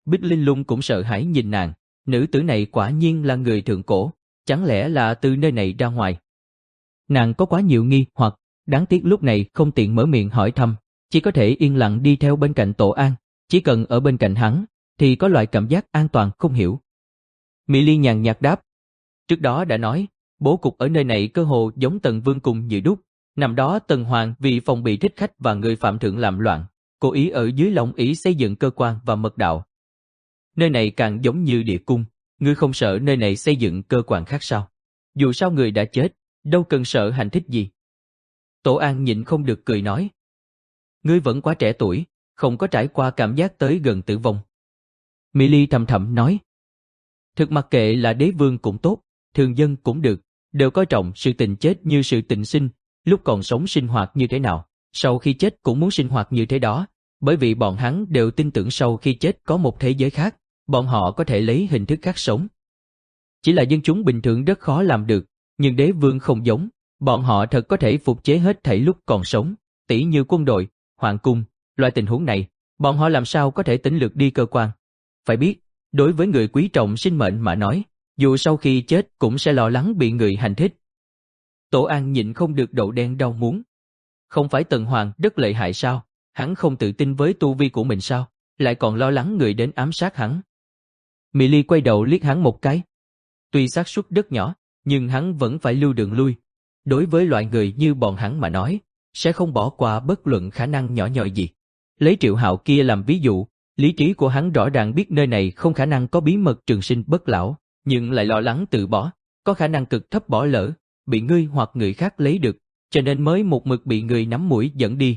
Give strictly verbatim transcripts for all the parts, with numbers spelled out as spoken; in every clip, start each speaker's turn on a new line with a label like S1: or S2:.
S1: Bích Linh Lung cũng sợ hãi nhìn nàng, nữ tử này quả nhiên là người thượng cổ, chẳng lẽ là từ nơi này ra ngoài. Nàng có quá nhiều nghi hoặc, đáng tiếc lúc này không tiện mở miệng hỏi thăm, chỉ có thể yên lặng đi theo bên cạnh Tổ An, chỉ cần ở bên cạnh hắn, thì có loại cảm giác an toàn không hiểu. Mỹ Ly nhàn nhạt đáp, trước đó đã nói, bố cục ở nơi này cơ hồ giống Tần Vương cùng Như Đúc, năm đó Tần Hoàng vì phòng bị thích khách và người phạm thượng làm loạn, cố ý ở dưới lòng ỷ xây dựng cơ quan và mật đạo. Nơi này càng giống như địa cung, ngươi không sợ nơi này xây dựng cơ quan khác sao? Dù sao người đã chết, đâu cần sợ hành thích gì. Tổ An nhịn không được cười nói. Ngươi vẫn quá trẻ tuổi, không có trải qua cảm giác tới gần tử vong. Mỹ Ly thầm thầm nói. Thực mặc kệ là đế vương cũng tốt, thường dân cũng được, đều coi trọng sự tình chết như sự tình sinh, lúc còn sống sinh hoạt như thế nào, sau khi chết cũng muốn sinh hoạt như thế đó, bởi vì bọn hắn đều tin tưởng sau khi chết có một thế giới khác, bọn họ có thể lấy hình thức khác sống. Chỉ là dân chúng bình thường rất khó làm được, nhưng đế vương không giống, bọn họ thật có thể phục chế hết thảy lúc còn sống, tỉ như quân đội, hoàng cung, loại tình huống này, bọn họ làm sao có thể tính lược đi cơ quan. Phải biết, đối với người quý trọng sinh mệnh mà nói, dù sau khi chết cũng sẽ lo lắng bị người hành thích. Tổ An nhịn không được đậu đen đau muốn. Không phải Tần Hoàng rất lợi hại sao, hắn không tự tin với tu vi của mình sao, lại còn lo lắng người đến ám sát hắn. Mỹ Ly quay đầu liếc hắn một cái. Tuy xác suất rất nhỏ, nhưng hắn vẫn phải lưu đường lui. Đối với loại người như bọn hắn mà nói, sẽ không bỏ qua bất luận khả năng nhỏ nhoi gì. Lấy Triệu Hạo kia làm ví dụ, lý trí của hắn rõ ràng biết nơi này không khả năng có bí mật trường sinh bất lão, nhưng lại lo lắng từ bỏ, có khả năng cực thấp bỏ lỡ, bị ngươi hoặc người khác lấy được, cho nên mới một mực bị người nắm mũi dẫn đi.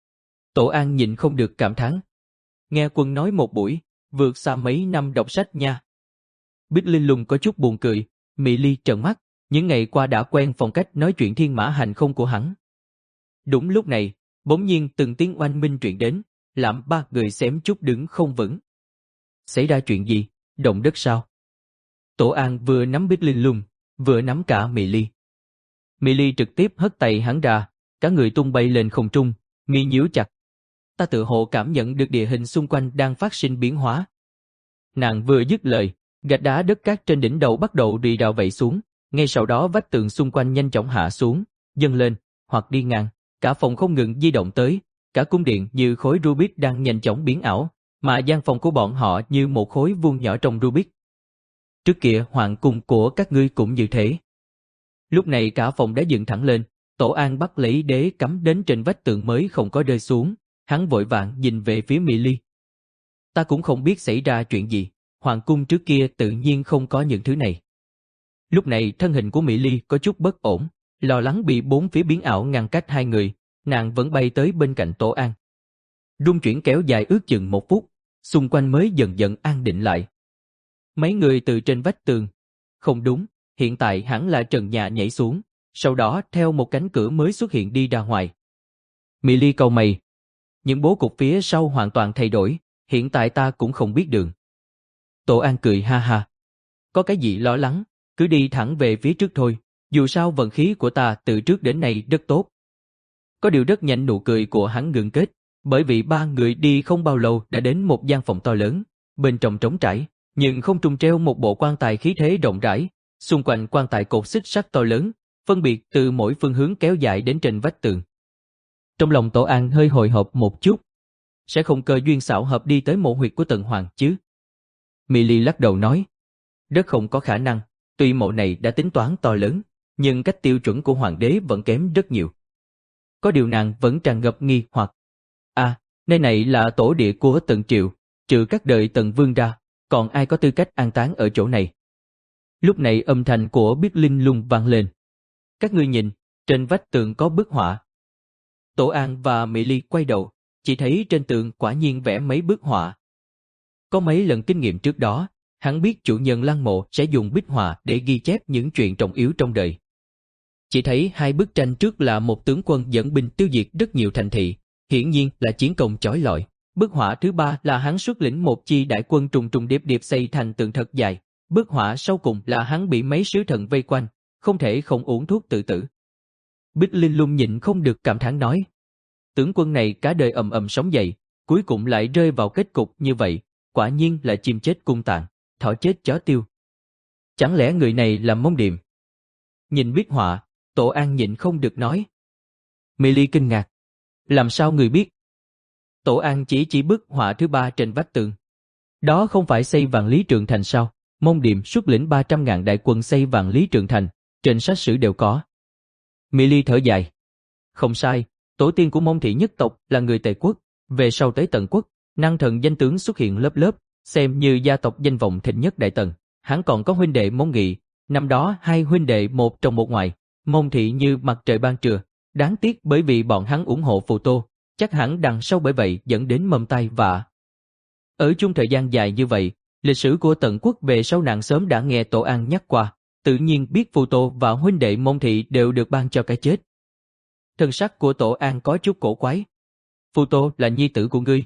S1: Tổ An nhịn không được cảm thán. Nghe Quân nói một buổi, vượt xa mấy năm đọc sách nha. Bích Linh Lung có chút buồn cười, Mỹ Ly trợn mắt, những ngày qua đã quen phong cách nói chuyện thiên mã hành không của hắn. Đúng lúc này, bỗng nhiên từng tiếng oanh minh truyền đến, làm ba người xém chút đứng không vững. Xảy ra chuyện gì, động đất sao? Tổ An vừa nắm Bích Linh Lung, vừa nắm cả Mỹ Ly. Mỹ Ly trực tiếp hất tay hắn ra, cả người tung bay lên không trung, mi nhíu chặt. Ta tự hồ cảm nhận được địa hình xung quanh đang phát sinh biến hóa. Nàng vừa dứt lời, gạch đá đất cát trên đỉnh đầu bắt đầu rì rào vẩy xuống, ngay sau đó vách tường xung quanh nhanh chóng hạ xuống, dâng lên, hoặc đi ngang, cả phòng không ngừng di động tới, cả cung điện như khối Rubik đang nhanh chóng biến ảo, mà gian phòng của bọn họ như một khối vuông nhỏ trong Rubik. Trước kia hoàng cung của các ngươi cũng như thế. Lúc này cả phòng đã dựng thẳng lên, Tổ An bắt lấy đế cắm đến trên vách tường mới không có rơi xuống, hắn vội vàng nhìn về phía Mỹ Ly. Ta cũng không biết xảy ra chuyện gì, hoàng cung trước kia tự nhiên không có những thứ này. Lúc này thân hình của Mỹ Ly có chút bất ổn, lo lắng bị bốn phía biến ảo ngăn cách hai người, nàng vẫn bay tới bên cạnh Tổ An. Rung chuyển kéo dài ước chừng một phút, xung quanh mới dần dần an định lại. Mấy người từ trên vách tường. Không đúng, hiện tại hẳn là trần nhà nhảy xuống, sau đó theo một cánh cửa mới xuất hiện đi ra ngoài. Mỹ Ly cau mày. Những bố cục phía sau hoàn toàn thay đổi, hiện tại ta cũng không biết đường. Tổ An cười ha ha. Có cái gì lo lắng, cứ đi thẳng về phía trước thôi, dù sao vận khí của ta từ trước đến nay rất tốt. Có điều rất nhanh nụ cười của hắn ngừng kết, bởi vì ba người đi không bao lâu đã đến một gian phòng to lớn, bên trong trống trải, nhưng không trung treo một bộ quan tài khí thế rộng rãi, xung quanh quan tài cột xích sắt to lớn, phân biệt từ mỗi phương hướng kéo dài đến trên vách tường. Trong lòng Tổ An hơi hồi hộp một chút, sẽ không cơ duyên xảo hợp đi tới mộ huyệt của Tần Hoàng chứ? Mỹ Ly lắc đầu nói, rất không có khả năng, tuy mộ này đã tính toán to lớn, nhưng cách tiêu chuẩn của hoàng đế vẫn kém rất nhiều. Có điều nàng vẫn tràn ngập nghi hoặc. À, nơi này là tổ địa của Tần Triệu, trừ các đời Tần Vương ra, còn ai có tư cách an táng ở chỗ này? Lúc này âm thanh của Bích Linh Lung vang lên. Các ngươi nhìn, trên vách tường có bức họa. Tổ An và Mỹ Ly quay đầu, chỉ thấy trên tường quả nhiên vẽ mấy bức họa. Có mấy lần kinh nghiệm trước đó, hắn biết chủ nhân lăng mộ sẽ dùng bích họa để ghi chép những chuyện trọng yếu trong đời. Chỉ thấy hai bức tranh trước là một tướng quân dẫn binh tiêu diệt rất nhiều thành thị, hiển nhiên là chiến công chói lọi. Bức họa thứ ba là hắn xuất lĩnh một chi đại quân trùng trùng điệp điệp xây thành tường thật dài. Bức họa sau cùng là hắn bị mấy sứ thần vây quanh, không thể không uống thuốc tự tử. Bích Linh Lung nhịn không được cảm thán nói, tướng quân này cả đời ầm ầm sống dậy, cuối cùng lại rơi vào kết cục như vậy, quả nhiên là chim chết cung tàn, thỏ chết chó tiêu. Chẳng lẽ người này là Mông Điềm? Nhìn bích họa, Tổ An nhịn không được nói. Milly kinh ngạc. Làm sao người biết? Tổ An chỉ chỉ bức họa thứ ba trên vách tường. Đó không phải xây Vạn Lý Trường Thành sao? Mông Điềm xuất lĩnh ba trăm ngàn đại quân xây Vạn Lý Trường Thành, trên sách sử đều có. Milly thở dài. Không sai, tổ tiên của Mông thị nhất tộc là người Tề quốc, về sau tới Tần quốc, năng thần danh tướng xuất hiện lớp lớp, xem như gia tộc danh vọng thịnh nhất Đại Tần. Hắn còn có huynh đệ Mông Nghị, năm đó hai huynh đệ một trong một ngoài, Mông thị như mặt trời ban trưa. Đáng tiếc bởi vì bọn hắn ủng hộ Phù Tô, chắc hẳn đằng sau bởi vậy dẫn đến mầm tai vạ. Ở chung thời gian dài như vậy, lịch sử của Tần quốc về sau nàng sớm đã nghe Tổ An nhắc qua, tự nhiên biết Phù Tô và huynh đệ Mông thị đều được ban cho cái chết. Thân sắc của Tổ An có chút cổ quái. Phù Tô là nhi tử của ngươi.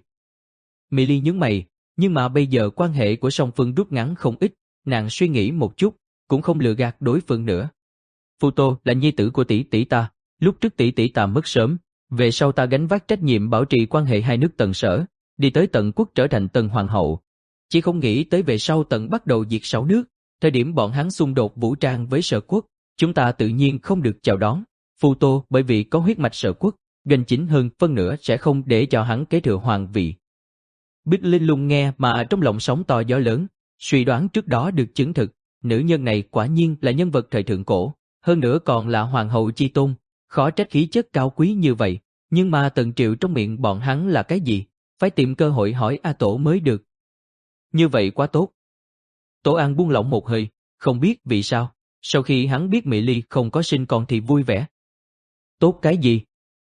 S1: Milly nhướng mày, nhưng mà bây giờ quan hệ của song phương rút ngắn không ít, nàng suy nghĩ một chút, cũng không lừa gạt đối phương nữa. Phù Tô là nhi tử của tỷ tỷ ta, lúc trước tỷ tỷ ta mất sớm, về sau ta gánh vác trách nhiệm bảo trì quan hệ hai nước Tần Sở, đi tới Tần quốc trở thành Tần hoàng hậu. Chỉ không nghĩ tới về sau Tần bắt đầu diệt sáu nước, thời điểm bọn hắn xung đột vũ trang với Sở quốc, chúng ta tự nhiên không được chào đón. Phù Tô bởi vì có huyết mạch Sở quốc, gần chính hơn phân nửa sẽ không để cho hắn kế thừa hoàng vị. Bích Linh Lung nghe mà trong lòng sóng to gió lớn, suy đoán trước đó được chứng thực, nữ nhân này quả nhiên là nhân vật thời thượng cổ, hơn nữa còn là hoàng hậu chi tôn, khó trách khí chất cao quý như vậy, nhưng mà Tần Triệu trong miệng bọn hắn là cái gì, phải tìm cơ hội hỏi A Tổ mới được. Như vậy quá tốt. Tổ An buông lỏng một hơi, không biết vì sao, sau khi hắn biết Mỹ Ly không có sinh con thì vui vẻ. Tốt cái gì?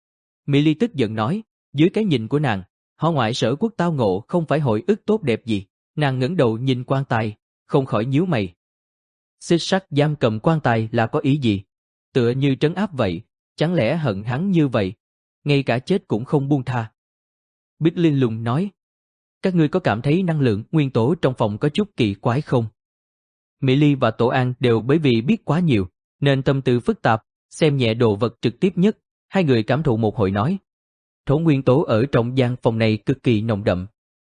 S1: Mỹ Ly tức giận nói, dưới cái nhìn của nàng, họ ngoại Sở quốc tao ngộ không phải hồi ức tốt đẹp gì, nàng ngẩng đầu nhìn quan tài, không khỏi nhíu mày. Xích sắt giam cầm quan tài là có ý gì? Tựa như trấn áp vậy, chẳng lẽ hận hắn như vậy, ngay cả chết cũng không buông tha. Bích Linh Lung nói, các ngươi có cảm thấy năng lượng nguyên tố trong phòng có chút kỳ quái không? Mỹ Ly và Tổ An đều bởi vì biết quá nhiều, nên tâm tư phức tạp, xem nhẹ đồ vật trực tiếp nhất, hai người cảm thụ một hồi nói. Thổ nguyên tố ở trong gian phòng này cực kỳ nồng đậm.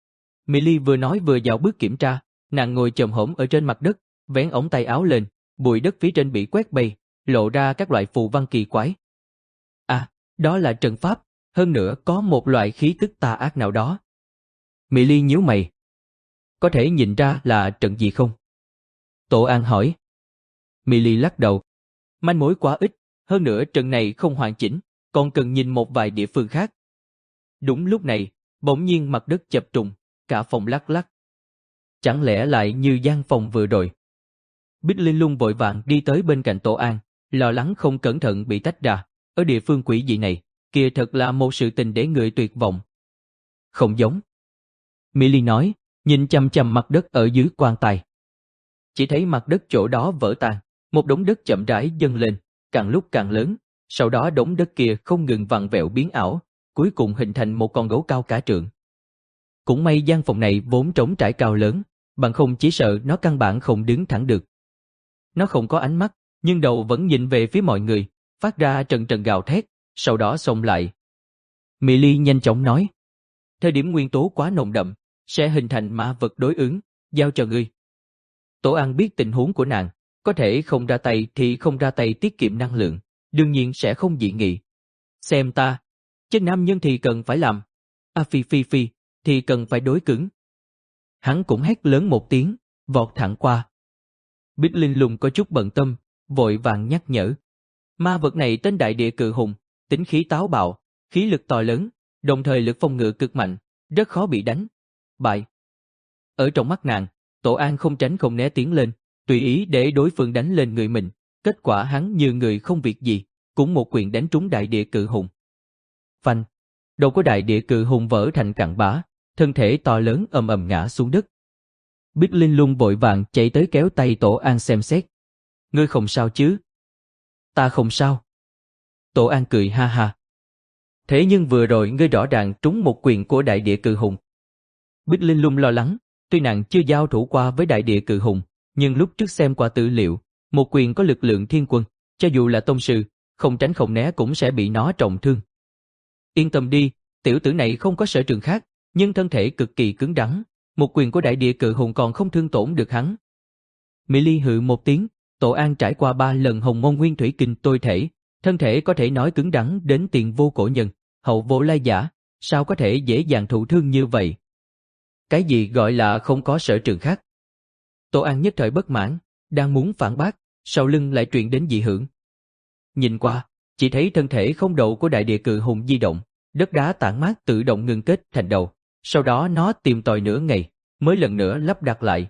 S1: Mỹ Ly vừa nói vừa dạo bước kiểm tra, nàng ngồi chồm hổm ở trên mặt đất, vén ống tay áo lên, bụi đất phía trên bị quét bay, lộ ra các loại phù văn kỳ quái. À, đó là trận pháp, hơn nữa có một loại khí tức tà ác nào đó. Mỹ Ly nhíu mày. Có thể nhìn ra là trận gì không? Tổ An hỏi. Mỹ Ly lắc đầu. Manh mối quá ít, hơn nữa trận này không hoàn chỉnh, còn cần nhìn một vài địa phương khác. Đúng lúc này, bỗng nhiên mặt đất chập trùng, cả phòng lắc lắc. Chẳng lẽ lại như gian phòng vừa rồi? Bích Linh Lung vội vàng đi tới bên cạnh Tổ An, lo lắng không cẩn thận bị tách ra. Ở địa phương quỷ dị này, kia thật là một sự tình để người tuyệt vọng. Không giống. Mỹ Ly nói, nhìn chằm chằm mặt đất ở dưới quan tài. Chỉ thấy mặt đất chỗ đó vỡ tan, một đống đất chậm rãi dâng lên, càng lúc càng lớn, sau đó đống đất kia không ngừng vặn vẹo biến ảo, cuối cùng hình thành một con gấu cao cả trượng. Cũng may gian phòng này vốn trống trải cao lớn, bằng không chỉ sợ nó căn bản không đứng thẳng được. Nó không có ánh mắt, nhưng đầu vẫn nhìn về phía mọi người, phát ra trần trần gào thét, sau đó xông lại. Mỹ Ly nhanh chóng nói, thời điểm nguyên tố quá nồng đậm, sẽ hình thành ma vật đối ứng, giao cho ngươi. Tổ An biết tình huống của nàng, có thể không ra tay thì không ra tay tiết kiệm năng lượng, đương nhiên sẽ không dị nghị. Xem ta, trên nam nhân thì cần phải làm, a phi phi phi, thì cần phải đối cứng. Hắn cũng hét lớn một tiếng, vọt thẳng qua. Bích Linh Lung có chút bận tâm, vội vàng nhắc nhở. Ma vật này tên Đại Địa Cự Hùng, tính khí táo bạo, khí lực to lớn, đồng thời lực phòng ngự cực mạnh, rất khó bị đánh. Bại. Ở trong mắt nàng, Tổ An không tránh không né tiến lên, tùy ý để đối phương đánh lên người mình, kết quả hắn như người không việc gì, cũng một quyền đánh trúng Đại Địa Cự Hùng. Phanh, đầu của Đại Địa Cự Hùng vỡ thành cặn bã, thân thể to lớn ầm ầm ngã xuống đất. Bích Linh Lung vội vàng chạy tới kéo tay Tổ An xem xét. Ngươi không sao chứ? Ta không sao. Tổ An cười ha ha. Thế nhưng vừa rồi ngươi rõ ràng trúng một quyền của Đại Địa Cự Hùng. Bích Linh Lung lo lắng, tuy nàng chưa giao thủ qua với Đại Địa Cự Hùng, nhưng lúc trước xem qua tư liệu, một quyền có lực lượng thiên quân, cho dù là tông sư, không tránh không né cũng sẽ bị nó trọng thương. Yên tâm đi, tiểu tử này không có sở trường khác, nhưng thân thể cực kỳ cứng rắn, một quyền của đại địa cự hùng còn không thương tổn được hắn. Mỹ Ly hừ một tiếng, Tổ An trải qua ba lần hồng môn nguyên thủy kinh tôi thể, thân thể có thể nói cứng rắn đến tiền vô cổ nhân, hậu vô lai giả, sao có thể dễ dàng thụ thương như vậy? Cái gì gọi là không có sở trường khác? Tổ An nhất thời bất mãn, đang muốn phản bác, sau lưng lại truyền đến dị hưởng. Nhìn qua, chỉ thấy thân thể không đầu của đại địa cự hùng di động, đất đá tản mát tự động ngưng kết thành đầu, sau đó nó tìm tòi nửa ngày, mới lần nữa lắp đặt lại.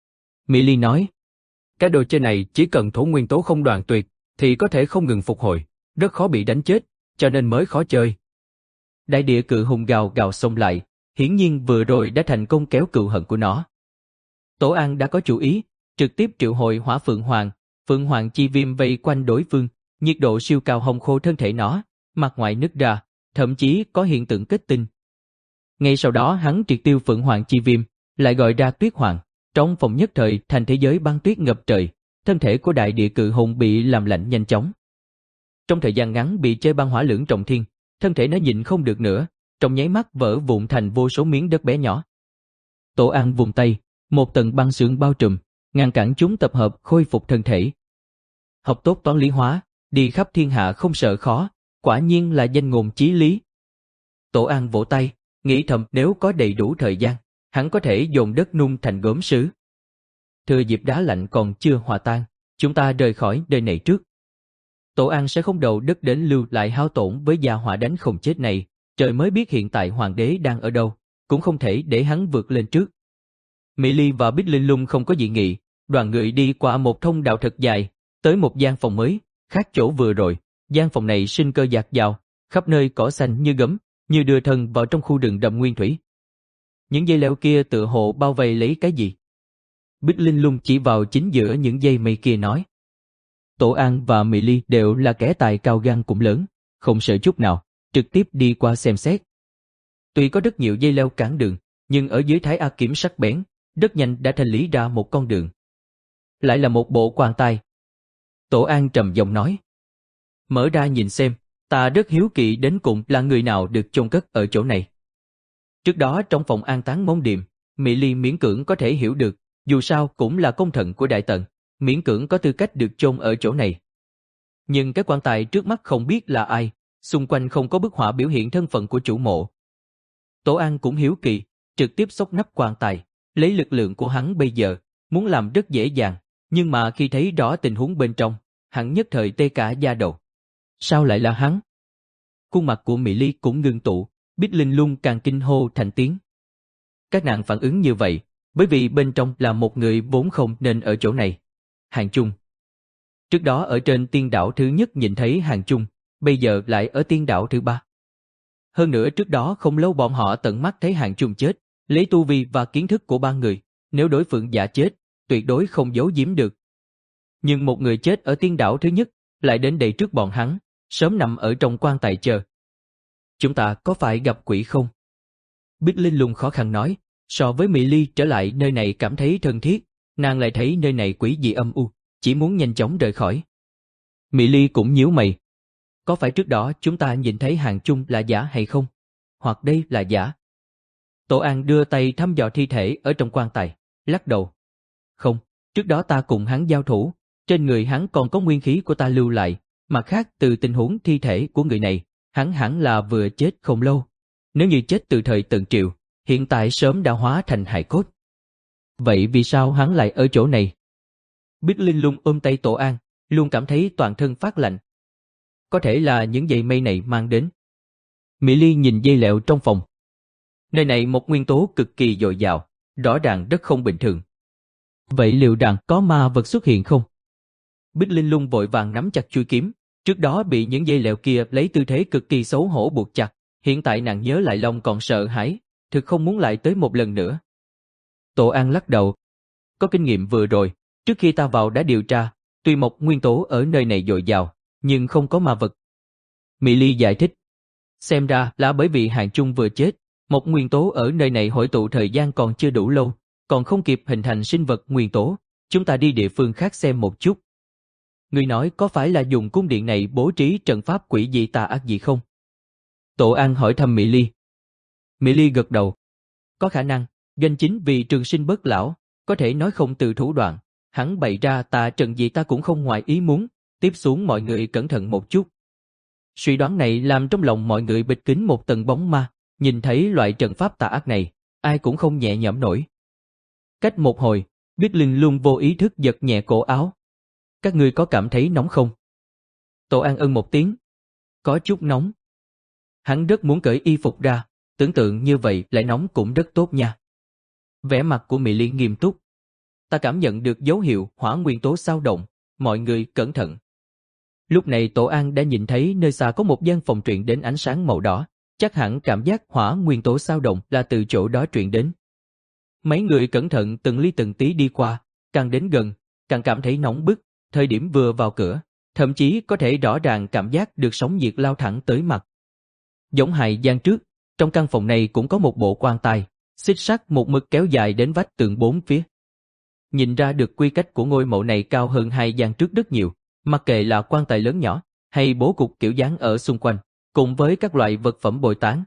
S1: Mỹ Ly nói, cái đồ chơi này chỉ cần thổ nguyên tố không đoạn tuyệt, thì có thể không ngừng phục hồi, rất khó bị đánh chết, cho nên mới khó chơi. Đại địa cự hùng gào gào xông lại, hiển nhiên vừa rồi đã thành công kéo cựu hận của nó. Tổ An đã có chủ ý, trực tiếp triệu hồi hỏa phượng hoàng, phượng hoàng chi viêm vây quanh đối phương, nhiệt độ siêu cao hồng khô thân thể nó, mặt ngoài nứt ra, thậm chí có hiện tượng kết tinh. Ngay sau đó hắn triệt tiêu phượng hoàng chi viêm, lại gọi ra tuyết hoàng, trong phòng nhất thời thành thế giới băng tuyết ngập trời, thân thể của đại địa cự hùng bị làm lạnh nhanh chóng. Trong thời gian ngắn bị chơi băng hỏa lưỡng trọng thiên, thân thể nó nhịn không được nữa, trong nháy mắt vỡ vụn thành vô số miếng đất bé nhỏ. Tổ An vùng tay, một tầng băng sương bao trùm, ngăn cản chúng tập hợp khôi phục thân thể. Học tốt toán lý hóa, đi khắp thiên hạ không sợ khó, quả nhiên là danh ngôn chí lý. Tổ An vỗ tay, nghĩ thầm nếu có đầy đủ thời gian, hắn có thể dồn đất nung thành gốm sứ. Thừa dịp đá lạnh còn chưa hòa tan, chúng ta rời khỏi nơi này trước. Tổ An sẽ không đầu đất đến lưu lại hao tổn với gia hỏa đánh không chết này, trời mới biết hiện tại hoàng đế đang ở đâu, cũng không thể để hắn vượt lên trước. Mỹ Ly và Bích Linh Lung không có dị nghị, đoàn người đi qua một thông đạo thật dài, tới một gian phòng mới, khác chỗ vừa rồi, gian phòng này sinh cơ dạt dào, khắp nơi cỏ xanh như gấm, như đưa thân vào trong khu rừng đậm nguyên thủy. Những dây leo kia tựa hồ bao vây lấy cái gì? Bích Linh Lung chỉ vào chính giữa những dây mây kia nói. Tổ An và Mỹ Ly đều là kẻ tài cao gan cũng lớn, không sợ chút nào, trực tiếp đi qua xem xét. Tuy có rất nhiều dây leo cản đường, nhưng ở dưới thái A kiếm sắc bén, rất nhanh đã thanh lý ra một con đường. Lại là một bộ quan tài. Tổ An trầm giọng nói. Mở ra nhìn xem, ta rất hiếu kỳ đến cùng là người nào được chôn cất ở chỗ này. Trước đó trong phòng an táng môn điềm, Mỹ Ly miễn cưỡng có thể hiểu được, dù sao cũng là công thần của Đại Tần, miễn cưỡng có tư cách được chôn ở chỗ này. Nhưng cái quan tài trước mắt không biết là ai, xung quanh không có bức họa biểu hiện thân phận của chủ mộ. Tổ An cũng hiếu kỳ, trực tiếp xốc nắp quan tài, lấy lực lượng của hắn bây giờ, muốn làm rất dễ dàng, nhưng mà khi thấy rõ tình huống bên trong, hắn nhất thời tê cả da đầu. Sao lại là hắn? Khuôn mặt của Mỹ Ly cũng ngưng tụ, Bích Linh Lung càng kinh hô thành tiếng. Các nàng phản ứng như vậy, bởi vì bên trong là một người vốn không nên ở chỗ này. Hàng Chung. Trước đó ở trên tiên đảo thứ nhất nhìn thấy Hàng Chung, bây giờ lại ở tiên đảo thứ ba. Hơn nữa trước đó không lâu bọn họ tận mắt thấy Hàng Chung chết, lấy tu vi và kiến thức của ba người, nếu đối phương giả chết, tuyệt đối không giấu giếm được. Nhưng một người chết ở tiên đảo thứ nhất, lại đến đây trước bọn hắn, sớm nằm ở trong quan tài chờ. Chúng ta có phải gặp quỷ không? Bích Linh Lung khó khăn nói, so với Mỹ Ly trở lại nơi này cảm thấy thân thiết, nàng lại thấy nơi này quỷ dị âm u, chỉ muốn nhanh chóng rời khỏi. Mỹ Ly cũng nhíu mày. Có phải trước đó chúng ta nhìn thấy Hàng Chung là giả hay không? Hoặc đây là giả? Tổ An đưa tay thăm dò thi thể ở trong quan tài, lắc đầu. Không, trước đó ta cùng hắn giao thủ, trên người hắn còn có nguyên khí của ta lưu lại, mặt khác từ tình huống thi thể của người này, hắn hẳn là vừa chết không lâu. Nếu như chết từ thời Tần Triệu, hiện tại sớm đã hóa thành hài cốt. Vậy vì sao hắn lại ở chỗ này? Bích Linh Lung ôm tay Tổ An, luôn cảm thấy toàn thân phát lạnh. Có thể là những dây mây này mang đến. Mỹ Ly nhìn dây lẹo trong phòng. Nơi này một nguyên tố cực kỳ dồi dào, rõ ràng rất không bình thường. Vậy liệu rằng có ma vật xuất hiện không? Bích Linh Lung vội vàng nắm chặt chuôi kiếm, trước đó bị những dây lẹo kia lấy tư thế cực kỳ xấu hổ buộc chặt, hiện tại nàng nhớ lại lòng còn sợ hãi, thực không muốn lại tới một lần nữa. Tổ An lắc đầu. Có kinh nghiệm vừa rồi, trước khi ta vào đã điều tra, tuy một nguyên tố ở nơi này dồi dào, nhưng không có ma vật. Mỹ Ly giải thích. Xem ra là bởi vì Hàng Chung vừa chết, một nguyên tố ở nơi này hội tụ thời gian còn chưa đủ lâu, còn không kịp hình thành sinh vật nguyên tố, chúng ta đi địa phương khác xem một chút. Người nói có phải là dùng cung điện này bố trí trận pháp quỷ dị tà ác gì không? Tổ An hỏi thăm Mỹ Ly. Mỹ Ly gật đầu. Có khả năng, Doanh chính vì trường sinh bất lão, có thể nói không từ thủ đoạn, hắn bày ra tà trận gì ta cũng không ngoài ý muốn, tiếp xuống mọi người cẩn thận một chút. Suy đoán này làm trong lòng mọi người bịt kín một tầng bóng ma, nhìn thấy loại trận pháp tà ác này, ai cũng không nhẹ nhõm nổi. Cách một hồi, Biết Linh luôn vô ý thức giật nhẹ cổ áo. Các ngươi có cảm thấy nóng không? Tổ An ân một tiếng. Có chút nóng. Hắn rất muốn cởi y phục ra, tưởng tượng như vậy lại nóng cũng rất tốt nha. Vẻ mặt của Mị Ly nghiêm túc. Ta cảm nhận được dấu hiệu hỏa nguyên tố xao động, mọi người cẩn thận. Lúc này Tổ An đã nhìn thấy nơi xa có một gian phòng truyền đến ánh sáng màu đỏ, chắc hẳn cảm giác hỏa nguyên tố xao động là từ chỗ đó truyền đến. Mấy người cẩn thận từng ly từng tí đi qua, càng đến gần, càng cảm thấy nóng bức, thời điểm vừa vào cửa, thậm chí có thể rõ ràng cảm giác được sóng nhiệt lao thẳng tới mặt. Giống hai gian trước, trong căn phòng này cũng có một bộ quan tài, xích sắt một mực kéo dài đến vách tường bốn phía. Nhìn ra được quy cách của ngôi mộ này cao hơn hai gian trước rất nhiều, mặc kệ là quan tài lớn nhỏ, hay bố cục kiểu dáng ở xung quanh, cùng với các loại vật phẩm bồi tán.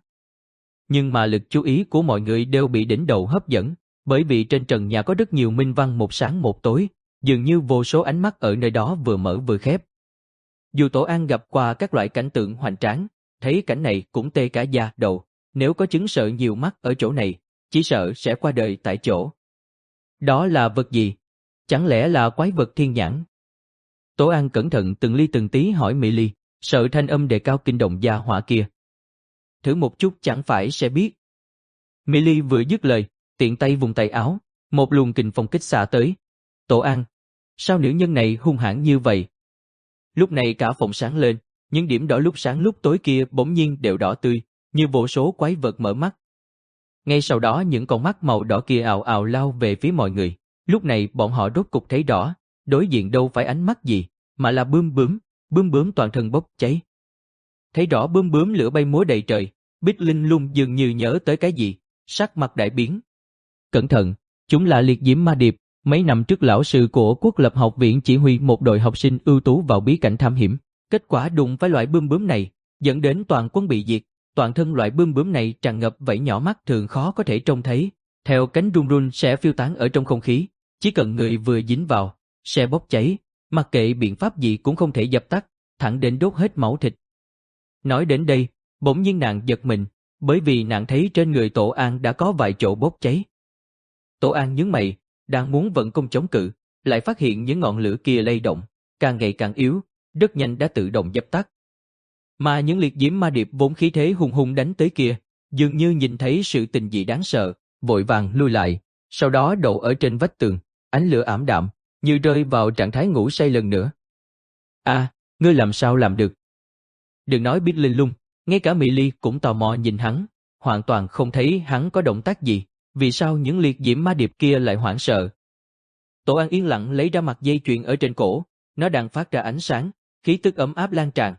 S1: Nhưng mà lực chú ý của mọi người đều bị đỉnh đầu hấp dẫn, bởi vì trên trần nhà có rất nhiều minh văn một sáng một tối, dường như vô số ánh mắt ở nơi đó vừa mở vừa khép. Dù Tổ An gặp qua các loại cảnh tượng hoành tráng, thấy cảnh này cũng tê cả da đầu, nếu có chứng sợ nhiều mắt ở chỗ này, chỉ sợ sẽ qua đời tại chỗ. Đó là vật gì? Chẳng lẽ là quái vật thiên nhãn? Tổ An cẩn thận từng ly từng tí hỏi Mị Ly, sợ thanh âm đề cao kinh động gia hỏa kia. Thử một chút chẳng phải sẽ biết. Mị Ly vừa dứt lời, tiện tay vùng tay áo, một luồng kình phong kích xạ tới. Tổ An, sao nữ nhân này hung hãn như vậy? Lúc này cả phòng sáng lên, những điểm đỏ lúc sáng lúc tối kia bỗng nhiên đều đỏ tươi, như vô số quái vật mở mắt. Ngay sau đó những con mắt màu đỏ kia ào ào lao về phía mọi người. Lúc này bọn họ rốt cục thấy rõ, đối diện đâu phải ánh mắt gì, mà là bướm bướm, bướm bướm toàn thân bốc cháy. Thấy rõ bướm bướm lửa bay múa đầy trời, Bích Linh Lung dường như nhớ tới cái gì, sắc mặt đại biến. Cẩn thận, chúng là liệt diễm ma điệp, mấy năm trước lão sư của Quốc lập học viện chỉ huy một đội học sinh ưu tú vào bí cảnh thám hiểm, kết quả đụng phải loại bướm bướm này, dẫn đến toàn quân bị diệt, toàn thân loại bướm bướm này tràn ngập vảy nhỏ mắt thường khó có thể trông thấy, theo cánh run run sẽ phiêu tán ở trong không khí, chỉ cần người vừa dính vào, sẽ bốc cháy, mặc kệ biện pháp gì cũng không thể dập tắt, thẳng đến đốt hết máu thịt. Nói đến đây, bỗng nhiên nàng giật mình, bởi vì nàng thấy trên người Tổ An đã có vài chỗ bốc cháy. Tổ An nhướng mày, đang muốn vận công chống cự, lại phát hiện những ngọn lửa kia lay động, càng ngày càng yếu, rất nhanh đã tự động dập tắt. Mà những liệt diễm ma điệp vốn khí thế hùng hùng đánh tới kia, dường như nhìn thấy sự tình dị đáng sợ, vội vàng lui lại, sau đó đậu ở trên vách tường, ánh lửa ảm đạm, như rơi vào trạng thái ngủ say lần nữa. A, à, ngươi làm sao làm được? Đừng nói Bích Linh Lung, ngay cả Mị Ly cũng tò mò nhìn hắn, hoàn toàn không thấy hắn có động tác gì, vì sao những liệt diễm ma điệp kia lại hoảng sợ. Tổ An yên lặng lấy ra mặt dây chuyền ở trên cổ, nó đang phát ra ánh sáng, khí tức ấm áp lan tràn.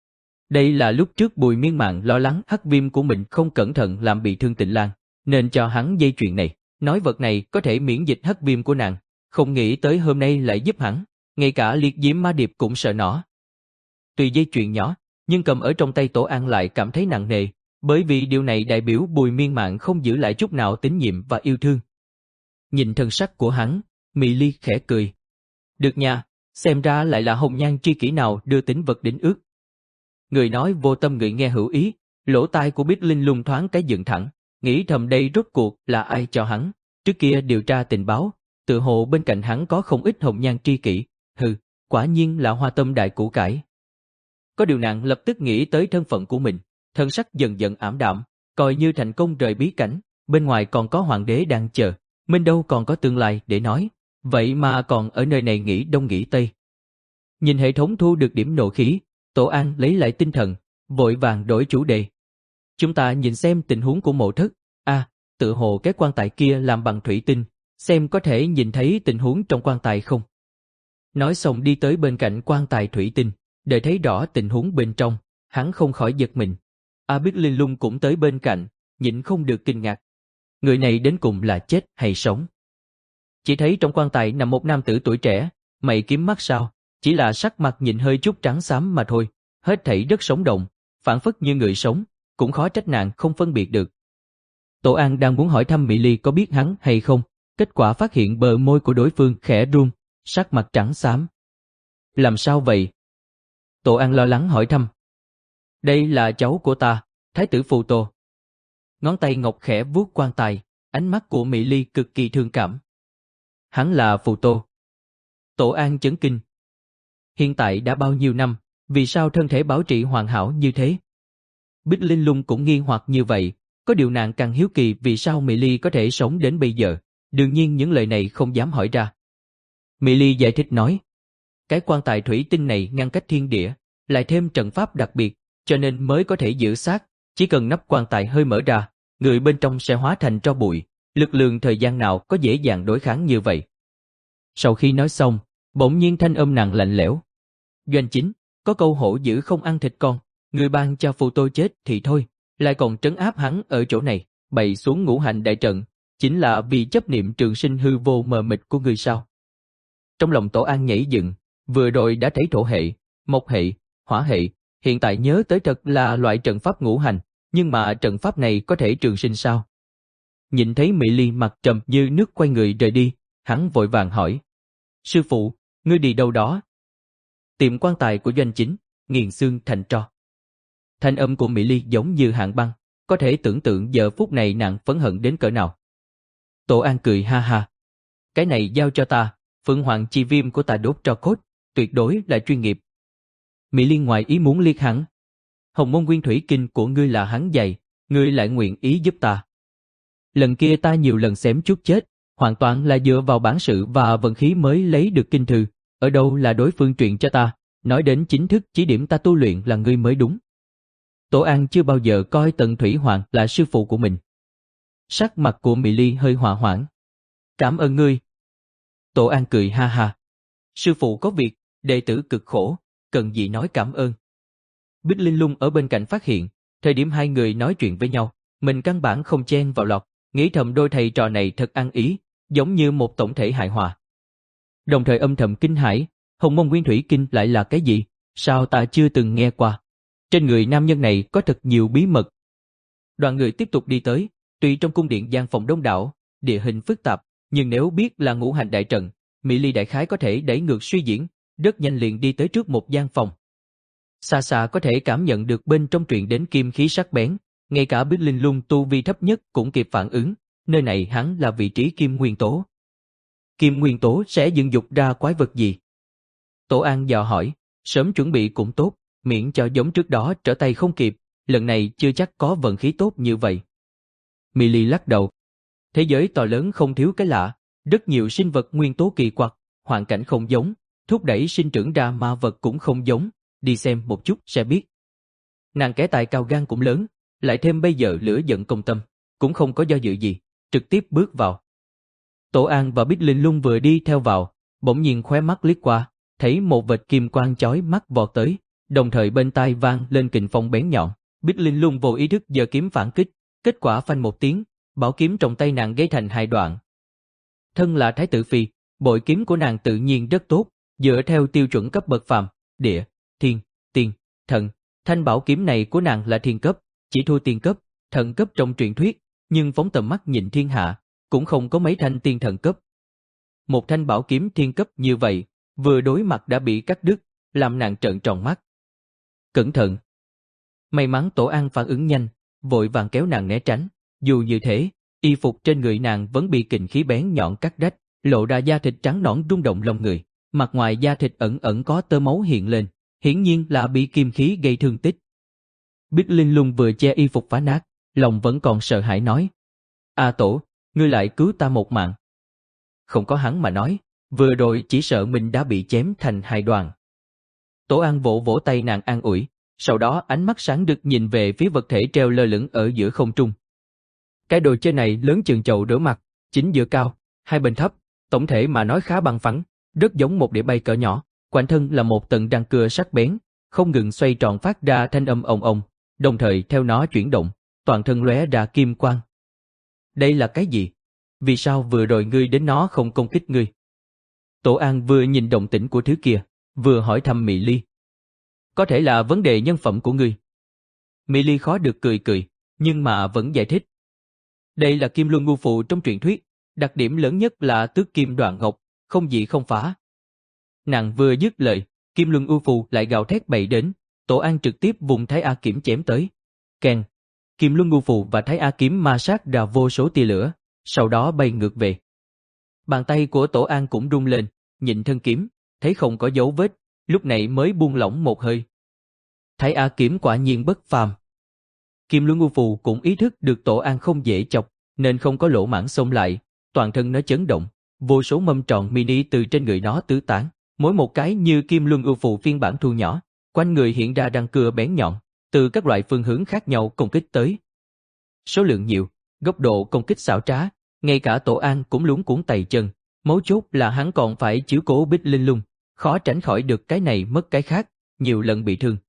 S1: Đây là lúc trước Bùi Miên Mạn lo lắng hắc viêm của mình không cẩn thận làm bị thương Tịnh Lan, nên cho hắn dây chuyền này, nói vật này có thể miễn dịch hắc viêm của nàng, không nghĩ tới hôm nay lại giúp hắn, ngay cả liệt diễm ma điệp cũng sợ nó. Tuy dây chuyền nhỏ, nhưng cầm ở trong tay Tổ An lại cảm thấy nặng nề, bởi vì điều này đại biểu Bùi Miên Mạn không giữ lại chút nào tín nhiệm và yêu thương. Nhìn thân sắc của hắn, Mị Ly khẽ cười. Được nha, xem ra lại là hồng nhan tri kỷ nào đưa tín vật đến ước. Người nói vô tâm người nghe hữu ý, lỗ tai của Bích Linh Lung thoáng cái dựng thẳng, nghĩ thầm đây rốt cuộc là ai cho hắn, trước kia điều tra tình báo, tự hồ bên cạnh hắn có không ít hồng nhan tri kỷ, hừ, quả nhiên là hoa tâm đại củ cải. Có điều nàng lập tức nghĩ tới thân phận của mình, thân sắc dần dần ảm đạm, coi như thành công rời bí cảnh, bên ngoài còn có hoàng đế đang chờ, mình đâu còn có tương lai để nói, vậy mà còn ở nơi này nghĩ đông nghĩ tây. Nhìn hệ thống thu được điểm nộ khí, Tổ An lấy lại tinh thần, vội vàng đổi chủ đề. Chúng ta nhìn xem tình huống của mộ thất, a, à, tự hồ cái quan tài kia làm bằng thủy tinh, xem có thể nhìn thấy tình huống trong quan tài không. Nói xong đi tới bên cạnh quan tài thủy tinh, để thấy rõ tình huống bên trong, hắn không khỏi giật mình. A Bích Linh Lung cũng tới bên cạnh, nhịn không được kinh ngạc. Người này đến cùng là chết hay sống? Chỉ thấy trong quan tài nằm một nam tử tuổi trẻ, mày kiếm mắt sao, chỉ là sắc mặt nhìn hơi chút trắng xám mà thôi, hết thảy rất sống động, phản phất như người sống, cũng khó trách nàng không phân biệt được. Tổ An đang muốn hỏi thăm Mỹ Ly có biết hắn hay không, kết quả phát hiện bờ môi của đối phương khẽ run, sắc mặt trắng xám. Làm sao vậy? Tổ An lo lắng hỏi thăm. Đây là cháu của ta, Thái tử Phù Tô. Ngón tay ngọc khẽ vuốt quan tài, ánh mắt của Mỹ Ly cực kỳ thương cảm. Hắn là Phù Tô. Tổ An chấn kinh. Hiện tại đã bao nhiêu năm, vì sao thân thể bảo trị hoàn hảo như thế? Bích Linh Lung cũng nghi hoặc như vậy, có điều nàng càng hiếu kỳ vì sao Mỹ Ly có thể sống đến bây giờ, đương nhiên những lời này không dám hỏi ra. Mỹ Ly giải thích nói, cái quan tài thủy tinh này ngăn cách thiên địa, lại thêm trận pháp đặc biệt, cho nên mới có thể giữ xác, chỉ cần nắp quan tài hơi mở ra, người bên trong sẽ hóa thành tro bụi, lực lượng thời gian nào có dễ dàng đối kháng như vậy. Sau khi nói xong, bỗng nhiên thanh âm nàng lạnh lẽo. Doanh chính, có câu hổ dữ không ăn thịt con, người ban cho Phù Tô chết thì thôi, lại còn trấn áp hắn ở chỗ này, bày xuống ngũ hành đại trận, chính là vì chấp niệm trường sinh hư vô mờ mịt của người sao? Trong lòng Tổ An nhảy dựng, vừa rồi đã thấy thổ hệ, mộc hệ, hỏa hệ, hiện tại nhớ tới thật là loại trận pháp ngũ hành, nhưng mà trận pháp này có thể trường sinh sao? Nhìn thấy Mỹ Ly mặt trầm như nước quay người rời đi, hắn vội vàng hỏi. Sư phụ, ngươi đi đâu đó? Tiệm quan tài của Doanh chính, nghiền xương thành tro. Thanh âm của Mỹ Ly giống như hạng băng, có thể tưởng tượng giờ phút này nàng phẫn hận đến cỡ nào. Tổ An cười ha ha. Cái này giao cho ta, Phượng Hoàng chi viêm của ta đốt tro cốt, tuyệt đối là chuyên nghiệp. Mỹ Ly ngoài ý muốn liếc hắn. Hồng môn nguyên thủy kinh của ngươi là hắn dạy, ngươi lại nguyện ý giúp ta. Lần kia ta nhiều lần xém chút chết, hoàn toàn là dựa vào bản sự và vận khí mới lấy được kinh thư, ở đâu là đối phương truyền cho ta, nói đến chính thức chỉ điểm ta tu luyện là ngươi mới đúng. Tổ An chưa bao giờ coi Tần Thủy Hoàng là sư phụ của mình. Sắc mặt của Mỹ Ly hơi hòa hoãn. Cảm ơn ngươi. Tổ An cười ha ha. Sư phụ có việc, đệ tử cực khổ, cần gì nói cảm ơn. Bích Linh Lung ở bên cạnh phát hiện, thời điểm hai người nói chuyện với nhau, mình căn bản không chen vào lọt, nghĩ thầm đôi thầy trò này thật ăn ý, giống như một tổng thể hài hòa. Đồng thời âm thầm kinh hãi, Hồng môn nguyên thủy kinh lại là cái gì, sao ta chưa từng nghe qua. Trên người nam nhân này có thật nhiều bí mật. Đoàn người tiếp tục đi tới, tuy trong cung điện gian phòng đông đảo, địa hình phức tạp, nhưng nếu biết là ngũ hành đại trận, Mỹ Ly đại khái có thể đẩy ngược suy diễn, rất nhanh liền đi tới trước một gian phòng. Xa xa có thể cảm nhận được bên trong truyền đến kim khí sắc bén, ngay cả Bích Linh Lung tu vi thấp nhất cũng kịp phản ứng, nơi này hắn là vị trí kim nguyên tố. Kim nguyên tố sẽ dựng dục ra quái vật gì? Tổ An dò hỏi, sớm chuẩn bị cũng tốt, miễn cho giống trước đó trở tay không kịp, lần này chưa chắc có vận khí tốt như vậy. Mỹ Ly lắc đầu. Thế giới to lớn không thiếu cái lạ, rất nhiều sinh vật nguyên tố kỳ quặc, hoàn cảnh không giống, thúc đẩy sinh trưởng ra ma vật cũng không giống, đi xem một chút sẽ biết. Nàng kẻ tài cao gan cũng lớn, lại thêm bây giờ lửa giận công tâm, cũng không có do dự gì, trực tiếp bước vào. Tổ An và Bích Linh Lung vừa đi theo vào, bỗng nhiên khóe mắt liếc qua, thấy một vệt kim quang chói mắt vọt tới, đồng thời bên tai vang lên kình phong bén nhọn. Bích Linh Lung vô ý thức giơ kiếm phản kích, kết quả phanh một tiếng, bảo kiếm trong tay nàng gãy thành hai đoạn. Thân là Thái tử phi, bội kiếm của nàng tự nhiên rất tốt, dựa theo tiêu chuẩn cấp bậc phàm, địa, thiên, tiên, thần. Thanh bảo kiếm này của nàng là thiên cấp, chỉ thua tiên cấp, thần cấp trong truyền thuyết, nhưng phóng tầm mắt nhìn thiên hạ, cũng không có mấy thanh tiên thần cấp. Một thanh bảo kiếm thiên cấp như vậy, vừa đối mặt đã bị cắt đứt, làm nàng trợn tròn mắt. Cẩn thận! May mắn Tổ An phản ứng nhanh, vội vàng kéo nàng né tránh. Dù như thế, y phục trên người nàng vẫn bị kình khí bén nhọn cắt rách, lộ ra da thịt trắng nõn rung động lòng người. Mặt ngoài da thịt ẩn ẩn có tơ máu hiện lên, hiển nhiên là bị kim khí gây thương tích. Bích Linh Lung vừa che y phục phá nát, lòng vẫn còn sợ hãi nói: A Tổ, ngươi lại cứu ta một mạng. Không có hắn mà nói, vừa rồi chỉ sợ mình đã bị chém thành hai đoàn. Tổ An vỗ vỗ tay nàng an ủi, sau đó ánh mắt sáng rực nhìn về phía vật thể treo lơ lửng ở giữa không trung. Cái đồ chơi này lớn chừng chậu rửa mặt, chính giữa cao, hai bên thấp, tổng thể mà nói khá bằng phẳng, rất giống một đĩa bay cỡ nhỏ, quanh thân là một tầng răng cưa sắc bén, không ngừng xoay tròn phát ra thanh âm ồng ồng, đồng thời theo nó chuyển động, toàn thân lóe ra kim quang. Đây là cái gì? Vì sao vừa rồi ngươi đến nó không công kích ngươi? Tổ An vừa nhìn động tĩnh của thứ kia, vừa hỏi thăm Mỹ Ly. Có thể là vấn đề nhân phẩm của ngươi. Mỹ Ly khó được cười cười, nhưng mà vẫn giải thích. Đây là kim luân ngưu phù trong truyền thuyết, đặc điểm lớn nhất là tước kim đoạn ngọc, không gì không phá. Nàng vừa dứt lời, kim luân ngưu phù lại gào thét bày đến, Tổ An trực tiếp vùng Thái A kiếm chém tới. Keng, kim luân ngưu phù và Thái A kiếm ma sát ra vô số tia lửa, sau đó bay ngược về. Bàn tay của Tổ An cũng rung lên, nhìn thân kiếm, thấy không có dấu vết, lúc này mới buông lỏng một hơi. Thái A kiếm quả nhiên bất phàm. Kim luân ngưu phù cũng ý thức được Tổ An không dễ chọc, nên không có lỗ mãng xông lại, toàn thân nó chấn động, vô số mâm tròn mini từ trên người nó tứ tán, mỗi một cái như kim luân ngưu phù phiên bản thu nhỏ, quanh người hiện ra răng cưa bén nhọn, từ các loại phương hướng khác nhau công kích tới. Số lượng nhiều, góc độ công kích xảo trá, ngay cả Tổ An cũng luống cuống tay chân, mấu chốt là hắn còn phải chiếu cố Bích Linh Lung, khó tránh khỏi được cái này mất cái khác, nhiều lần bị thương.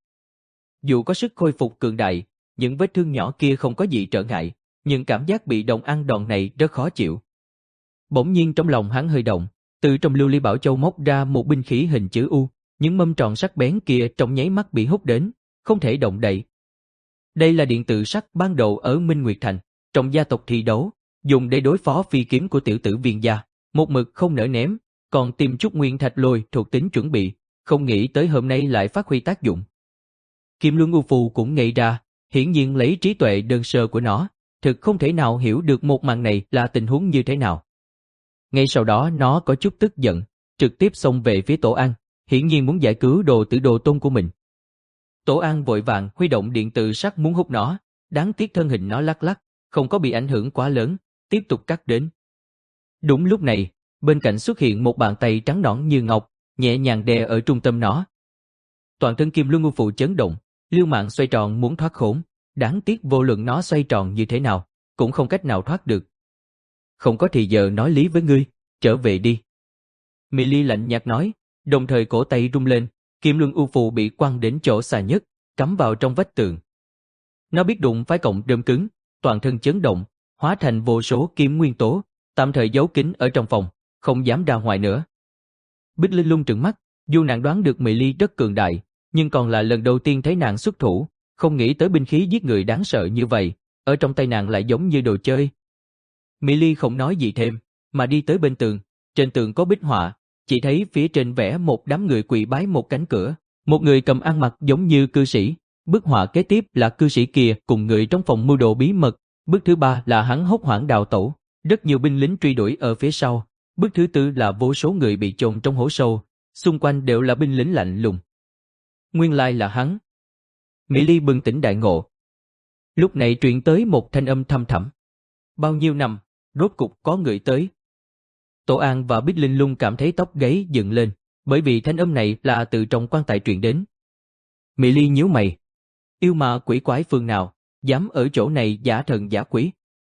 S1: Dù có sức khôi phục cường đại, những vết thương nhỏ kia không có gì trở ngại, nhưng cảm giác bị đồng ăn đòn này rất khó chịu. Bỗng nhiên trong lòng hắn hơi động, từ trong lưu ly bảo châu móc ra một binh khí hình chữ U, những mâm tròn sắc bén kia trong nháy mắt bị hút đến, không thể động đậy. Đây là điện tự sắc ban đầu ở Minh Nguyệt Thành, trong gia tộc thi đấu, dùng để đối phó phi kiếm của tiểu tử Viên gia, một mực không nỡ ném, còn tìm chút nguyên thạch lôi thuộc tính chuẩn bị, không nghĩ tới hôm nay lại phát huy tác dụng. Kim luân ngưu phù cũng ngây ra, hiển nhiên lấy trí tuệ đơn sơ của nó, thực không thể nào hiểu được một màn này là tình huống như thế nào. Ngay sau đó nó có chút tức giận, trực tiếp xông về phía Tổ An, hiển nhiên muốn giải cứu đồ tử đồ tôn của mình. Tổ An vội vàng huy động điện từ sắc muốn hút nó, đáng tiếc thân hình nó lắc lắc, không có bị ảnh hưởng quá lớn, tiếp tục cắt đến. Đúng lúc này, bên cạnh xuất hiện một bàn tay trắng nõn như ngọc, nhẹ nhàng đè ở trung tâm nó. Toàn thân kim luân ngưu phù chấn động, liêu mạng xoay tròn muốn thoát khốn, đáng tiếc vô luận nó xoay tròn như thế nào, cũng không cách nào thoát được. Không có thì giờ nói lý với ngươi, trở về đi. Mỹ Ly lạnh nhạt nói, đồng thời cổ tay rung lên, kim luân ngưu phù bị quăng đến chỗ xa nhất, cắm vào trong vách tường. Nó biết đụng phải cọng rơm cứng, toàn thân chấn động, hóa thành vô số kim nguyên tố, tạm thời giấu kín ở trong phòng, không dám ra ngoài nữa. Bích Linh Lung trừng mắt, dù nàng đoán được Mỹ Ly rất cường đại, nhưng còn là lần đầu tiên thấy nàng xuất thủ, không nghĩ tới binh khí giết người đáng sợ như vậy, ở trong tay nàng lại giống như đồ chơi. Mỹ Ly không nói gì thêm, mà đi tới bên tường, trên tường có bích họa, chỉ thấy phía trên vẽ một đám người quỳ bái một cánh cửa, một người cầm ăn mặc giống như cư sĩ, bức họa kế tiếp là cư sĩ kia cùng người trong phòng mưu đồ bí mật, bức thứ ba là hắn hốt hoảng đào tẩu, rất nhiều binh lính truy đuổi ở phía sau, bức thứ tư là vô số người bị chôn trong hố sâu, xung quanh đều là binh lính lạnh lùng. Nguyên lai là hắn. Mỹ Ly bừng tỉnh đại ngộ. Lúc này truyền tới một thanh âm thăm thẳm. Bao nhiêu năm, rốt cục có người tới. Tổ An và Bích Linh Lung cảm thấy tóc gáy dựng lên, bởi vì thanh âm này là từ trong quan tài truyền đến. Mỹ Ly nhíu mày. Yêu ma quỷ quái phương nào, dám ở chỗ này giả thần giả quỷ.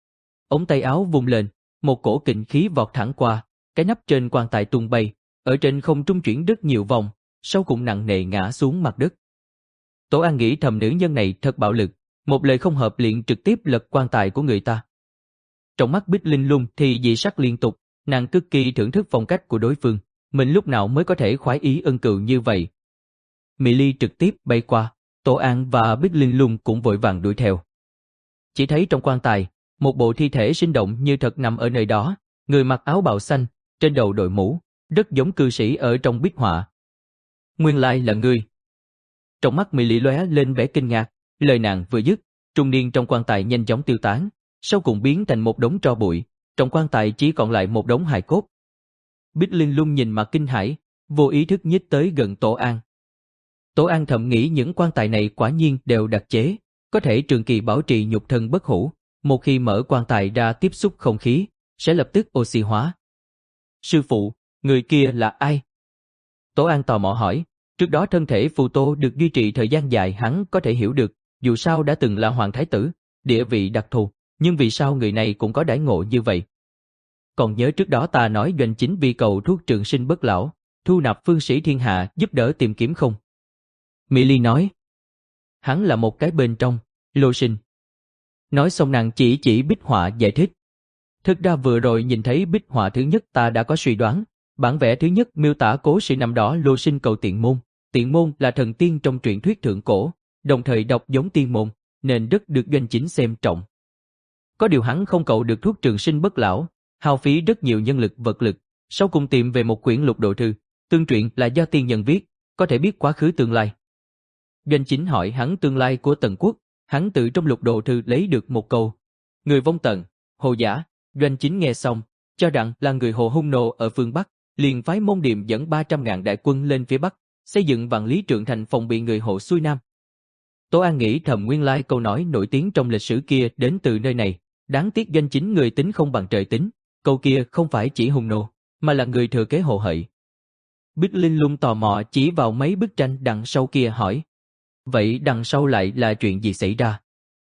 S1: Ống tay áo vung lên, một cổ kình khí vọt thẳng qua, cái nắp trên quan tài tung bay, ở trên không trung chuyển rất nhiều vòng, sau cùng nặng nề ngã xuống mặt đất. Tổ An nghĩ thầm nữ nhân này thật bạo lực, một lời không hợp liền trực tiếp lật quan tài của người ta. Trong mắt Bích Linh Lung thì dị sắc liên tục, nàng cực kỳ thưởng thức phong cách của đối phương, mình lúc nào mới có thể khoái ý ân cừu như vậy. Mỹ Ly trực tiếp bay qua, Tổ An và Bích Linh Lung cũng vội vàng đuổi theo. Chỉ thấy trong quan tài, một bộ thi thể sinh động như thật nằm ở nơi đó, người mặc áo bào xanh, trên đầu đội mũ, rất giống cư sĩ ở trong bích họa. Nguyên lai là ngươi. Trong mắt Mỹ Ly lóe lên vẻ kinh ngạc, lời nàng vừa dứt, trung niên trong quan tài nhanh chóng tiêu tán, sau cùng biến thành một đống tro bụi, trong quan tài chỉ còn lại một đống hài cốt. Bích Linh Lung nhìn mà kinh hãi, vô ý thức nhích tới gần Tổ An. Tổ An thầm nghĩ những quan tài này quả nhiên đều đặc chế, có thể trường kỳ bảo trì nhục thân bất hủ, một khi mở quan tài ra tiếp xúc không khí, sẽ lập tức oxy hóa. Sư phụ, người kia là ai? Tổ An tò mò hỏi, trước đó thân thể phù tô được duy trì thời gian dài hắn có thể hiểu được, dù sao đã từng là hoàng thái tử, địa vị đặc thù, nhưng vì sao người này cũng có đãi ngộ như vậy? Còn nhớ trước đó ta nói doanh chính vì cầu thuốc trường sinh bất lão, thu nạp phương sĩ thiên hạ giúp đỡ tìm kiếm không? Mỹ Ly nói, hắn là một cái bên trong, Lô Sinh. Nói xong nàng chỉ chỉ bích họa giải thích. Thực ra vừa rồi nhìn thấy bích họa thứ nhất ta đã có suy đoán, bản vẽ thứ nhất miêu tả cố sự năm đó Lô Sinh cầu Tiện Môn. Tiện Môn là thần tiên trong truyện thuyết thượng cổ, đồng thời đọc giống tiên môn, nên rất được doanh chính xem trọng. Có điều hắn không cầu được thuốc trường sinh bất lão, hao phí rất nhiều nhân lực vật lực, sau cùng tìm về một quyển lục độ thư, tương truyện là do tiên nhân viết, có thể biết quá khứ tương lai. Doanh Chính hỏi hắn tương lai của Tần quốc, hắn tự trong lục độ thư lấy được một câu: người vong Tần, Hồ giả. Doanh Chính nghe xong, cho rằng là người Hồ hung nộ ở phương Bắc, liền phái Môn Điềm dẫn ba trăm ngàn đại quân lên phía Bắc, xây dựng Vạn Lý Trượng thành phòng bị người Hồ xuôi Nam. Tố An nghĩ thầm nguyên lai câu nói nổi tiếng trong lịch sử kia đến từ nơi này, đáng tiếc Doanh Chính người tính không bằng trời tính, câu kia không phải chỉ hung nô, mà là người thừa kế Hồ Hợi. Bích Linh Lung tò mò chỉ vào mấy bức tranh đằng sau kia hỏi: vậy đằng sau lại là chuyện gì xảy ra?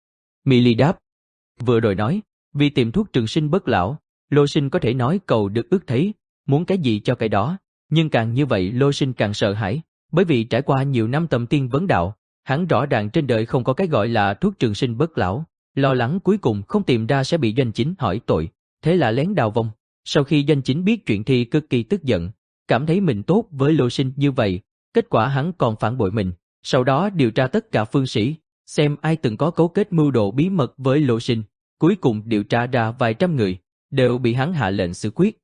S1: Mị Ly đáp: vừa rồi nói, vì tìm thuốc trường sinh bất lão, Lô Sinh có thể nói cầu được ước thấy, muốn cái gì cho cái đó, nhưng càng như vậy Lô Sinh càng sợ hãi, bởi vì trải qua nhiều năm tầm tiên vấn đạo, hắn rõ ràng trên đời không có cái gọi là thuốc trường sinh bất lão, lo lắng cuối cùng không tìm ra sẽ bị Doanh Chính hỏi tội, thế là lén đào vong. Sau khi Doanh Chính biết chuyện thì cực kỳ tức giận, cảm thấy mình tốt với Lô Sinh như vậy, kết quả hắn còn phản bội mình, sau đó điều tra tất cả phương sĩ, xem ai từng có cấu kết mưu đồ bí mật với Lô Sinh, cuối cùng điều tra ra vài trăm người, đều bị hắn hạ lệnh xử quyết.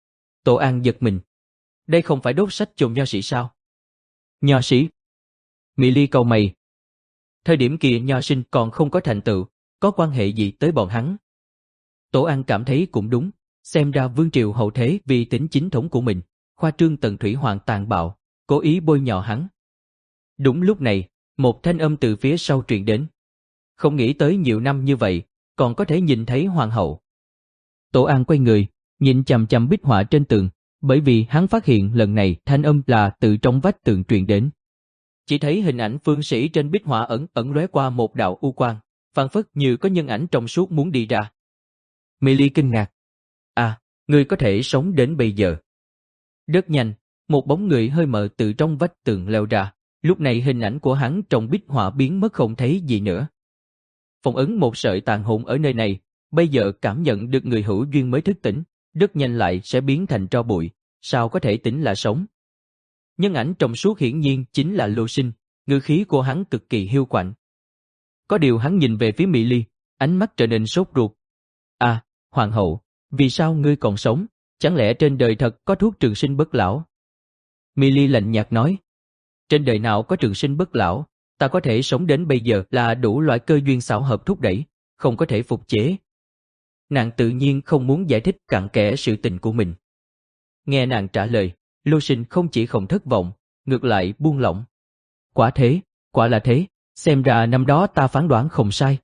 S1: Tổ An giật mình. Đây không phải đốt sách chôn nho sĩ sao? Nho sĩ? Mị Ly cau mày. Thời điểm kia Nho Sinh còn không có thành tựu, có quan hệ gì tới bọn hắn? Tổ An cảm thấy cũng đúng, xem ra vương triều hậu thế vì tính chính thống của mình, khoa trương Tần Thủy Hoàng tàn bạo, cố ý bôi nhọ hắn. Đúng lúc này, một thanh âm từ phía sau truyền đến. Không nghĩ tới nhiều năm như vậy, còn có thể nhìn thấy hoàng hậu. Tổ An quay người, nhìn chằm chằm bích họa trên tường, bởi vì hắn phát hiện lần này thanh âm là từ trong vách tường truyền đến. Chỉ thấy hình ảnh phương sĩ trên bích họa ẩn ẩn lóe qua một đạo u quang, phảng phất như có nhân ảnh trong suốt muốn đi ra. Mị Ly kinh ngạc. À, người có thể sống đến bây giờ. Rất nhanh, một bóng người hơi mờ từ trong vách tường leo ra, lúc này hình ảnh của hắn trong bích họa biến mất không thấy gì nữa. Phong ấn một sợi tàn hồn ở nơi này, bây giờ cảm nhận được người hữu duyên mới thức tỉnh, rất nhanh lại sẽ biến thành tro bụi, sao có thể tính là sống. Nhân ảnh trong suốt hiển nhiên chính là Lô Sinh, ngữ khí của hắn cực kỳ hiu quạnh. Có điều hắn nhìn về phía Mị Ly, ánh mắt trở nên sốt ruột. À, hoàng hậu, vì sao ngươi còn sống? Chẳng lẽ trên đời thật có thuốc trường sinh bất lão? Mị Ly lạnh nhạt nói. Trên đời nào có trường sinh bất lão, ta có thể sống đến bây giờ là đủ loại cơ duyên xảo hợp thúc đẩy, không có thể phục chế. Nàng tự nhiên không muốn giải thích cặn kẽ sự tình của mình. Nghe nàng trả lời, Lô Sinh không chỉ không thất vọng, ngược lại buông lỏng. Quả thế, quả là thế, xem ra năm đó ta phán đoán không sai.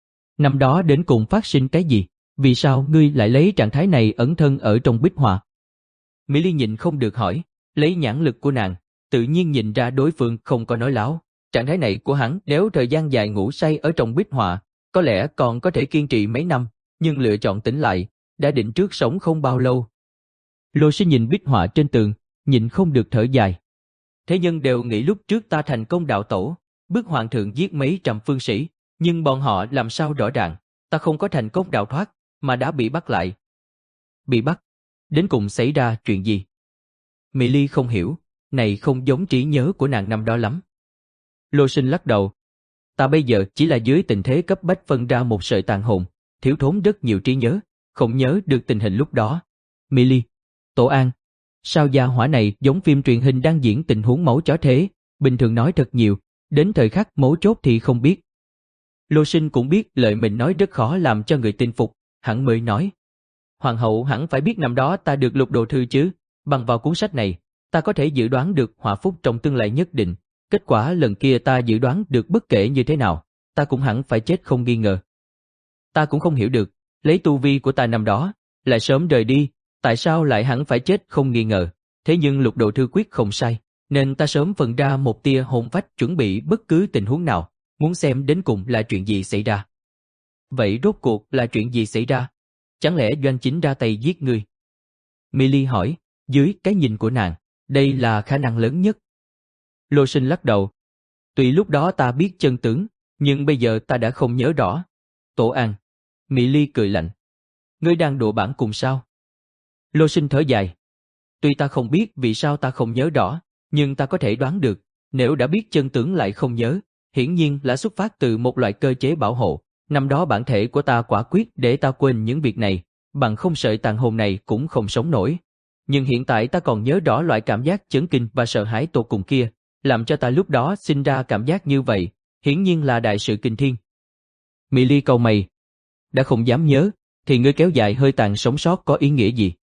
S1: Năm đó đến cùng phát sinh cái gì? Vì sao ngươi lại lấy trạng thái này ẩn thân ở trong bích họa? Mỹ Ly nhìn không được hỏi, lấy nhãn lực của nàng, tự nhiên nhìn ra đối phương không có nói láo. Trạng thái này của hắn nếu thời gian dài ngủ say ở trong bích họa, có lẽ còn có thể kiên trì mấy năm, nhưng lựa chọn tỉnh lại, đã định trước sống không bao lâu. Lô Sinh nhìn bích họa trên tường, nhịn không được thở dài. Thế nhân đều nghĩ lúc trước ta thành công đạo tổ, bức hoàng thượng giết mấy trăm phương sĩ, nhưng bọn họ làm sao rõ ràng, ta không có thành công đào thoát, mà đã bị bắt lại. Bị bắt? Đến cùng xảy ra chuyện gì? Mị Ly không hiểu, này không giống trí nhớ của nàng năm đó lắm. Lô Sinh lắc đầu. Ta bây giờ chỉ là dưới tình thế cấp bách phân ra một sợi tàn hồn, thiếu thốn rất nhiều trí nhớ, không nhớ được tình hình lúc đó. Mị Ly, Tổ An, sao gia hỏa này giống phim truyền hình đang diễn tình huống máu chó thế, bình thường nói thật nhiều, đến thời khắc mấu chốt thì không biết. Lô Sinh cũng biết lời mình nói rất khó làm cho người tin phục, hắn mới nói. Hoàng hậu hẳn phải biết năm đó ta được lục đồ thư chứ, bằng vào cuốn sách này, ta có thể dự đoán được họa phúc trong tương lai nhất định. Kết quả lần kia ta dự đoán được bất kể như thế nào, ta cũng hẳn phải chết không nghi ngờ. Ta cũng không hiểu được, lấy tu vi của ta năm đó, lại sớm rời đi, tại sao lại hẳn phải chết không nghi ngờ. Thế nhưng lục độ thư quyết không sai, nên ta sớm phân ra một tia hồn phách chuẩn bị bất cứ tình huống nào, muốn xem đến cùng là chuyện gì xảy ra. Vậy rốt cuộc là chuyện gì xảy ra? Chẳng lẽ Doanh Chính ra tay giết ngươi? Mị Ly hỏi, dưới cái nhìn của nàng, đây là khả năng lớn nhất. Lô Sinh lắc đầu. Tuy lúc đó ta biết chân tướng, nhưng bây giờ ta đã không nhớ rõ. Tổ An. Mị Ly cười lạnh. Ngươi đang đùa bản cùng sao? Lô Sinh thở dài. Tuy ta không biết vì sao ta không nhớ rõ, nhưng ta có thể đoán được, nếu đã biết chân tướng lại không nhớ, hiển nhiên là xuất phát từ một loại cơ chế bảo hộ, Năm đó bản thể của ta quả quyết để ta quên những việc này, bằng không sợi tàn hồn này cũng không sống nổi. Nhưng hiện tại ta còn nhớ rõ loại cảm giác chấn kinh và sợ hãi tột cùng kia, làm cho ta lúc đó sinh ra cảm giác như vậy, hiển nhiên là đại sự kinh thiên. Mỹ Ly cau mày. Đã không dám nhớ, thì ngươi kéo dài hơi tàn sống sót có ý nghĩa gì?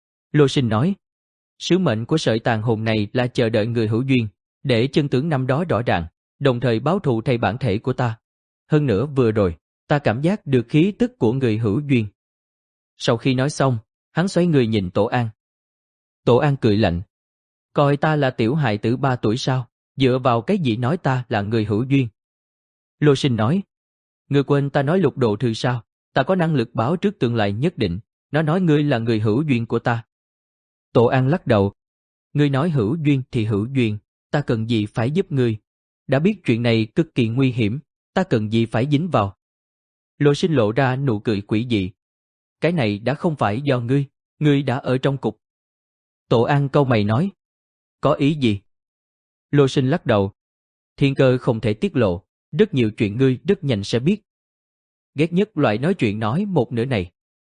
S1: Lô Sinh nói. Sứ mệnh của sợi tàn hồn này là chờ đợi người hữu duyên, để chân tướng năm đó rõ ràng, đồng thời báo thù thay bản thể của ta. Hơn nữa vừa rồi, ta cảm giác được khí tức của người hữu duyên. Sau khi nói xong, hắn xoay người nhìn Tổ An. Tổ An cười lạnh. Coi ta là tiểu hài tử ba tuổi sao, dựa vào cái gì nói ta là người hữu duyên? Lô Sinh nói. Ngươi quên ta nói lục độ thư sao, ta có năng lực báo trước tương lai nhất định, nó nói ngươi là người hữu duyên của ta. Tổ An lắc đầu. Ngươi nói hữu duyên thì hữu duyên, ta cần gì phải giúp ngươi? Đã biết chuyện này cực kỳ nguy hiểm, ta cần gì phải dính vào? Lô Sinh lộ ra nụ cười quỷ dị. Cái này đã không phải do ngươi, ngươi đã ở trong cục. Tổ An cau mày nói. Có ý gì? Lô Sinh lắc đầu. Thiên cơ không thể tiết lộ, rất nhiều chuyện ngươi rất nhanh sẽ biết. Ghét nhất loại nói chuyện nói một nửa này.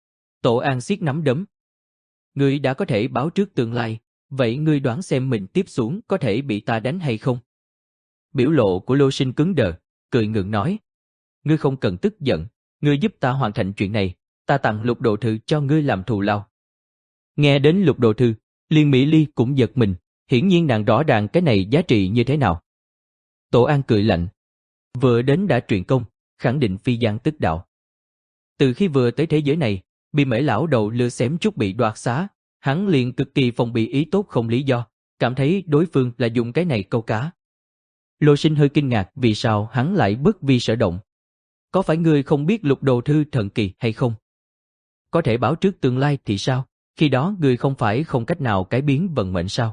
S1: Tổ An siết nắm đấm. Ngươi đã có thể báo trước tương lai, vậy ngươi đoán xem mình tiếp xuống có thể bị ta đánh hay không? Biểu lộ của Lô Sinh cứng đờ, cười ngượng nói. Ngươi không cần tức giận, ngươi giúp ta hoàn thành chuyện này, ta tặng lục độ thư cho ngươi làm thù lao. Nghe đến lục độ thư, liền Mỹ Ly cũng giật mình, hiển nhiên nàng rõ ràng cái này giá trị như thế nào. Tổ An cười lạnh. Vừa đến đã truyền công, khẳng định phi gian tức đạo. Từ khi vừa tới thế giới này, bị Mễ lão đầu lừa xém chút bị đoạt xá, hắn liền cực kỳ phòng bị ý tốt không lý do, cảm thấy đối phương là dùng cái này câu cá. Lô Sinh hơi kinh ngạc vì sao hắn lại bất vi sở động. Có phải ngươi không biết lục đồ thư thần kỳ hay không? Có thể báo trước tương lai thì sao? Khi đó ngươi không phải không cách nào cải biến vận mệnh sao?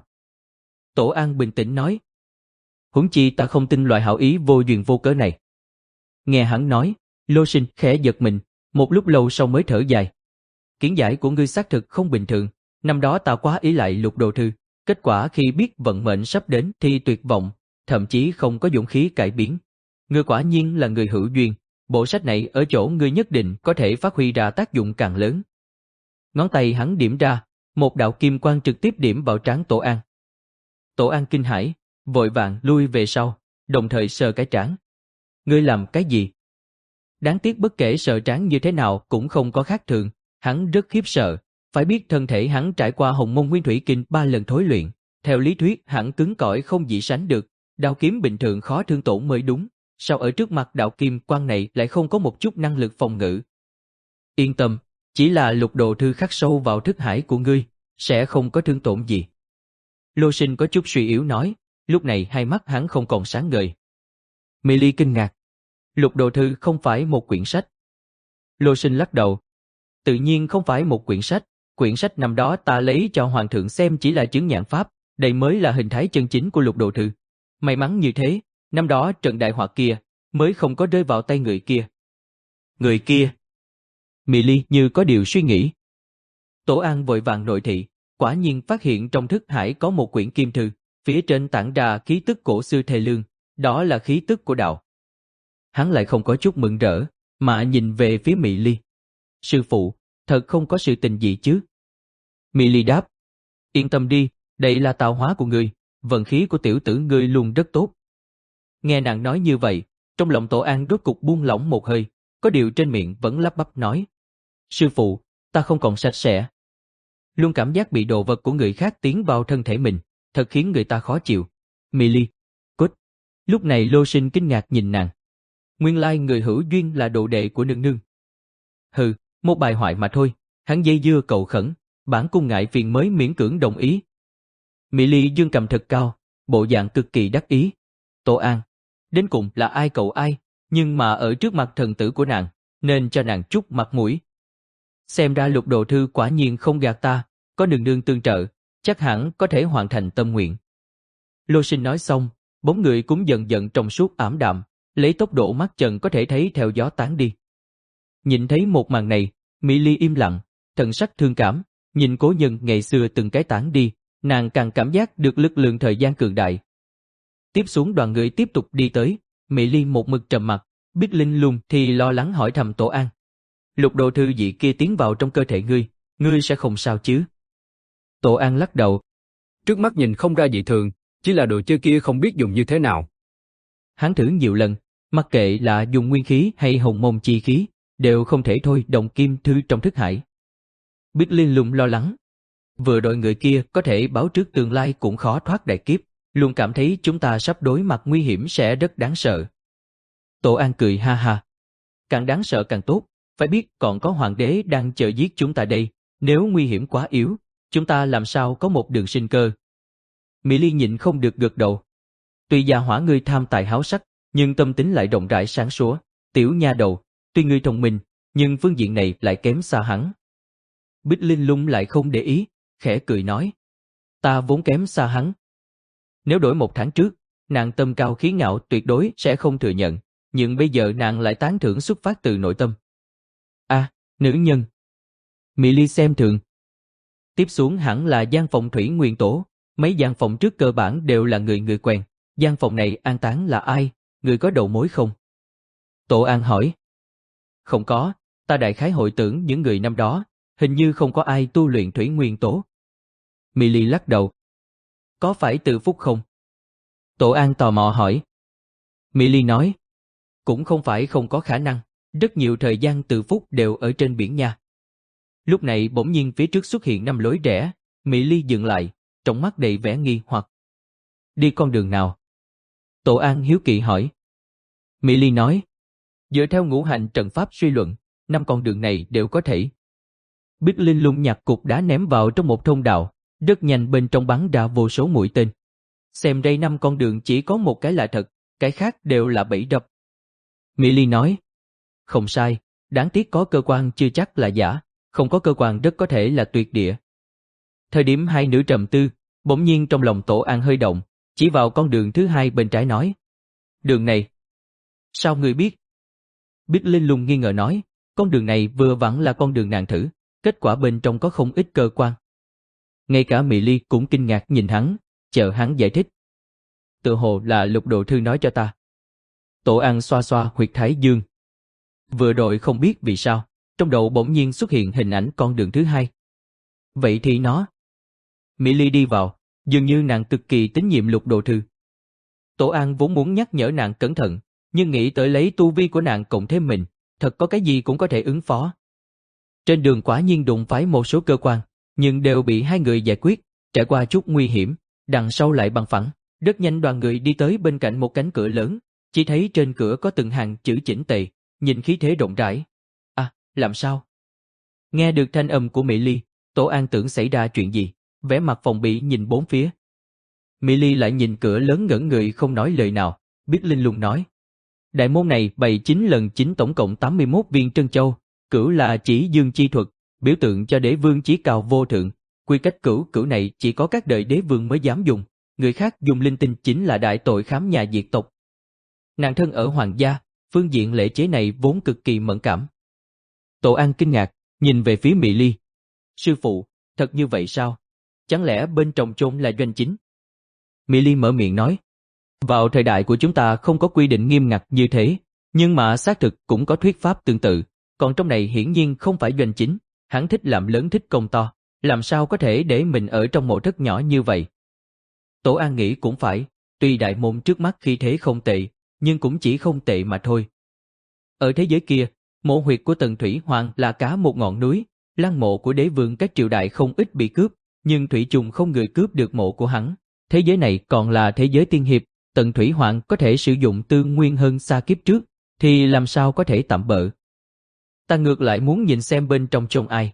S1: Tổ An bình tĩnh nói. Huống chi ta không tin loại hảo ý vô duyên vô cớ này. Nghe hắn nói, Lô Sinh khẽ giật mình, một lúc lâu sau mới thở dài. Kiến giải của ngươi xác thực không bình thường, năm đó ta quá ý lại lục đồ thư, kết quả khi biết vận mệnh sắp đến thì tuyệt vọng, thậm chí không có dũng khí cải biến. Ngươi quả nhiên là người hữu duyên, bộ sách này ở chỗ ngươi nhất định có thể phát huy ra tác dụng càng lớn. Ngón tay hắn điểm ra, một đạo kim quang trực tiếp điểm vào trán Tổ An. Tổ An kinh hãi, vội vàng lui về sau, đồng thời sờ cái trán. Ngươi làm cái gì? Đáng tiếc bất kể sờ trán như thế nào cũng không có khác thường, hắn rất khiếp sợ, phải biết thân thể hắn trải qua Hồng Môn Nguyên Thủy Kinh ba lần thối luyện, theo lý thuyết hắn cứng cỏi không gì sánh được, đao kiếm bình thường khó thương tổn mới đúng, sao ở trước mặt đạo kim quang này lại không có một chút năng lực phòng ngự? Yên tâm, chỉ là lục đồ thư khắc sâu vào thức hải của ngươi, sẽ không có thương tổn gì. Lô Sinh có chút suy yếu nói, lúc này hai mắt hắn không còn sáng ngời. Mỹ Ly kinh ngạc. Lục đồ thư không phải một quyển sách. Lô Sinh lắc đầu. Tự nhiên không phải một quyển sách, quyển sách năm đó ta lấy cho hoàng thượng xem chỉ là chứng nhãn pháp, đây mới là hình thái chân chính của lục đồ thư. May mắn như thế, năm đó trận đại họa kia mới không có rơi vào tay người kia. Người kia? Mỹ Ly như có điều suy nghĩ. Tổ An vội vàng nội thị, quả nhiên phát hiện trong thức hải có một quyển kim thư, phía trên tản ra khí tức cổ xưa thê lương, đó là khí tức của đạo. Hắn lại không có chút mừng rỡ, mà nhìn về phía Mỹ Ly. Sư phụ, thật không có sự tình gì chứ? Mỹ Ly đáp, yên tâm đi, đây là tạo hóa của ngươi, vận khí của tiểu tử ngươi luôn rất tốt. Nghe nàng nói như vậy, trong lòng Tổ An rốt cục buông lỏng một hơi, có điều trên miệng vẫn lắp bắp nói. Sư phụ, ta không còn sạch sẽ. Luôn cảm giác bị đồ vật của người khác tiến vào thân thể mình, thật khiến người ta khó chịu. Mỹ Ly, cút. Lúc này Lô Sinh kinh ngạc nhìn nàng. Nguyên lai người hữu duyên là đồ đệ của nương nương. Hừ, một bài hoại mà thôi, hắn dây dưa cầu khẩn, bản cung ngại phiền mới miễn cưỡng đồng ý. Mỹ Ly dương cầm thật cao, bộ dạng cực kỳ đắc ý. Tổ An, đến cùng là ai cầu ai, nhưng mà ở trước mặt thần tử của nàng, nên cho nàng chút mặt mũi. Xem ra lục đồ thư quả nhiên không gạt ta, có nương nương tương trợ, chắc hẳn có thể hoàn thành tâm nguyện. Lô Sinh nói xong, bóng người cũng dần dần trong suốt ảm đạm, lấy tốc độ mắt trần có thể thấy theo gió tán đi. Nhìn thấy một màn này, Mỹ Ly im lặng, thần sắc thương cảm, nhìn cố nhân ngày xưa từng cái tán đi, nàng càng cảm giác được lực lượng thời gian cường đại. Tiếp xuống đoàn người tiếp tục đi tới, Mỹ Ly một mực trầm mặc, Biết Linh Lung thì lo lắng hỏi thầm Tổ An. Lục đồ thư dị kia tiến vào trong cơ thể ngươi, ngươi sẽ không sao chứ? Tổ An lắc đầu.
S2: Trước mắt nhìn không ra dị thường, chỉ là đồ chơi kia không biết dùng như thế nào.
S1: Hắn thử nhiều lần, mặc kệ là dùng nguyên khí hay hồng môn chi khí, đều không thể thôi động kim thư trong thức hải. Biết Linh Lung lo lắng. Vừa đội người kia có thể báo trước tương lai cũng khó thoát đại kiếp, luôn cảm thấy chúng ta sắp đối mặt nguy hiểm sẽ rất đáng sợ. Tổ An cười ha ha. Càng đáng sợ càng tốt, phải biết còn có hoàng đế đang chờ giết chúng ta đây, nếu nguy hiểm quá yếu, chúng ta làm sao có một đường sinh cơ. Mỹ Ly nhịn không được gật đầu. Tuy gia hỏa ngươi tham tài háo sắc, nhưng tâm tính lại rộng rãi sáng sủa, tiểu nha đầu, tuy ngươi thông minh, nhưng phương diện này lại kém xa hắn. Bích Linh Lung lại không để ý, khẽ cười nói. Ta vốn kém xa hắn. Nếu đổi một tháng trước, nàng tâm cao khí ngạo tuyệt đối sẽ không thừa nhận, nhưng bây giờ nàng lại tán thưởng xuất phát từ nội tâm. A, à, nữ nhân. Mỹ Ly xem thường. Tiếp xuống hẳn là gian phòng thủy nguyên tổ, mấy gian phòng trước cơ bản đều là người người quen, gian phòng này an táng là ai, người có đầu mối không? Tổ An hỏi. Không có, ta đại khái hội tưởng những người năm đó, hình như không có ai tu luyện thủy nguyên tố. Mỹ Ly lắc đầu. Có phải Từ Phúc không? Tổ An tò mò hỏi. Mỹ Ly nói. Cũng không phải không có khả năng, rất nhiều thời gian Từ Phúc đều ở trên biển nha. Lúc này bỗng nhiên phía trước xuất hiện năm lối rẽ, Mỹ Ly dừng lại, trong mắt đầy vẻ nghi hoặc. Đi con đường nào? Tổ An hiếu kỳ hỏi. Mỹ Ly nói. Dựa theo ngũ hành trận pháp suy luận, năm con đường này đều có thể. Bích Linh Lung nhặt cục đá ném vào trong một thông đạo, rất nhanh bên trong bắn ra vô số mũi tên. Xem đây năm con đường chỉ có một cái là thật, cái khác đều là bẫy đập. Mỹ Ly nói. Không sai, đáng tiếc có cơ quan chưa chắc là giả, không có cơ quan rất có thể là tuyệt địa. Thời điểm hai nữ trầm tư, bỗng nhiên trong lòng Tổ An hơi động, chỉ vào con đường thứ hai bên trái nói. Đường này. Sao người biết? Bích Linh Lung nghi ngờ nói, con đường này vừa vặn là con đường nàng thử, kết quả bên trong có không ít cơ quan. Ngay cả Mỹ Ly cũng kinh ngạc nhìn hắn, chờ hắn giải thích. Tự hồ là Lục Đồ Thư nói cho ta. Tổ An xoa xoa huyệt thái dương. Vừa rồi không biết vì sao, trong đầu bỗng nhiên xuất hiện hình ảnh con đường thứ hai. Vậy thì nó. Mỹ Ly đi vào, dường như nàng cực kỳ tín nhiệm Lục Đồ Thư. Tổ An vốn muốn nhắc nhở nàng cẩn thận, nhưng nghĩ tới lấy tu vi của nàng cộng thêm mình, thật có cái gì cũng có thể ứng phó. Trên đường quả nhiên đụng phải một số cơ quan, nhưng đều bị hai người giải quyết, trải qua chút nguy hiểm, đằng sau lại bằng phẳng. Rất nhanh đoàn người đi tới bên cạnh một cánh cửa lớn, chỉ thấy trên cửa có từng hàng chữ chỉnh tề, nhìn khí thế rộng rãi. À, làm sao? Nghe được thanh âm của Mỹ Ly, Tổ An tưởng xảy ra chuyện gì, vẻ mặt phòng bị nhìn bốn phía. Mỹ Ly lại nhìn cửa lớn ngẩn người không nói lời nào, biết Linh Lung nói. Đại môn này bày chín lần chín tổng cộng tám mươi mốt viên trân châu, cửu là chỉ dương chi thuật, biểu tượng cho đế vương chí cao vô thượng. Quy cách cửu cửu này chỉ có các đời đế vương mới dám dùng, người khác dùng linh tinh chính là đại tội khám nhà diệt tộc. Nàng thân ở hoàng gia, phương diện lễ chế này vốn cực kỳ mẫn cảm. Tổ An kinh ngạc, nhìn về phía Mỹ Ly. Sư phụ, thật như vậy sao? Chẳng lẽ bên trong chôn là doanh chính? Mỹ Ly mở miệng nói. Vào thời đại của chúng ta không có quy định nghiêm ngặt như thế, nhưng mà xác thực cũng có thuyết pháp tương tự. Còn trong này hiển nhiên không phải doanh chính, hắn thích làm lớn thích công to, làm sao có thể để mình ở trong mộ thất nhỏ như vậy? Tổ An nghĩ cũng phải, tuy đại môn trước mắt khi thế không tệ, nhưng cũng chỉ không tệ mà thôi. Ở thế giới kia, mộ huyệt của Tần Thủy Hoàng là cả một ngọn núi, lăng mộ của đế vương các triều đại không ít bị cướp, nhưng thủy chung không người cướp được mộ của hắn. Thế giới này còn là thế giới tiên hiệp, Tần Thủy Hoàng có thể sử dụng tư nguyên hơn xa kiếp trước, thì làm sao có thể tạm bợ. Ta ngược lại muốn nhìn xem bên trong trông ai.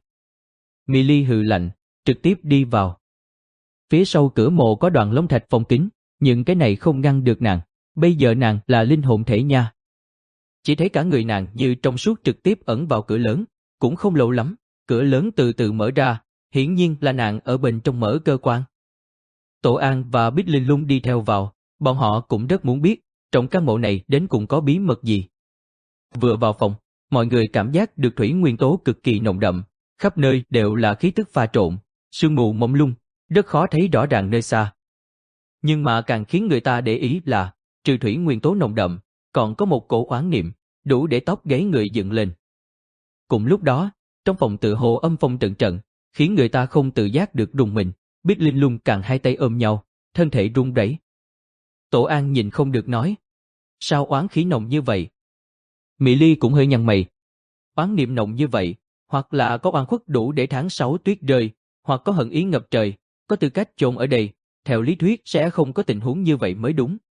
S1: Mỹ Ly hừ lạnh, trực tiếp đi vào. Phía sau cửa mộ có đoàn lông thạch phong kính, nhưng cái này không ngăn được nàng, bây giờ nàng là linh hồn thể nha. Chỉ thấy cả người nàng như trong suốt trực tiếp ẩn vào cửa lớn, cũng không lâu lắm, cửa lớn từ từ mở ra, hiển nhiên là nàng ở bên trong mở cơ quan. Tổ An và Bích Linh Lung đi theo vào, bọn họ cũng rất muốn biết, trong căn mộ này đến cùng có bí mật gì. Vừa vào phòng, mọi người cảm giác được thủy nguyên tố cực kỳ nồng đậm, khắp nơi đều là khí tức pha trộn, sương mù mông lung, rất khó thấy rõ ràng nơi xa. Nhưng mà càng khiến người ta để ý là, trừ thủy nguyên tố nồng đậm, còn có một cổ oán niệm, đủ để tóc gáy người dựng lên. Cùng lúc đó, trong phòng tự hồ âm phong trận trận, khiến người ta không tự giác được rùng mình. Biết Linh Lung càng hai tay ôm nhau, thân thể run rẩy. Tổ An nhìn không được nói, sao oán khí nồng như vậy? Mỹ Ly cũng hơi nhăn mày. Oán niệm nồng như vậy, hoặc là có oan khuất đủ để tháng sáu tuyết rơi, hoặc có hận ý ngập trời, có tư cách chôn ở đây, theo lý thuyết sẽ không có tình huống như vậy mới đúng.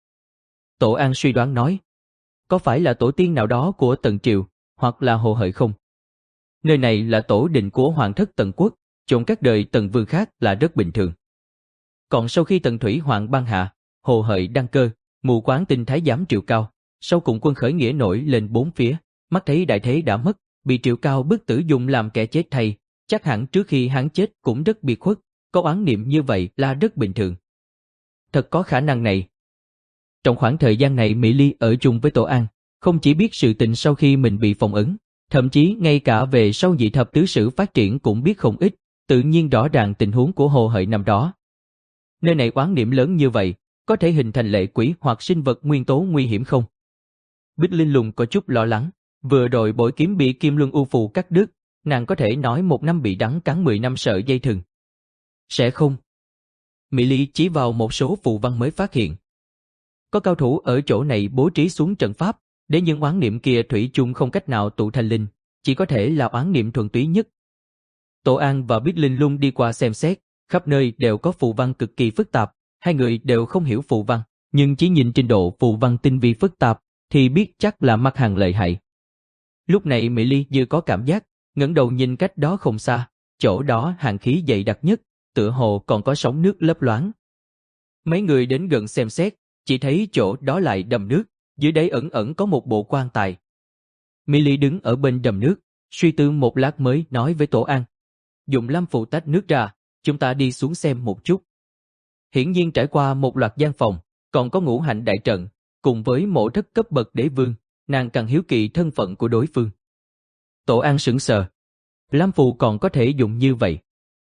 S1: Tổ An suy đoán nói, có phải là tổ tiên nào đó của Tần Triều, hoặc là Hồ Hợi không? Nơi này là tổ đình của Hoàng thất Tần Quốc, chôn các đời Tần Vương khác là rất bình thường. Còn sau khi Tần Thủy Hoàng ban hạ, Hồ Hợi đăng cơ, mù quáng tin thái giám Triệu Cao, sau cùng quân khởi nghĩa nổi lên bốn phía, mắt thấy đại thế đã mất, bị Triệu Cao bức tử dùng làm kẻ chết thay, chắc hẳn trước khi hắn chết cũng rất biệt khuất, có oán niệm như vậy là rất bình thường. Thật có khả năng này. Trong khoảng thời gian này Mỹ Ly ở chung với Tổ An, không chỉ biết sự tình sau khi mình bị phong ấn, thậm chí ngay cả về sau dị thập tứ sử phát triển cũng biết không ít, tự nhiên rõ ràng tình huống của Hồ Hợi năm đó. Nơi này oán niệm lớn như vậy, có thể hình thành lệ quỷ hoặc sinh vật nguyên tố nguy hiểm không? Bích Linh Lung có chút lo lắng, vừa rồi bội kiếm bị Kim Luân U Phù cắt đứt, nàng có thể nói một năm bị đắng cắn mười năm sợi dây thừng. Sẽ không. Mỹ Ly chỉ vào một số phù văn mới phát hiện. Có cao thủ ở chỗ này bố trí xuống trận pháp, để những oán niệm kia thủy chung không cách nào tụ thành linh, chỉ có thể là oán niệm thuần túy nhất. Tổ An và Bích Linh Lung đi qua xem xét, khắp nơi đều có phù văn cực kỳ phức tạp, hai người đều không hiểu phù văn, nhưng chỉ nhìn trình độ phù văn tinh vi phức tạp, thì biết chắc là mặt hàng lợi hại. Lúc này Mỹ Ly như có cảm giác, ngẩng đầu nhìn cách đó không xa, chỗ đó hàn khí dày đặc nhất, tựa hồ còn có sóng nước lấp loáng. Mấy người đến gần xem xét, chỉ thấy chỗ đó lại đầm nước, dưới đáy ẩn ẩn có một bộ quan tài. Mỹ Ly đứng ở bên đầm nước, suy tư một lát mới nói với Tổ An. Dùng lam phù tách nước ra, chúng ta đi xuống xem một chút. Hiển nhiên trải qua một loạt gian phòng, còn có ngũ hạnh đại trận, cùng với mộ thất cấp bậc đế vương, nàng càng hiếu kỳ thân phận của đối phương. Tổ An sững sờ. Lam phù còn có thể dùng như vậy.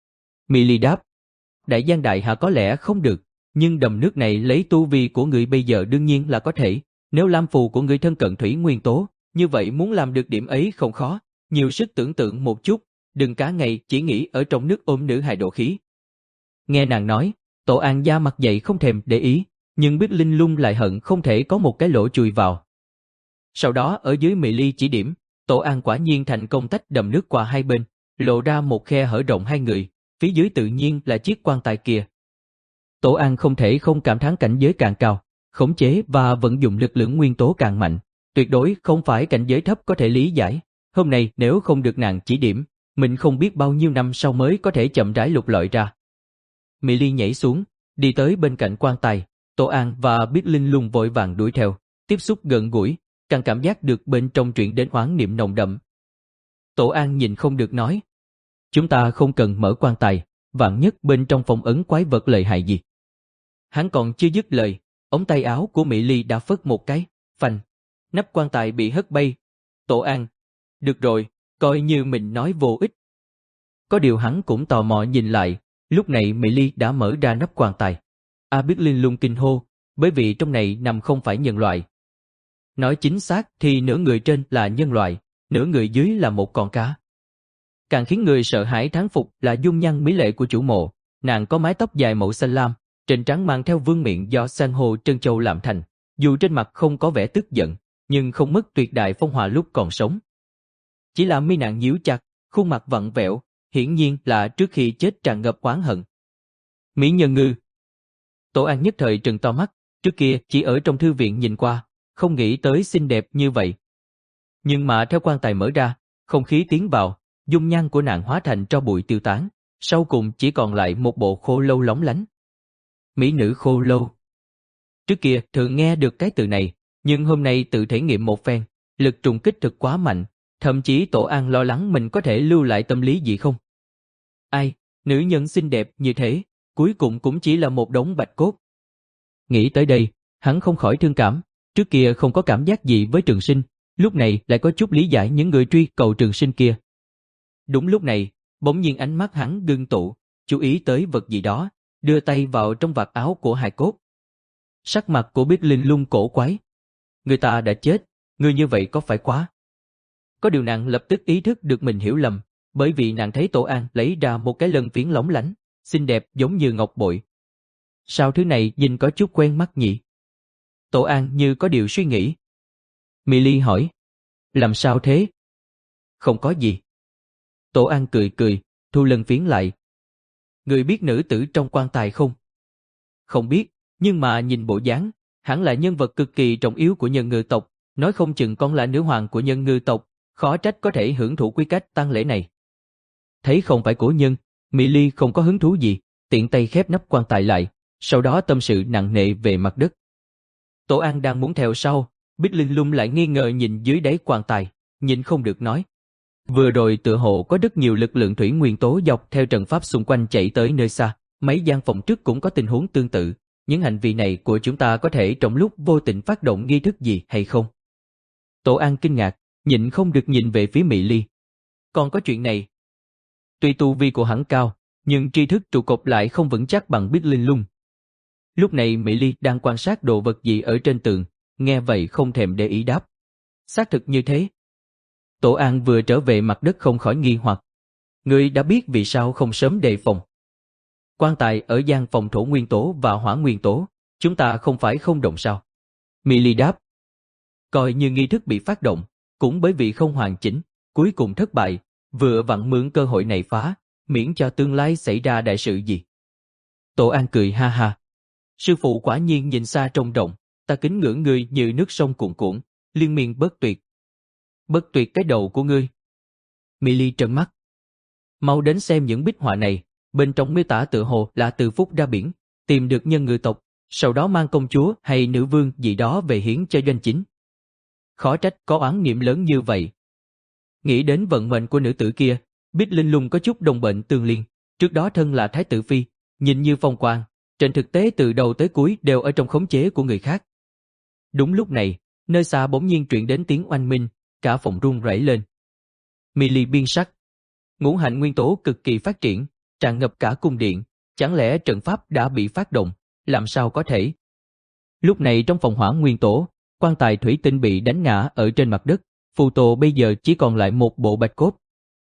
S1: Mỹ Ly đáp. Đại giang đại hạ có lẽ không được, nhưng đầm nước này lấy tu vi của người bây giờ đương nhiên là có thể. Nếu lam phù của người thân cận thủy nguyên tố, như vậy muốn làm được điểm ấy không khó, nhiều sức tưởng tượng một chút, đừng cả ngày chỉ nghĩ ở trong nước ôm nữ hài độ khí. Nghe nàng nói, Tổ An da mặt dậy không thèm để ý, nhưng Bích Linh Lung lại hận không thể có một cái lỗ chui vào. Sau đó ở dưới Mỹ Ly chỉ điểm, Tổ An quả nhiên thành công tách đầm nước qua hai bên, lộ ra một khe hở rộng hai người, phía dưới tự nhiên là chiếc quan tài kia. Tổ An không thể không cảm thán cảnh giới càng cao, khống chế và vận dụng lực lượng nguyên tố càng mạnh, tuyệt đối không phải cảnh giới thấp có thể lý giải. Hôm nay nếu không được nàng chỉ điểm, mình không biết bao nhiêu năm sau mới có thể chậm rãi lục lọi ra. Mỹ Ly nhảy xuống, đi tới bên cạnh quan tài, Tổ An và Bích Linh Lung vội vàng đuổi theo, tiếp xúc gần gũi, càng cảm giác được bên trong truyền đến oán niệm nồng đậm. Tổ An nhìn không được nói, chúng ta không cần mở quan tài, vạn nhất bên trong phong ấn quái vật lợi hại gì. Hắn còn chưa dứt lời, ống tay áo của Mỹ Ly đã phất một cái, phanh, nắp quan tài bị hất bay. Tổ An, được rồi, coi như mình nói vô ích. Có điều hắn cũng tò mò nhìn lại, lúc này Mỹ Ly đã mở ra nắp quan tài. A Bích Linh Lung kinh hô, bởi vì trong này nằm không phải nhân loại. Nói chính xác thì nửa người trên là nhân loại, nửa người dưới là một con cá. Càng khiến người sợ hãi thán phục là dung nhan mỹ lệ của chủ mộ, nàng có mái tóc dài màu xanh lam, trên trán mang theo vương miện do san hô trân châu làm thành, dù trên mặt không có vẻ tức giận, nhưng không mất tuyệt đại phong hòa lúc còn sống. Chỉ là mi nàng nhíu chặt, khuôn mặt vặn vẹo, hiển nhiên là trước khi chết tràn ngập oán hận. Mỹ nhân ngư. Tổ An nhất thời trừng to mắt, trước kia chỉ ở trong thư viện nhìn qua, không nghĩ tới xinh đẹp như vậy. Nhưng mà theo quan tài mở ra, không khí tiến vào, dung nhan của nàng hóa thành tro bụi tiêu tán, sau cùng chỉ còn lại một bộ khô lâu lóng lánh. Mỹ nữ khô lâu. Trước kia thường nghe được cái từ này, nhưng hôm nay tự thể nghiệm một phen, lực trùng kích thực quá mạnh, thậm chí Tổ An lo lắng mình có thể lưu lại tâm lý gì không. Ai, nữ nhân xinh đẹp như thế, cuối cùng cũng chỉ là một đống bạch cốt. Nghĩ tới đây, hắn không khỏi thương cảm, trước kia không có cảm giác gì với Trường Sinh, lúc này lại có chút lý giải những người truy cầu Trường Sinh kia. Đúng lúc này, bỗng nhiên ánh mắt hắn ngưng tụ, chú ý tới vật gì đó, đưa tay vào trong vạt áo của hài cốt. Sắc mặt của Bích Linh Lung cổ quái. Người ta đã chết, Ngươi như vậy có phải quá? Có điều nàng lập tức ý thức được mình hiểu lầm, bởi vì nàng thấy Tổ An lấy ra một cái lân phiến lóng lánh, xinh đẹp giống như ngọc bội. Sao thứ này nhìn có chút quen mắt nhỉ? Tổ An như có điều suy nghĩ. Milly hỏi, làm sao thế? Không có gì. Tổ An cười cười, thu lân phiến lại. Người biết nữ tử trong quan tài không? Không biết, nhưng mà nhìn bộ dáng, hẳn là nhân vật cực kỳ trọng yếu của nhân ngư tộc, nói không chừng con là nữ hoàng của nhân ngư tộc, khó trách có thể hưởng thụ quy cách tang lễ này. Thấy không phải cổ nhân, Milly không có hứng thú gì, tiện tay khép nắp quan tài lại, sau đó tâm sự nặng nề về mặt đất. Tổ An đang muốn theo sau, Bích Linh Lung lại nghi ngờ nhìn dưới đáy quan tài, nhìn không được nói. Vừa rồi tựa hồ có rất nhiều lực lượng thủy nguyên tố dọc theo trận pháp xung quanh chạy tới nơi xa, mấy gian phòng trước cũng có tình huống tương tự, những hành vi này của chúng ta có thể trong lúc vô tình phát động nghi thức gì hay không? Tổ An kinh ngạc, nhịn không được nhìn về phía Mỹ Ly. Còn có chuyện này. Tuy tu vi của hắn cao, nhưng tri thức trụ cột lại không vững chắc bằng Bích Linh Lung. Lúc này Mỹ Ly đang quan sát đồ vật gì ở trên tường, nghe vậy không thèm để ý đáp. Xác thực như thế. Tổ An vừa trở về mặt đất không khỏi nghi hoặc. Ngươi đã biết vì sao không sớm đề phòng. Quan tài ở gian phòng thổ nguyên tố và hỏa nguyên tố, chúng ta không phải không động sao? Mỹ Ly đáp. Coi như nghi thức bị phát động, cũng bởi vì không hoàn chỉnh, cuối cùng thất bại, vừa vặn mượn cơ hội này phá, miễn cho tương lai xảy ra đại sự gì. Tổ An cười ha ha. Sư phụ quả nhiên nhìn xa trông rộng, ta kính ngưỡng ngươi như nước sông cuồn cuộn, liên miên bất tuyệt. Bất tuyệt cái đầu của ngươi. Mỹ Ly trợn mắt. Mau đến xem những bích họa này, bên trong miêu tả tựa hồ là từ phúc ra biển, tìm được nhân ngư tộc, sau đó mang công chúa hay nữ vương gì đó về hiến cho doanh chính. Khó trách có oán niệm lớn như vậy. Nghĩ đến vận mệnh của nữ tử kia, Bích Linh Lung có chút đồng bệnh tương liên, trước đó thân là thái tử phi, nhìn như phong quang, trên thực tế từ đầu tới cuối đều ở trong khống chế của người khác. Đúng lúc này, nơi xa bỗng nhiên truyền đến tiếng oanh minh, cả phòng rung rẩy lên. Milly biên sắc. Ngũ hành nguyên tố cực kỳ phát triển, tràn ngập cả cung điện, chẳng lẽ trận pháp đã bị phát động, làm sao có thể? Lúc này trong phòng hỏa nguyên tố, quan tài thủy tinh bị đánh ngã ở trên mặt đất, phù tô bây giờ chỉ còn lại một bộ bạch cốt.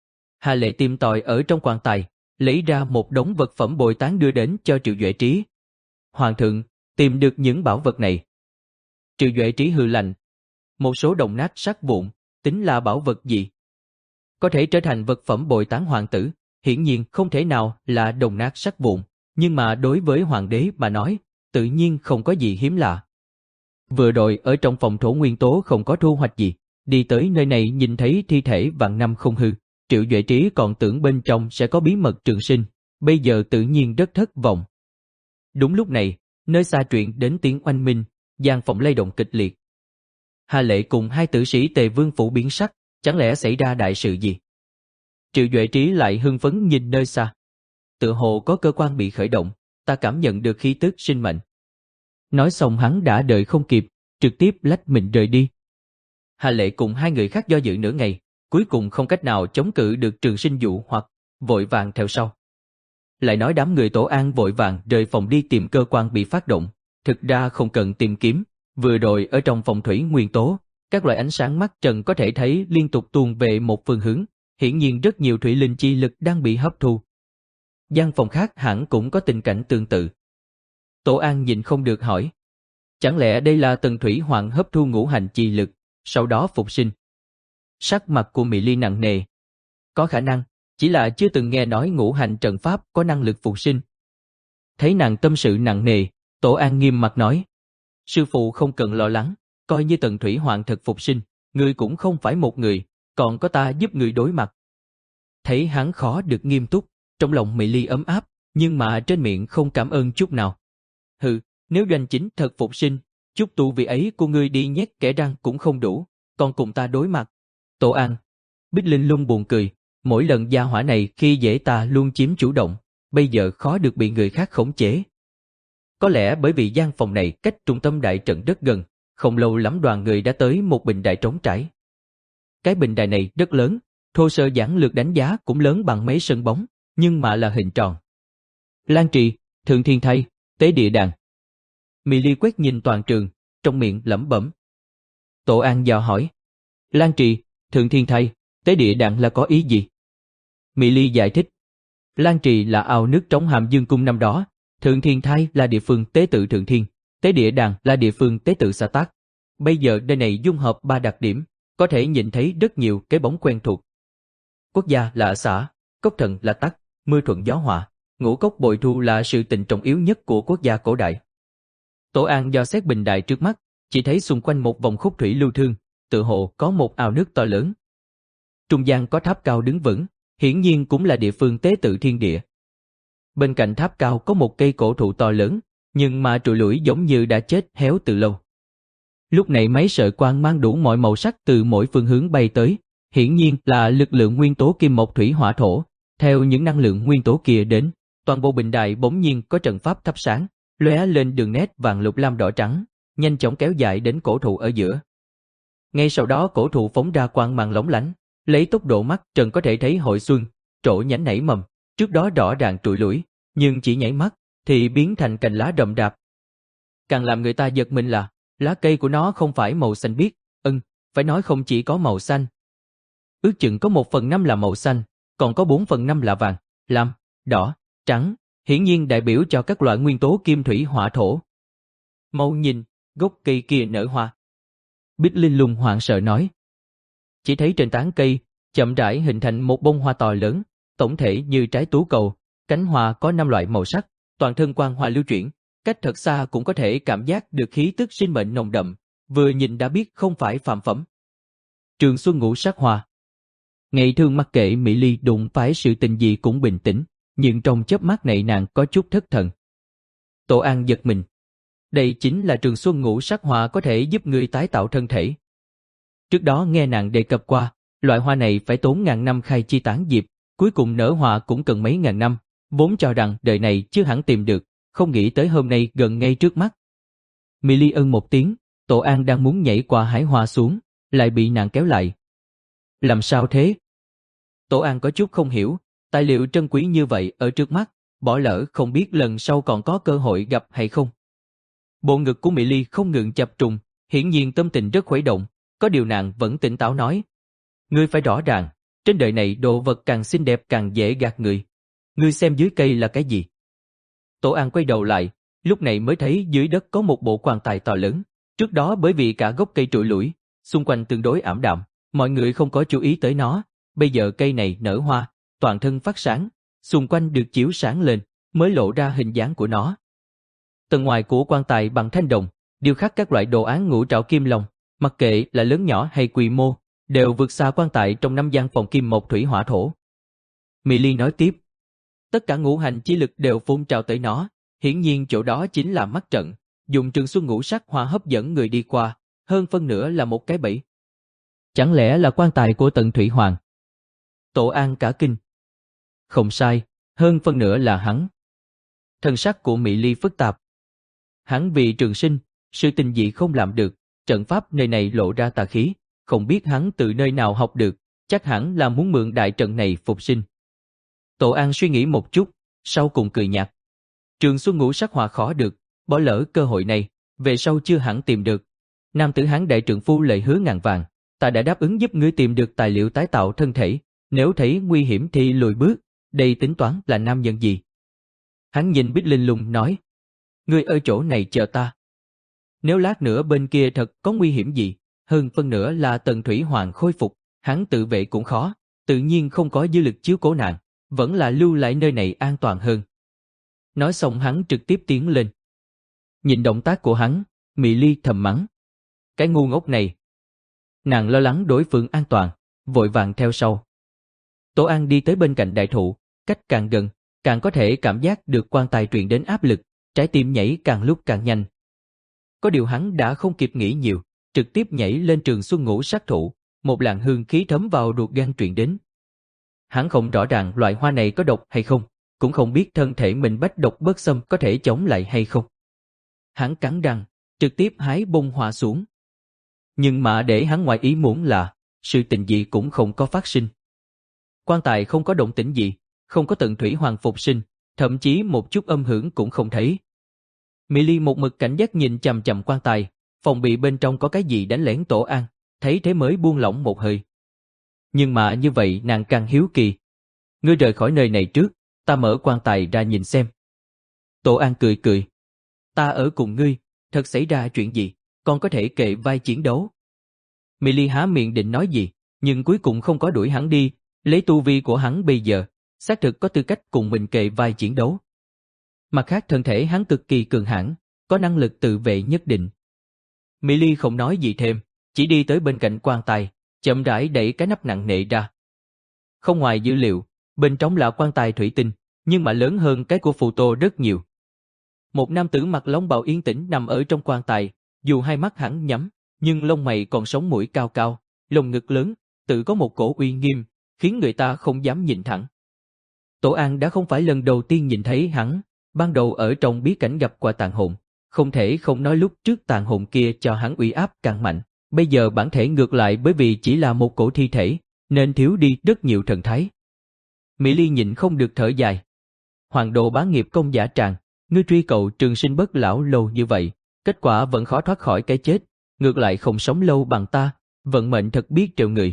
S1: Hà Lệ tìm tòi ở trong quan tài, lấy ra một đống vật phẩm bồi tán đưa đến cho Triệu Duệ Trí. Hoàng thượng, tìm được những bảo vật này. Triệu Duệ Trí hừ lạnh. Một số đồng nát sắt vụn, tính là bảo vật gì? Có thể trở thành vật phẩm bồi tán hoàng tử, hiển nhiên không thể nào là đồng nát sắt vụn, nhưng mà đối với hoàng đế mà nói, tự nhiên không có gì hiếm lạ. Vừa rồi ở trong phòng thổ nguyên tố không có thu hoạch gì, đi tới nơi này nhìn thấy thi thể vạn năm không hư, Triệu Duệ Trí còn tưởng bên trong sẽ có bí mật trường sinh, bây giờ tự nhiên rất thất vọng. Đúng lúc này, nơi xa truyền đến tiếng oanh minh, gian phòng lay động kịch liệt. Hà Lệ cùng hai tử sĩ Tề Vương phủ biến sắc, chẳng lẽ xảy ra đại sự gì? Triệu Duệ Trí lại hưng phấn nhìn nơi xa. Tựa hồ có cơ quan bị khởi động, ta cảm nhận được khí tức sinh mệnh. Nói xong hắn đã đợi không kịp, trực tiếp lách mình rời đi. Hà Lệ cùng hai người khác do dự nửa ngày, cuối cùng không cách nào chống cự được trường sinh dụ hoặc, vội vàng theo sau. Lại nói đám người Tổ An vội vàng rời phòng đi tìm cơ quan bị phát động, thực ra không cần tìm kiếm, vừa rồi ở trong phòng thủy nguyên tố, các loại ánh sáng mắt trần có thể thấy liên tục tuôn về một phương hướng, hiển nhiên rất nhiều thủy linh chi lực đang bị hấp thu. Gian phòng khác hẳn cũng có tình cảnh tương tự. Tổ An nhìn không được hỏi, chẳng lẽ đây là tần thủy hoàng hấp thu ngũ hành chi lực, sau đó phục sinh? Sắc mặt của Mỹ Ly nặng nề. Có khả năng, chỉ là chưa từng nghe nói ngũ hành trận pháp có năng lực phục sinh. Thấy nàng tâm sự nặng nề, Tổ An nghiêm mặt nói, sư phụ không cần lo lắng, coi như tần thủy hoàng thật phục sinh, ngươi cũng không phải một người, còn có ta giúp ngươi đối mặt. Thấy hắn khó được nghiêm túc, trong lòng Mỹ Ly ấm áp, nhưng mà trên miệng không cảm ơn chút nào. Hừ, nếu doanh chính thật phục sinh, chút tu vị ấy của ngươi đi nhét kẻ răng cũng không đủ, còn cùng ta đối mặt. Tổ An. Bích Linh Lung buồn cười, mỗi lần gia hỏa này khi dễ ta luôn chiếm chủ động, bây giờ khó được bị người khác khống chế. Có lẽ bởi vì gian phòng này cách trung tâm đại trận rất gần, không lâu lắm đoàn người đã tới một bình đài trống trải. Cái bình đài này rất lớn, thô sơ giản lược đánh giá cũng lớn bằng mấy sân bóng, nhưng mà là hình tròn. Lan trì, thượng thiên thai, tế địa đàn. Mỹ Ly quét nhìn toàn trường, trong miệng lẩm bẩm. Tổ An dò hỏi. Lan Trì, Thượng Thiên Thai, tế địa đàn là có ý gì? Mỹ Ly giải thích. Lan Trì là ao nước trong Hàm Dương Cung năm đó, Thượng Thiên Thai là địa phương tế tự Thượng Thiên, tế địa đàn là địa phương tế tự Sa Tác. Bây giờ nơi này dung hợp ba đặc điểm, có thể nhìn thấy rất nhiều cái bóng quen thuộc. Quốc gia là xã, cốc thần là tắc, mưa thuận gió hòa, ngũ cốc bội thu là sự tình trọng yếu nhất của quốc gia cổ đại. Tổ An do xét bình đài trước mắt, chỉ thấy xung quanh một vòng khúc thủy lưu thương, tự hồ có một ao nước to lớn. Trung gian có tháp cao đứng vững, hiển nhiên cũng là địa phương tế tự thiên địa. Bên cạnh tháp cao có một cây cổ thụ to lớn, nhưng mà trụi lủi giống như đã chết héo từ lâu. Lúc này mấy sợi quang mang đủ mọi màu sắc từ mỗi phương hướng bay tới, hiển nhiên là lực lượng nguyên tố kim mộc thủy hỏa thổ. Theo những năng lượng nguyên tố kia đến, toàn bộ bình đài bỗng nhiên có trận pháp thắp sáng, lóe lên đường nét vàng lục lam đỏ trắng, nhanh chóng kéo dài đến cổ thụ ở giữa. Ngay sau đó cổ thụ phóng ra quang mang lóng lánh, lấy tốc độ mắt trần có thể thấy hội xuân, trổ nhánh nảy mầm, trước đó rõ ràng trụi lủi, nhưng chỉ nhảy mắt thì biến thành cành lá rậm rạp. Càng làm người ta giật mình là lá cây của nó không phải màu xanh biếc, ừm, phải nói không chỉ có màu xanh. Ước chừng có một phần năm là màu xanh, còn có bốn phần năm là vàng, lam, đỏ, trắng, hiển nhiên đại biểu cho các loại nguyên tố kim thủy hỏa thổ. Mau nhìn, gốc cây kia nở hoa. Bích Linh Lung hoảng sợ nói. Chỉ thấy trên tán cây, chậm rãi hình thành một bông hoa to lớn, tổng thể như trái tú cầu, cánh hoa có năm loại màu sắc, toàn thân quang hoa lưu chuyển, cách thật xa cũng có thể cảm giác được khí tức sinh mệnh nồng đậm, vừa nhìn đã biết không phải phàm phẩm. Trường Xuân ngũ sắc hoa. Ngày thường mặc kệ Mỹ Ly đụng phải sự tình gì cũng bình tĩnh, nhưng trong chớp mắt này nàng có chút thất thần. Tổ An giật mình. Đây chính là trường xuân ngũ sắc hoa có thể giúp người tái tạo thân thể. Trước đó nghe nàng đề cập qua, loại hoa này phải tốn ngàn năm khai chi tán diệp, cuối cùng nở hoa cũng cần mấy ngàn năm, vốn cho rằng đời này chưa hẳn tìm được, không nghĩ tới hôm nay gần ngay trước mắt. Mỹ Ly ân một tiếng, Tổ An đang muốn nhảy qua hái hoa xuống, lại bị nàng kéo lại. Làm sao thế? Tổ An có chút không hiểu, tài liệu trân quý như vậy ở trước mắt, bỏ lỡ không biết lần sau còn có cơ hội gặp hay không. Bộ ngực của Mỹ Ly không ngừng chập trùng, hiển nhiên tâm tình rất khuấy động, có điều nàng vẫn tỉnh táo nói. Ngươi phải rõ ràng, trên đời này đồ vật càng xinh đẹp càng dễ gạt người. Ngươi xem dưới cây là cái gì? Tổ An quay đầu lại, lúc này mới thấy dưới đất có một bộ quan tài to lớn. Trước đó bởi vì cả gốc cây trụi lủi, xung quanh tương đối ảm đạm, mọi người không có chú ý tới nó. Bây giờ cây này nở hoa, toàn thân phát sáng, xung quanh được chiếu sáng lên, mới lộ ra hình dáng của nó. Tầng ngoài của quan tài bằng thanh đồng, điêu khắc các loại đồ án ngũ trảo kim long, mặc kệ là lớn nhỏ hay quy mô, đều vượt xa quan tài trong năm gian phòng kim mộc thủy hỏa thổ. Mỹ Ly nói tiếp, tất cả ngũ hành chi lực đều phun trào tới nó, hiển nhiên chỗ đó chính là mắt trận, dùng trường xuân ngũ sắc hoa hấp dẫn người đi qua, hơn phân nửa là một cái bẫy. Chẳng lẽ là quan tài của Tần Thủy Hoàng? Tổ An cả kinh. Không sai, hơn phân nửa là hắn. Thân sắc của Mỹ Ly phức tạp. Hắn vì trường sinh, sự tình dị không làm được, trận pháp nơi này lộ ra tà khí, không biết hắn từ nơi nào học được, chắc hẳn là muốn mượn đại trận này phục sinh. Tổ An suy nghĩ một chút, sau cùng cười nhạt. Trường xuân ngũ sắc hòa khó được, bỏ lỡ cơ hội này, về sau chưa hẳn tìm được. Nam tử Hán đại trượng phu lời hứa ngàn vàng, ta đã đáp ứng giúp ngươi tìm được tài liệu tái tạo thân thể, nếu thấy nguy hiểm thì lùi bước, đây tính toán là nam nhân gì? Hắn nhìn Bích Linh Lung nói, ngươi ở chỗ này chờ ta. Nếu lát nữa bên kia thật có nguy hiểm gì, hơn phân nửa là Tần Thủy Hoàng khôi phục, hắn tự vệ cũng khó, tự nhiên không có dư lực chiếu cố nàng, vẫn là lưu lại nơi này an toàn hơn. Nói xong hắn trực tiếp tiến lên. Nhìn động tác của hắn, Mỹ Ly thầm mắng. Cái ngu ngốc này. Nàng lo lắng đối phương an toàn, vội vàng theo sau. Tổ An đi tới bên cạnh đại thụ, cách càng gần, càng có thể cảm giác được quan tài truyền đến áp lực, trái tim nhảy càng lúc càng nhanh. Có điều hắn đã không kịp nghĩ nhiều, trực tiếp nhảy lên trường xuân ngũ sắc thụ, một làn hương khí thấm vào ruột gan truyền đến. Hắn không rõ ràng loại hoa này có độc hay không, cũng không biết thân thể mình bách độc bất xâm có thể chống lại hay không. Hắn cắn răng, trực tiếp hái bông hoa xuống. Nhưng mà để hắn ngoài ý muốn là, sự tình gì cũng không có phát sinh. Quan tài không có động tĩnh gì, không có Tần Thủy Hoàng phục sinh, thậm chí một chút âm hưởng cũng không thấy. Mỹ Ly một mực cảnh giác nhìn chằm chằm quan tài, phòng bị bên trong có cái gì đánh lén Tổ An, thấy thế mới buông lỏng một hơi. Nhưng mà như vậy nàng càng hiếu kỳ. Ngươi rời khỏi nơi này trước, ta mở quan tài ra nhìn xem. Tổ An cười cười. Ta ở cùng ngươi, thật xảy ra chuyện gì, còn có thể kề vai chiến đấu. Milly há miệng định nói gì, nhưng cuối cùng không có đuổi hắn đi, lấy tu vi của hắn bây giờ, xác thực có tư cách cùng mình kề vai chiến đấu. Mặt khác thân thể hắn cực kỳ cường hãn, có năng lực tự vệ nhất định. Milly không nói gì thêm, chỉ đi tới bên cạnh quan tài, chậm rãi đẩy cái nắp nặng nề ra. Không ngoài dữ liệu, bên trong là quan tài thủy tinh, nhưng mà lớn hơn cái của Phù Tô rất nhiều. Một nam tử mặc long bào yên tĩnh nằm ở trong quan tài, dù hai mắt hắn nhắm, nhưng lông mày còn sống mũi cao cao, lồng ngực lớn, tự có một cổ uy nghiêm, khiến người ta không dám nhìn thẳng. Tổ An đã không phải lần đầu tiên nhìn thấy hắn, ban đầu ở trong bí cảnh gặp qua tàn hồn, không thể không nói lúc trước tàn hồn kia cho hắn uy áp càng mạnh, bây giờ bản thể ngược lại bởi vì chỉ là một cổ thi thể, nên thiếu đi rất nhiều thần thái. Mỹ Ly nhịn không được thở dài. Hoàng đồ bá nghiệp công giả tràng, ngươi truy cầu trường sinh bất lão lâu như vậy, kết quả vẫn khó thoát khỏi cái chết, ngược lại không sống lâu bằng ta, vận mệnh thật biết trêu người.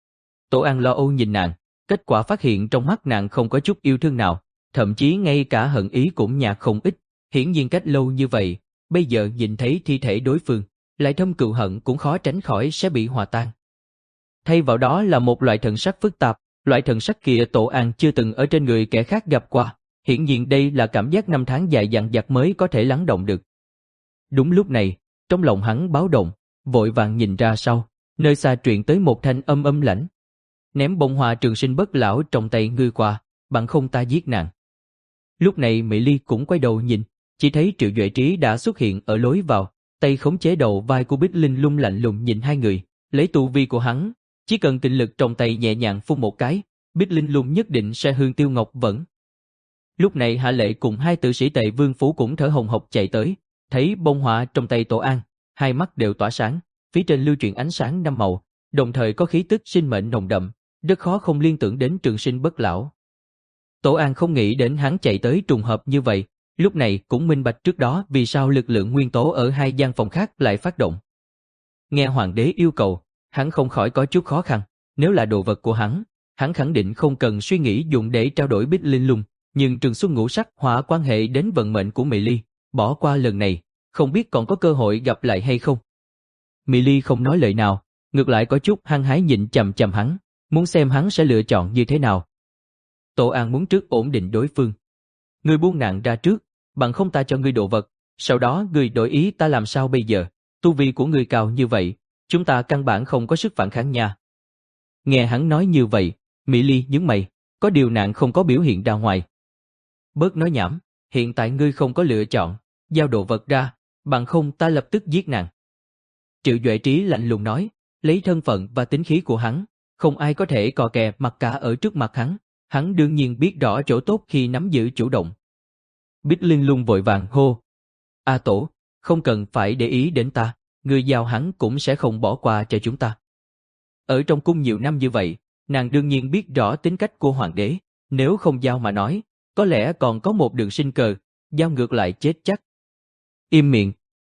S1: Tổ An lo âu nhìn nàng, kết quả phát hiện trong mắt nàng không có chút yêu thương nào, thậm chí ngay cả hận ý cũng nhạt không ít, hiển nhiên cách lâu như vậy, bây giờ nhìn thấy thi thể đối phương, lại thâm cừu hận cũng khó tránh khỏi sẽ bị hòa tan. Thay vào đó là một loại thần sắc phức tạp, loại thần sắc kia Tổ An chưa từng ở trên người kẻ khác gặp qua, hiển nhiên đây là cảm giác năm tháng dài dằng dặc mới có thể lắng động được. Đúng lúc này, trong lòng hắn báo động, vội vàng nhìn ra sau, nơi xa truyền tới một thanh âm âm lãnh. Ném bông hoa trường sinh bất lão trong tay ngươi qua, bằng không ta giết nàng. Lúc này Mỹ Ly cũng quay đầu nhìn, chỉ thấy Triệu Duệ Trí đã xuất hiện ở lối vào, tay khống chế đầu vai của Bích Linh Lung lạnh lùng nhìn hai người, lấy tu vi của hắn, chỉ cần tinh lực trong tay nhẹ nhàng phun một cái, Bích Linh Lung nhất định sẽ hương tiêu ngọc vẫn. Lúc này Hạ Lệ cùng hai tử sĩ Tề Vương Phủ cũng thở hồng hộc chạy tới, thấy bông họa trong tay Tổ An, hai mắt đều tỏa sáng, phía trên lưu truyền ánh sáng năm màu, đồng thời có khí tức sinh mệnh nồng đậm, rất khó không liên tưởng đến trường sinh bất lão. Tổ An không nghĩ đến hắn chạy tới trùng hợp như vậy, lúc này cũng minh bạch trước đó vì sao lực lượng nguyên tố ở hai gian phòng khác lại phát động. Nghe hoàng đế yêu cầu, hắn không khỏi có chút khó khăn, nếu là đồ vật của hắn, hắn khẳng định không cần suy nghĩ dùng để trao đổi Bích Linh Lung, nhưng Trường Xuân Ngũ Sắc Hỏa quan hệ đến vận mệnh của Mỹ Ly, bỏ qua lần này, không biết còn có cơ hội gặp lại hay không. Mỹ Ly không nói lời nào, ngược lại có chút hăng hái nhìn chằm chằm hắn, muốn xem hắn sẽ lựa chọn như thế nào. Tổ An muốn trước ổn định đối phương. Ngươi buông nàng ra trước, bằng không ta cho ngươi đồ vật, sau đó ngươi đổi ý ta làm sao bây giờ, tu vi của ngươi cao như vậy, chúng ta căn bản không có sức phản kháng nha. Nghe hắn nói như vậy, Mỹ Ly nhướng mày, có điều nàng không có biểu hiện ra ngoài. Bớt nói nhảm, hiện tại ngươi không có lựa chọn, giao đồ vật ra, bằng không ta lập tức giết nàng. Triệu Duệ Trí lạnh lùng nói, lấy thân phận và tính khí của hắn, không ai có thể cò kè mặt cả ở trước mặt hắn, hắn đương nhiên biết rõ chỗ tốt khi nắm giữ chủ động. Bích Linh Lung vội vàng hô, A Tổ, không cần phải để ý đến ta, người giao hắn cũng sẽ không bỏ qua cho chúng ta. Ở trong cung nhiều năm như vậy, nàng đương nhiên biết rõ tính cách của hoàng đế, nếu không giao mà nói, có lẽ còn có một đường sinh cờ, giao ngược lại chết chắc. Im miệng.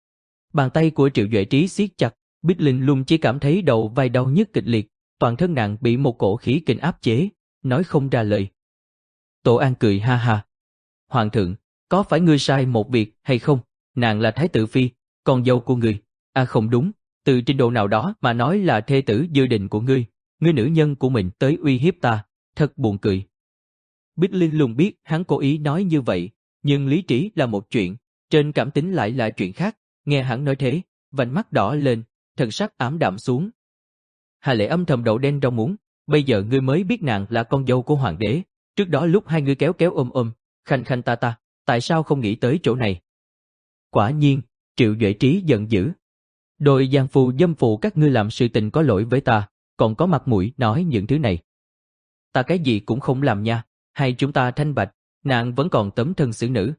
S1: Bàn tay của Triệu Duệ Trí siết chặt, Bích Linh Lung chỉ cảm thấy đầu vai đau nhức kịch liệt, toàn thân nàng bị một cổ khí kình áp chế, nói không ra lời. Tổ An cười ha ha. Hoàng thượng, có phải ngươi sai một việc hay không? Nàng là thái tử phi, con dâu của ngươi. À không đúng, từ trình độ nào đó mà nói là thê tử dự định của ngươi, ngươi nữ nhân của mình tới uy hiếp ta, thật buồn cười. Bích Linh Lung biết hắn cố ý nói như vậy, nhưng lý trí là một chuyện, trên cảm tính lại là chuyện khác, nghe hắn nói thế, vành mắt đỏ lên, thần sắc ảm đạm xuống. Hà Lệ âm thầm đậu đen rau muống, bây giờ ngươi mới biết nàng là con dâu của hoàng đế, trước đó lúc hai ngươi kéo kéo ôm ôm, khanh khanh ta ta, tại sao không nghĩ tới chỗ này? Quả nhiên, Triệu Duệ Trí giận dữ. Đôi giang phù dâm phụ các ngươi làm sự tình có lỗi với ta, còn có mặt mũi nói những thứ này. Ta cái gì cũng không làm nha, hay chúng ta thanh bạch, nàng vẫn còn tấm thân xử nữ.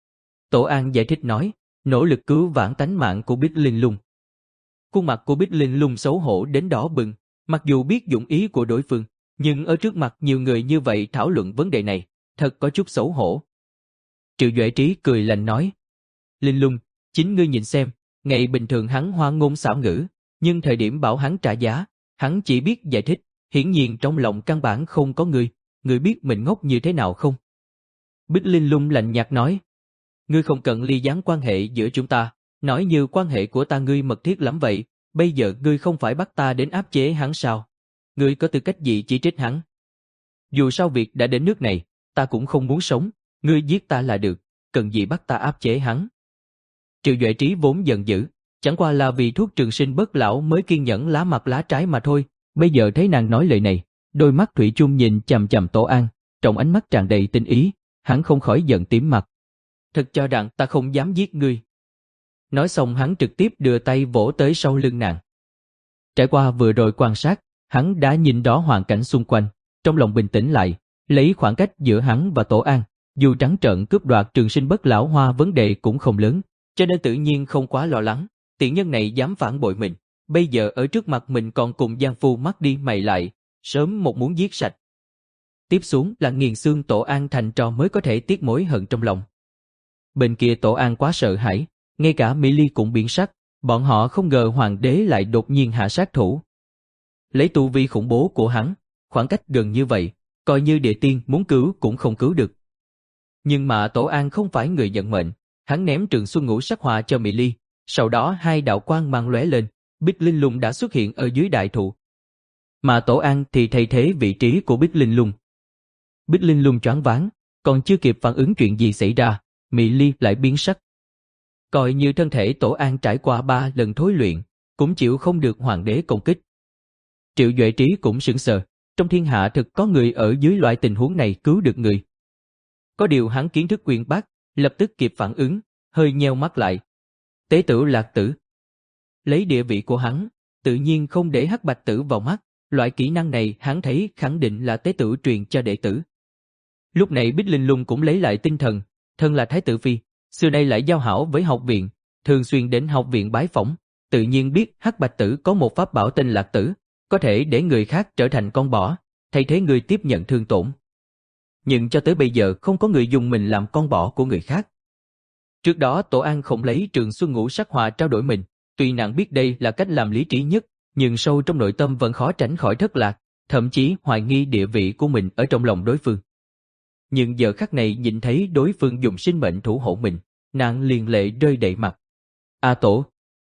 S1: Tổ An giải thích nói, nỗ lực cứu vãn tánh mạng của Bích Linh Lung. Khuôn mặt của Bích Linh Lung xấu hổ đến đỏ bừng, mặc dù biết dụng ý của đối phương, nhưng ở trước mặt nhiều người như vậy thảo luận vấn đề này, thật có chút xấu hổ. Triệu Duệ Trí cười lạnh nói, Linh Lung, chính ngươi nhìn xem, Ngày bình thường hắn hoa ngôn xảo ngữ, nhưng thời điểm bảo hắn trả giá, hắn chỉ biết giải thích, hiển nhiên trong lòng căn bản không có ngươi, ngươi biết mình ngốc như thế nào không? Bích Linh Lung lạnh nhạt nói, ngươi không cần ly gián quan hệ giữa chúng ta, nói như quan hệ của ta ngươi mật thiết lắm vậy, bây giờ ngươi không phải bắt ta đến áp chế hắn sao? Ngươi có tư cách gì chỉ trích hắn? Dù sao việc đã đến nước này, ta cũng không muốn sống, ngươi giết ta là được, cần gì bắt ta áp chế hắn? Triệu Duệ Trí vốn giận dữ, chẳng qua là vì thuốc trường sinh bất lão mới kiên nhẫn lá mặt lá trái mà thôi, bây giờ thấy nàng nói lời này, đôi mắt thủy chung nhìn chằm chằm Tổ An, trong ánh mắt tràn đầy tinh ý, hắn không khỏi giận tím mặt. Thật cho rằng ta không dám giết ngươi. Nói xong hắn trực tiếp đưa tay vỗ tới sau lưng nàng. Trải qua vừa rồi quan sát, hắn đã nhìn rõ hoàn cảnh xung quanh, trong lòng bình tĩnh lại, lấy khoảng cách giữa hắn và Tổ An, dù trắng trợn cướp đoạt trường sinh bất lão hoa vấn đề cũng không lớn, cho nên tự nhiên không quá lo lắng, tiện nhân này dám phản bội mình, bây giờ ở trước mặt mình còn cùng Giang Phu mắt đi mày lại, sớm một muốn giết sạch. Tiếp xuống là nghiền xương Tổ An thành trò mới có thể tiết mối hận trong lòng. Bên kia Tổ An quá sợ hãi, ngay cả Mỹ Ly cũng biến sắc, bọn họ không ngờ hoàng đế lại đột nhiên hạ sát thủ. Lấy tu vi khủng bố của hắn, khoảng cách gần như vậy, coi như địa tiên muốn cứu cũng không cứu được. Nhưng mà Tổ An không phải người nhận mệnh, hắn ném trường xuân ngũ sắc hỏa cho Mỹ Ly, sau đó hai đạo quang mang lóe lên, Bích Linh Lung đã xuất hiện ở dưới đại thụ. Mà Tổ An thì thay thế vị trí của Bích Linh Lung. Bích Linh Lung choáng váng, còn chưa kịp phản ứng chuyện gì xảy ra, Mỹ Ly lại biến sắc. Coi như thân thể Tổ An trải qua ba lần thối luyện, cũng chịu không được hoàng đế công kích. Triệu Duệ Trí cũng sững sờ, trong thiên hạ thực có người ở dưới loại tình huống này cứu được người. Có điều hắn kiến thức uyên bác, lập tức kịp phản ứng, hơi nheo mắt lại. Tế tử Lạc Tử. Lấy địa vị của hắn, tự nhiên không để Hắc Bạch Tử vào mắt, loại kỹ năng này hắn thấy khẳng định là tế tử truyền cho đệ tử. Lúc này Bích Linh Lung cũng lấy lại tinh thần, thân là Thái tử Phi, xưa nay lại giao hảo với học viện, thường xuyên đến học viện bái phỏng, tự nhiên biết Hắc Bạch Tử có một pháp bảo tên Lạc Tử, có thể để người khác trở thành con bỏ, thay thế người tiếp nhận thương tổn. Nhưng cho tới bây giờ không có người dùng mình làm con bỏ của người khác. Trước đó Tổ An không lấy trường xuân ngũ sắc hỏa trao đổi mình, tuy nàng biết đây là cách làm lý trí nhất, nhưng sâu trong nội tâm vẫn khó tránh khỏi thất lạc, thậm chí hoài nghi địa vị của mình ở trong lòng đối phương. Nhưng giờ khắc này nhìn thấy đối phương dùng sinh mệnh thủ hộ mình, nàng liền lệ rơi đầy mặt. A Tổ.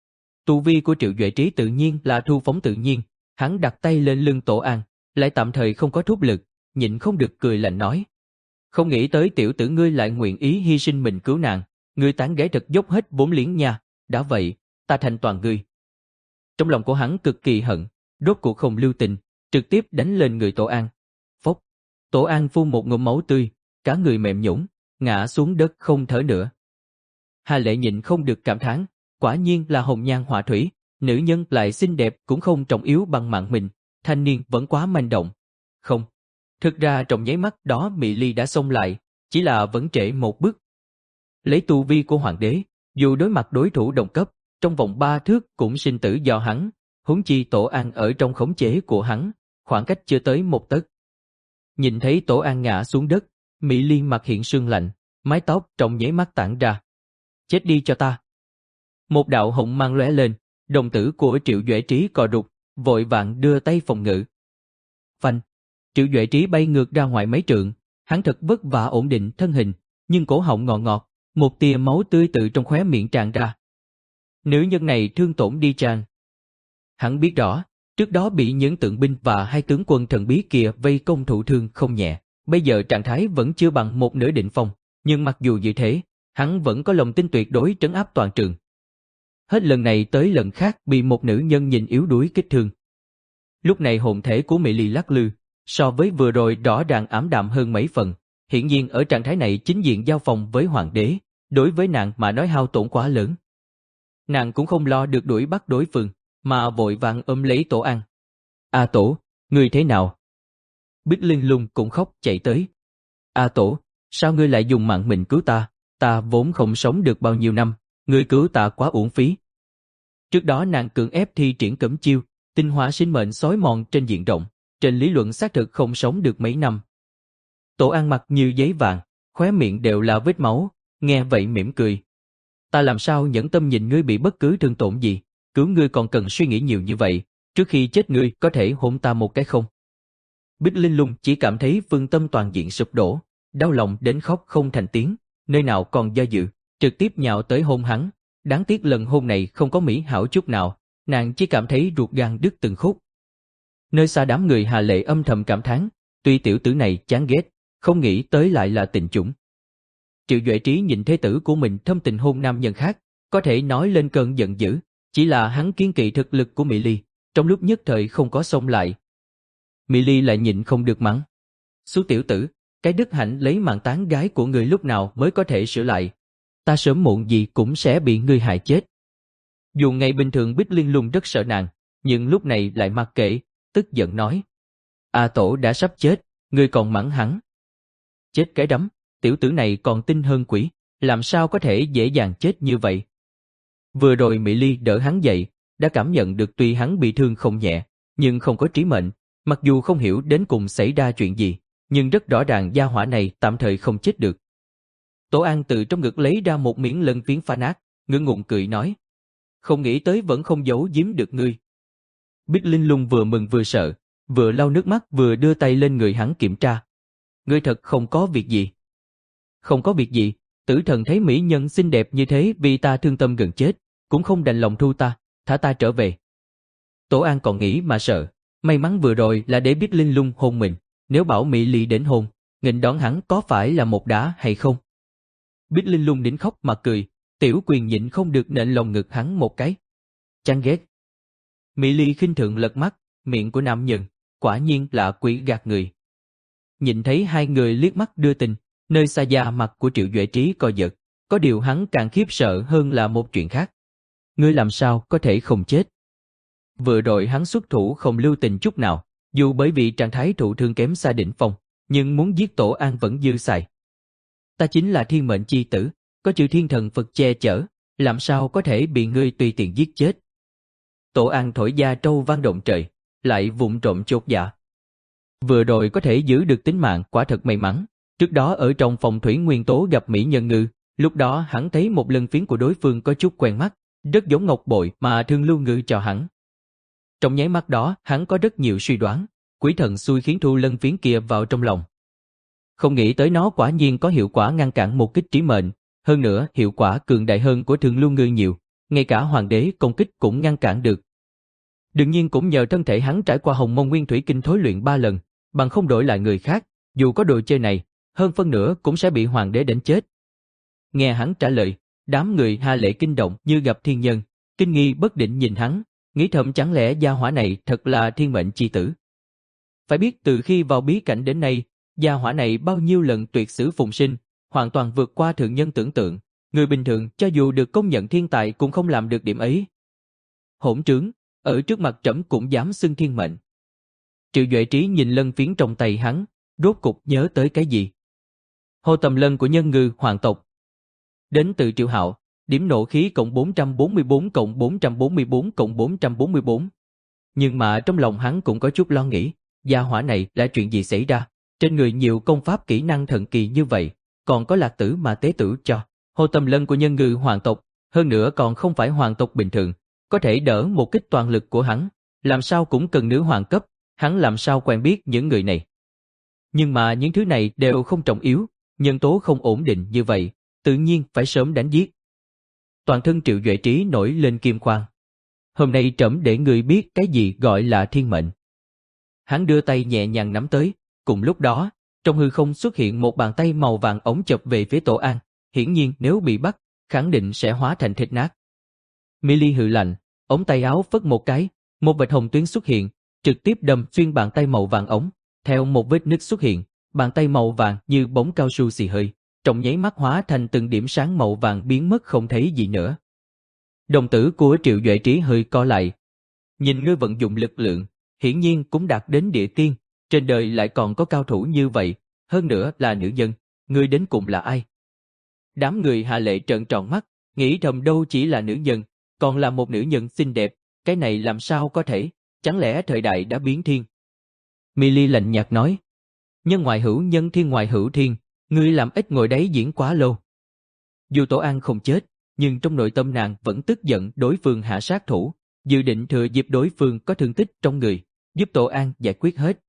S1: Tu vi của Triệu Duệ Trí tự nhiên là thu phóng tự nhiên, hắn đặt tay lên lưng Tổ An, lại tạm thời không có thúc lực, nhịn không được cười lạnh nói. Không nghĩ tới tiểu tử ngươi lại nguyện ý hy sinh mình cứu nàng, ngươi tán gái thật dốc hết vốn liếng nha, đã vậy, ta thành toàn ngươi. Trong lòng của hắn cực kỳ hận, rốt cuộc không lưu tình, trực tiếp đánh lên người Tổ An. Phốc, Tổ An phun một ngụm máu tươi, cả người mềm nhũn, ngã xuống đất không thở nữa. Hà Lệ nhịn không được cảm thán, quả nhiên là hồng nhan họa thủy, nữ nhân lại xinh đẹp cũng không trọng yếu bằng mạng mình, thanh niên vẫn quá manh động. Không, thực ra trong nháy mắt đó Mỹ Ly đã xông lại, chỉ là vẫn trễ một bước. Lấy tu vi của hoàng đế, dù đối mặt đối thủ đồng cấp, trong vòng ba thước cũng sinh tử do hắn, huống chi Tổ An ở trong khống chế của hắn, khoảng cách chưa tới một tấc. Nhìn thấy Tổ An ngã xuống đất, Mỹ Ly mặt hiện sương lạnh, mái tóc trong nháy mắt tản ra. Chết đi cho ta. Một đạo hồng mang lóe lên, đồng tử của Triệu Duệ Trí cò rụt, vội vàng đưa tay phòng ngự. Phanh, Triệu Duệ Trí bay ngược ra ngoài mấy trượng, hắn thật vất vả ổn định thân hình, nhưng cổ họng ngọt ngọt, một tia máu tươi từ trong khóe miệng tràn ra. Nữ nhân này thương tổn đi tràn. Hắn biết rõ, trước đó bị những tượng binh và hai tướng quân thần bí kia vây công thụ thương không nhẹ, bây giờ trạng thái vẫn chưa bằng một nửa đỉnh phong, nhưng mặc dù như thế, hắn vẫn có lòng tin tuyệt đối trấn áp toàn trường. Hết lần này tới lần khác bị một nữ nhân nhìn yếu đuối kích thương. Lúc này hồn thể của Mỹ Ly lắc lư, so với vừa rồi rõ ràng ảm đạm hơn mấy phần, hiển nhiên ở trạng thái này chính diện giao phòng với hoàng đế, đối với nàng mà nói hao tổn quá lớn. Nàng cũng không lo được đuổi bắt đối phương, mà vội vàng ôm lấy Tổ An. A Tổ, ngươi thế nào? Bích Linh Lung cũng khóc chạy tới. A Tổ, sao ngươi lại dùng mạng mình cứu ta? Ta vốn không sống được bao nhiêu năm, ngươi cứu ta quá uổng phí. Trước đó nàng cưỡng ép thi triển cấm chiêu, tinh hóa sinh mệnh xói mòn trên diện rộng, trên lý luận xác thực không sống được mấy năm. Tổ An mặt như giấy vàng, khóe miệng đều là vết máu, nghe vậy mỉm cười. Ta làm sao nhẫn tâm nhìn ngươi bị bất cứ thương tổn gì, cứu ngươi còn cần suy nghĩ nhiều như vậy, trước khi chết ngươi có thể hôn ta một cái không? Bích Linh Lung chỉ cảm thấy phương tâm toàn diện sụp đổ, đau lòng đến khóc không thành tiếng, nơi nào còn do dự, trực tiếp nhào tới hôn hắn. Đáng tiếc lần hôn này không có mỹ hảo chút nào, nàng chỉ cảm thấy ruột gan đứt từng khúc. Nơi xa đám người Hà Lệ âm thầm cảm thán, tuy tiểu tử này chán ghét, không nghĩ tới lại là tình chủng. Triệu Duệ Trí nhìn thế tử của mình thâm tình hôn nam nhân khác, có thể nói lên cơn giận dữ, chỉ là hắn kiên kỵ thực lực của Mỹ Ly, trong lúc nhất thời không có xông lại. Mỹ Ly lại nhịn không được mắng. Số tiểu tử, cái đức hạnh lấy mạng tán gái của người lúc nào mới có thể sửa lại. Ta sớm muộn gì cũng sẽ bị ngươi hại chết. Dù ngày bình thường Bích Liên Lung rất sợ nàng, nhưng lúc này lại mặc kệ, tức giận nói. A Tổ đã sắp chết, ngươi còn mắng hắn. Chết cái đấm, tiểu tử này còn tinh hơn quỷ, làm sao có thể dễ dàng chết như vậy. Vừa rồi Mỹ Ly đỡ hắn dậy, đã cảm nhận được tuy hắn bị thương không nhẹ, nhưng không có trí mệnh, mặc dù không hiểu đến cùng xảy ra chuyện gì, nhưng rất rõ ràng gia hỏa này tạm thời không chết được. Tổ An từ trong ngực lấy ra một miếng lân phiến pha nát, ngượng ngùng cười nói. Không nghĩ tới vẫn không giấu giếm được ngươi. Bích Linh Lung vừa mừng vừa sợ, vừa lau nước mắt vừa đưa tay lên người hắn kiểm tra. Ngươi thật không có việc gì. Không có việc gì, tử thần thấy mỹ nhân xinh đẹp như thế vì ta thương tâm gần chết, cũng không đành lòng thu ta, thả ta trở về. Tổ An còn nghĩ mà sợ, may mắn vừa rồi là để Bích Linh Lung hôn mình, nếu bảo Mỹ Ly đến hôn, nghênh đón hắn có phải là một đá hay không? Bích Linh Lung đến khóc mà cười, Tiểu Quyền nhịn không được nện lòng ngực hắn một cái. Chán ghét. Mỹ Ly khinh thường lật mắt, miệng của nam nhân, quả nhiên là quỷ gạt người. Nhìn thấy hai người liếc mắt đưa tình, nơi xa da mặt của Triệu Duệ Trí co giật, có điều hắn càng khiếp sợ hơn là một chuyện khác. Ngươi làm sao có thể không chết? Vừa rồi hắn xuất thủ không lưu tình chút nào, dù bởi vì trạng thái thụ thương kém xa đỉnh phong, nhưng muốn giết Tổ An vẫn dư xài. Ta chính là thiên mệnh chi tử, có chư thiên thần Phật che chở, làm sao có thể bị ngươi tùy tiện giết chết? Tổ An thổi da trâu vang động trời, lại vụng trộm chột dạ. Vừa rồi có thể giữ được tính mạng quả thật may mắn, trước đó ở trong phòng thủy nguyên tố gặp mỹ nhân ngư, lúc đó hắn thấy một lân phiến của đối phương có chút quen mắt, rất giống ngọc bội mà Thương Lưu Ngư cho hắn. Trong nháy mắt đó hắn có rất nhiều suy đoán, quỷ thần xui khiến thu lân phiến kia vào trong lòng. Không nghĩ tới nó quả nhiên có hiệu quả ngăn cản một kích trí mệnh, hơn nữa hiệu quả cường đại hơn của Thương Lưu Ngư nhiều, ngay cả hoàng đế công kích cũng ngăn cản được. Đương nhiên cũng nhờ thân thể hắn trải qua Hồng Mông Nguyên Thủy Kinh thối luyện ba lần, bằng không đổi lại người khác, dù có đồ chơi này, hơn phân nửa cũng sẽ bị hoàng đế đánh chết. Nghe hắn trả lời, đám người Ha Lệ kinh động như gặp thiên nhân, kinh nghi bất định nhìn hắn, nghĩ thầm chẳng lẽ gia hỏa này thật là thiên mệnh chi tử. Phải biết từ khi vào bí cảnh đến nay, gia hỏa này bao nhiêu lần tuyệt sử phùng sinh, hoàn toàn vượt qua thượng nhân tưởng tượng, người bình thường cho dù được công nhận thiên tài cũng không làm được điểm ấy. Hỗn trướng, ở trước mặt trẫm cũng dám xưng thiên mệnh. Triệu Duệ Trí nhìn lân phiến trong tay hắn, rốt cục nhớ tới cái gì. Hồ Tầm Lân của nhân ngư hoàng tộc. Đến từ Triệu Hạo, điểm nộ khí cộng bốn trăm bốn mươi bốn cộng bốn trăm bốn mươi bốn cộng bốn trăm bốn mươi bốn. Nhưng mà trong lòng hắn cũng có chút lo nghĩ, gia hỏa này là chuyện gì xảy ra, trên người nhiều công pháp kỹ năng thần kỳ như vậy, còn có lạc tử mà tế tử cho. Hồ Tầm Lân của nhân ngư hoàng tộc, hơn nữa còn không phải hoàng tộc bình thường, có thể đỡ một kích toàn lực của hắn, làm sao cũng cần nữ hoàng cấp, hắn làm sao quen biết những người này. Nhưng mà những thứ này đều không trọng yếu, nhân tố không ổn định như vậy, tự nhiên phải sớm đánh giết. Toàn thân Triệu Duệ Trí nổi lên kim quang. Hôm nay trẫm để người biết cái gì gọi là thiên mệnh. Hắn đưa tay nhẹ nhàng nắm tới, cùng lúc đó, trong hư không xuất hiện một bàn tay màu vàng ống chụp về phía Tổ An, hiển nhiên nếu bị bắt, khẳng định sẽ hóa thành thịt nát. Mỹ Ly hừ lạnh, ống tay áo phất một cái, một vệt hồng tuyến xuất hiện, trực tiếp đâm xuyên bàn tay màu vàng ống, theo một vết nứt xuất hiện, bàn tay màu vàng như bóng cao su xì hơi, trong nháy mắt hóa thành từng điểm sáng màu vàng biến mất không thấy gì nữa. Đồng tử của Triệu Duệ Trí hơi co lại. Nhìn ngươi vận dụng lực lượng, hiển nhiên cũng đạt đến địa tiên, trên đời lại còn có cao thủ như vậy, hơn nữa là nữ nhân, ngươi đến cùng là ai? Đám người Hạ Lệ trợn tròn mắt, nghĩ thầm đâu chỉ là nữ nhân, còn là một nữ nhân xinh đẹp, cái này làm sao có thể, chẳng lẽ thời đại đã biến thiên? Mỹ Ly lạnh nhạt nói, nhân ngoại hữu nhân thiên ngoại hữu thiên, ngươi làm ít ngồi đấy diễn quá lâu. Dù Tổ An không chết, nhưng trong nội tâm nàng vẫn tức giận đối phương hạ sát thủ, dự định thừa dịp đối phương có thương tích trong người, giúp Tổ An giải quyết hết.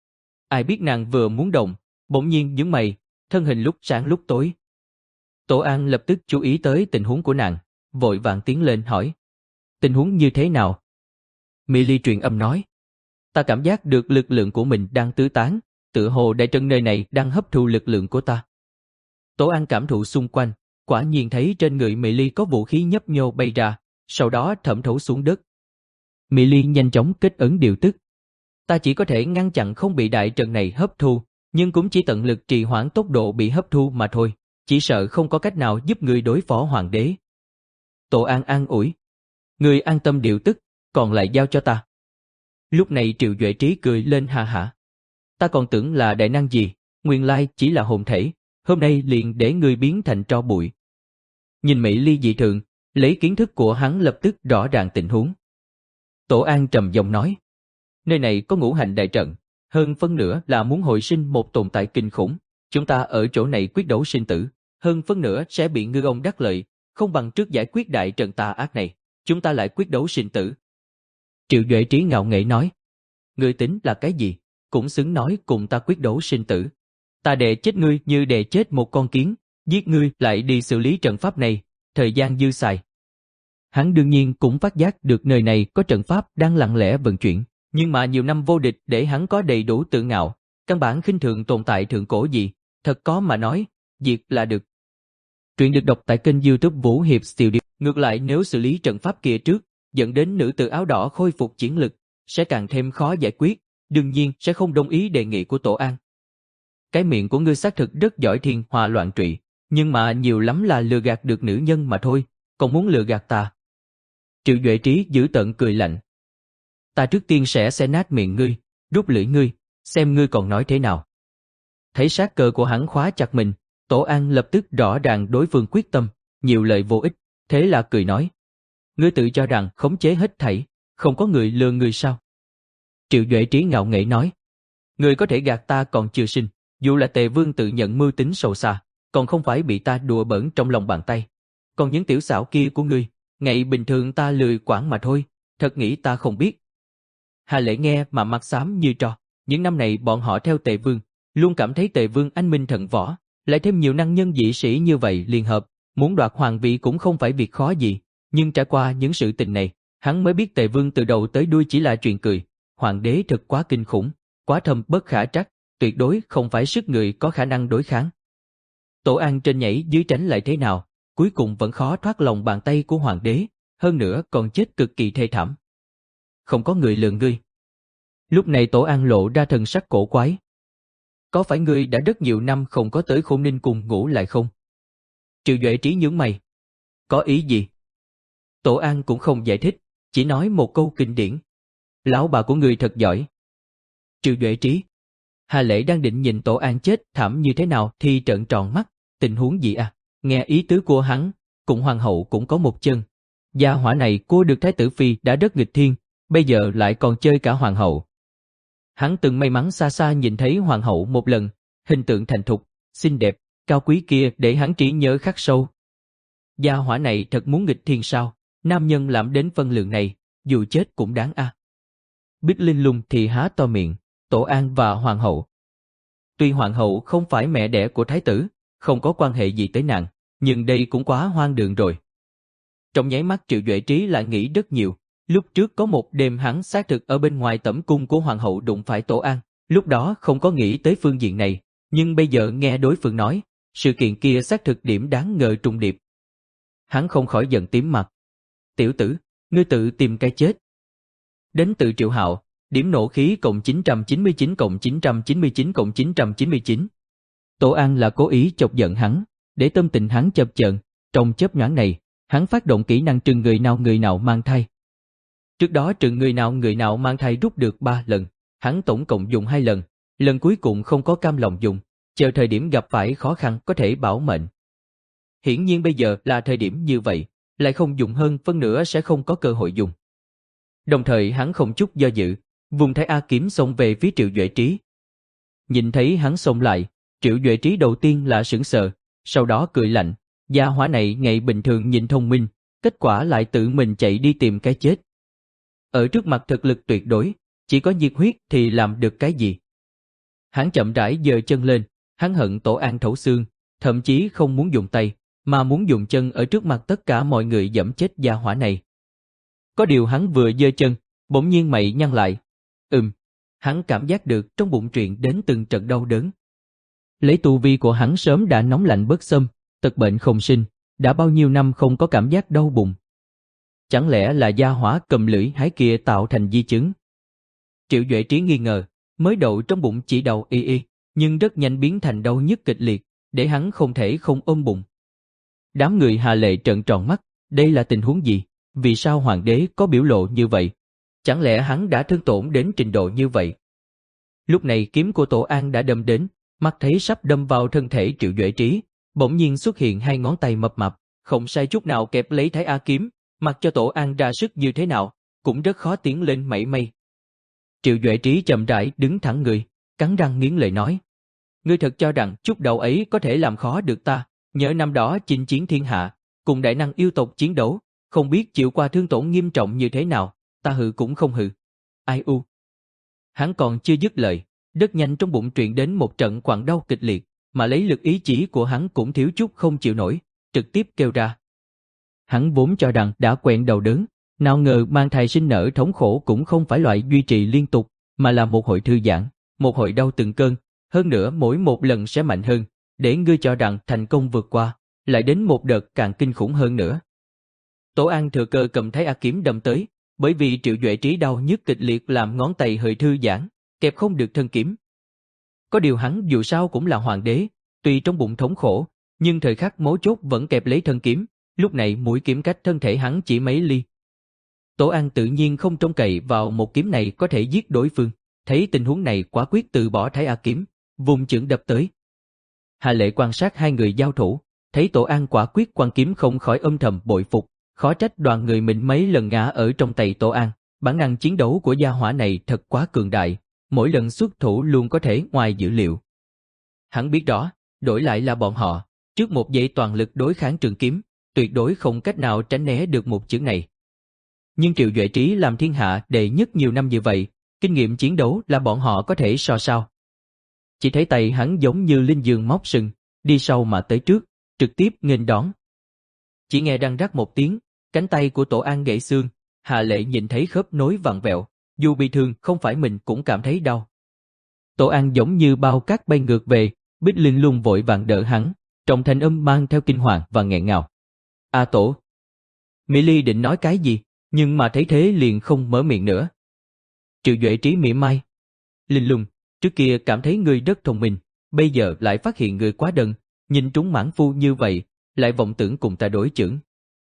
S1: Ai biết nàng vừa muốn động, bỗng nhiên nhướng mày, thân hình lúc sáng lúc tối. Tổ An lập tức chú ý tới tình huống của nàng, vội vàng tiến lên hỏi. Tình huống như thế nào? Mỹ Ly truyền âm nói. Ta cảm giác được lực lượng của mình đang tứ tán, tựa hồ đại trận nơi này đang hấp thu lực lượng của ta. Tổ An cảm thụ xung quanh, quả nhiên thấy trên người Mỹ Ly có vũ khí nhấp nhô bay ra, sau đó thẩm thấu xuống đất. Mỹ Ly nhanh chóng kết ấn điều tức. Ta chỉ có thể ngăn chặn không bị đại trận này hấp thu, nhưng cũng chỉ tận lực trì hoãn tốc độ bị hấp thu mà thôi, chỉ sợ không có cách nào giúp người đối phó hoàng đế. Tổ An an ủi. Người an tâm điều tức, còn lại giao cho ta. Lúc này Triệu Duệ Trí cười lên ha hả. Ta còn tưởng là đại năng gì, nguyên lai chỉ là hồn thể, hôm nay liền để người biến thành tro bụi. Nhìn Mỹ Ly dị thường, lấy kiến thức của hắn lập tức rõ ràng tình huống. Tổ An trầm giọng nói. Nơi này có ngũ hành đại trận, hơn phân nửa là muốn hồi sinh một tồn tại kinh khủng. Chúng ta ở chỗ này quyết đấu sinh tử, hơn phân nửa sẽ bị ngư ông đắc lợi, không bằng trước giải quyết đại trận tà ác này, chúng ta lại quyết đấu sinh tử. Triệu Duệ Trí ngạo nghễ nói. Ngươi tính là cái gì, cũng xứng nói cùng ta quyết đấu sinh tử. Ta đè chết ngươi như đè chết một con kiến, giết ngươi lại đi xử lý trận pháp này, thời gian dư xài. Hắn đương nhiên cũng phát giác được nơi này có trận pháp đang lặng lẽ vận chuyển, nhưng mà nhiều năm vô địch để hắn có đầy đủ tự ngạo, căn bản khinh thường tồn tại thượng cổ gì, thật có mà nói, diệt là được. Truyện được đọc tại kênh YouTube Vũ Hiệp Studio. Ngược lại nếu xử lý trận pháp kia trước, dẫn đến nữ tử áo đỏ khôi phục chiến lực, sẽ càng thêm khó giải quyết, đương nhiên sẽ không đồng ý đề nghị của Tổ An. Cái miệng của ngươi xác thực rất giỏi thiên hòa loạn trụy, nhưng mà nhiều lắm là lừa gạt được nữ nhân mà thôi, còn muốn lừa gạt ta. Triệu Duệ Trí giữ tợn cười lạnh. Ta trước tiên sẽ xé nát miệng ngươi, rút lưỡi ngươi, xem ngươi còn nói thế nào. Thấy sát cơ của hắn khóa chặt mình, Tổ An lập tức rõ ràng đối phương quyết tâm, nhiều lời vô ích, thế là cười nói. Ngươi tự cho rằng khống chế hết thảy, không có người lừa ngươi sao? Triệu Duệ Trí ngạo nghễ nói. Ngươi có thể gạt ta còn chưa sinh, dù là Tề Vương tự nhận mưu tính sâu xa, còn không phải bị ta đùa bỡn trong lòng bàn tay. Còn những tiểu xảo kia của ngươi, ngày bình thường ta lười quản mà thôi, thật nghĩ ta không biết. Hà Lễ nghe mà mặt xám như tro, những năm này bọn họ theo Tề Vương, luôn cảm thấy Tề Vương anh minh thần võ, lại thêm nhiều năng nhân dị sĩ như vậy liên hợp, muốn đoạt hoàng vị cũng không phải việc khó gì, nhưng trải qua những sự tình này, hắn mới biết Tề Vương từ đầu tới đuôi chỉ là chuyện cười, hoàng đế thật quá kinh khủng, quá thâm bất khả trắc, tuyệt đối không phải sức người có khả năng đối kháng. Tổ An trên nhảy dưới tránh lại thế nào, cuối cùng vẫn khó thoát lòng bàn tay của hoàng đế, hơn nữa còn chết cực kỳ thê thảm. Không có người lừa ngươi. Lúc này Tổ An lộ ra thần sắc cổ quái. Có phải ngươi đã rất nhiều năm không có tới Khôn Ninh cùng ngủ lại không? Triệu Duệ Trí nhướng mày. Có ý gì? Tổ An cũng không giải thích, chỉ nói một câu kinh điển. Lão bà của ngươi thật giỏi. Triệu Duệ Trí. Hà Lễ đang định nhìn Tổ An chết thảm như thế nào thì trợn tròn mắt, tình huống gì à? Nghe ý tứ của hắn, cùng hoàng hậu cũng có một chân. Gia hỏa này cô được Thái tử Phi đã rất nghịch thiên, bây giờ lại còn chơi cả hoàng hậu. Hắn từng may mắn xa xa nhìn thấy hoàng hậu một lần, hình tượng thành thục, xinh đẹp, cao quý kia để hắn trí nhớ khắc sâu. Gia hỏa này thật muốn nghịch thiên sao, nam nhân làm đến phân lượng này, dù chết cũng đáng a. À. Bích Linh Lung thì há to miệng, Tổ An và hoàng hậu. Tuy hoàng hậu không phải mẹ đẻ của thái tử, không có quan hệ gì tới nàng, nhưng đây cũng quá hoang đường rồi. Trong nháy mắt Triệu Duệ Trí lại nghĩ rất nhiều. Lúc trước có một đêm hắn xác thực ở bên ngoài tẩm cung của hoàng hậu đụng phải Tổ An, lúc đó không có nghĩ tới phương diện này, nhưng bây giờ nghe đối phương nói, sự kiện kia xác thực điểm đáng ngờ trùng điệp. Hắn không khỏi giận tím mặt. Tiểu tử, ngươi tự tìm cái chết. Đến từ Triệu Hạo, điểm nộ khí cộng chín trăm chín mươi chín cộng chín trăm chín mươi chín cộng chín trăm chín mươi chín. Tổ An là cố ý chọc giận hắn, để tâm tình hắn chập chờn, trong chớp nhoáng này, hắn phát động kỹ năng trừng người nào người nào mang thai. Trước đó trừng người nào người nào mang thai rút được ba lần, hắn tổng cộng dùng hai lần, lần cuối cùng không có cam lòng dùng, chờ thời điểm gặp phải khó khăn có thể bảo mệnh. Hiển nhiên bây giờ là thời điểm như vậy, lại không dùng hơn phân nửa sẽ không có cơ hội dùng. Đồng thời hắn không chút do dự, vùng thái A kiếm xông về phía Triệu Duệ Trí. Nhìn thấy hắn xông lại, Triệu Duệ Trí đầu tiên là sững sờ, sau đó cười lạnh, Gia hỏa này ngày bình thường nhìn thông minh, kết quả lại tự mình chạy đi tìm cái chết. Ở trước mặt thực lực tuyệt đối, chỉ có nhiệt huyết thì làm được cái gì? Hắn chậm rãi giơ chân lên, hắn hận Tổ An thấu xương, thậm chí không muốn dùng tay, mà muốn dùng chân ở trước mặt tất cả mọi người giẫm chết gia hỏa này. Có điều hắn vừa giơ chân, bỗng nhiên mày nhăn lại. Ừm, hắn cảm giác được trong bụng truyền đến từng trận đau đớn. Lấy tu vi của hắn sớm đã nóng lạnh bất xâm, tật bệnh không sinh, đã bao nhiêu năm không có cảm giác đau bụng. Chẳng lẽ là gia hỏa cầm lưỡi hái kia tạo thành di chứng? Triệu Duệ Trí nghi ngờ, mới đầu trong bụng chỉ đau y y, nhưng rất nhanh biến thành đau nhức kịch liệt, để hắn không thể không ôm bụng. Đám người Hà Lệ trợn tròn mắt, đây là tình huống gì? Vì sao hoàng đế có biểu lộ như vậy? Chẳng lẽ hắn đã thương tổn đến trình độ như vậy? Lúc này kiếm của Tổ An đã đâm đến, mắt thấy sắp đâm vào thân thể Triệu Duệ Trí, bỗng nhiên xuất hiện hai ngón tay mập mạp, không sai chút nào kẹp lấy Thái A kiếm, mặc cho Tổ An ra sức như thế nào, cũng rất khó tiến lên mảy may. Triệu Duệ Trí chậm rãi đứng thẳng người, cắn răng nghiến lợi nói: Ngươi thật cho rằng chút đầu ấy có thể làm khó được ta? Nhớ năm đó chinh chiến thiên hạ, cùng đại năng yêu tộc chiến đấu, không biết chịu qua thương tổn nghiêm trọng như thế nào, ta hừ cũng không hừ. Ai u. Hắn còn chưa dứt lời, rất nhanh trong bụng truyền đến một trận quặn đau kịch liệt, mà lấy lực ý chỉ của hắn cũng thiếu chút không chịu nổi, trực tiếp kêu ra. Hắn vốn cho rằng đã quen đầu đớn, nào ngờ mang thai sinh nở thống khổ cũng không phải loại duy trì liên tục, mà là một hồi thư giãn, một hồi đau từng cơn, hơn nữa mỗi một lần sẽ mạnh hơn, để ngươi cho rằng thành công vượt qua, lại đến một đợt càng kinh khủng hơn nữa. Tổ An thừa cơ cầm Thái A kiếm đâm tới, bởi vì Triệu Duệ Trí đau nhức kịch liệt làm ngón tay hơi thư giãn, kẹp không được thân kiếm. Có điều hắn dù sao cũng là hoàng đế, tuy trong bụng thống khổ, nhưng thời khắc mấu chốt vẫn kẹp lấy thân kiếm, lúc này mũi kiếm cách thân thể hắn chỉ mấy ly. Tổ An tự nhiên không trông cậy vào một kiếm này có thể giết đối phương, thấy tình huống này quả quyết từ bỏ Thái A kiếm, vùng chưởng đập tới. Hà Lệ quan sát hai người giao thủ, thấy Tổ An quả quyết quăng kiếm không khỏi âm thầm bội phục, khó trách đoàn người mình mấy lần ngã ở trong tay Tổ An, bản năng chiến đấu của gia hỏa này thật quá cường đại, mỗi lần xuất thủ luôn có thể ngoài dữ liệu. Hắn biết rõ, đổi lại là bọn họ, trước một giây toàn lực đối kháng trường kiếm, tuyệt đối không cách nào tránh né được một chưởng này. Nhưng Triệu Duệ Trí làm thiên hạ đệ nhất nhiều năm như vậy, kinh nghiệm chiến đấu là bọn họ có thể so sao. Chỉ thấy tay hắn giống như linh dương móc sừng, đi sau mà tới trước, trực tiếp nghênh đón. Chỉ nghe răng rắc một tiếng, cánh tay của Tổ An gãy xương, Hà Lệ nhìn thấy khớp nối vặn vẹo, dù bị thương không phải mình cũng cảm thấy đau. Tổ An giống như bao cát bay ngược về, Bích Linh Lung vội vàng đỡ hắn, trong thanh âm mang theo kinh hoàng và nghẹn ngào. A Tổ. Mỹ Ly định nói cái gì, nhưng mà thấy thế liền không mở miệng nữa. Triệu Duệ Trí mỉa mai. Linh Lung, trước kia cảm thấy ngươi rất thông minh, bây giờ lại phát hiện ngươi quá đần, nhìn trúng mãn phu như vậy, lại vọng tưởng cùng ta đối chưởng.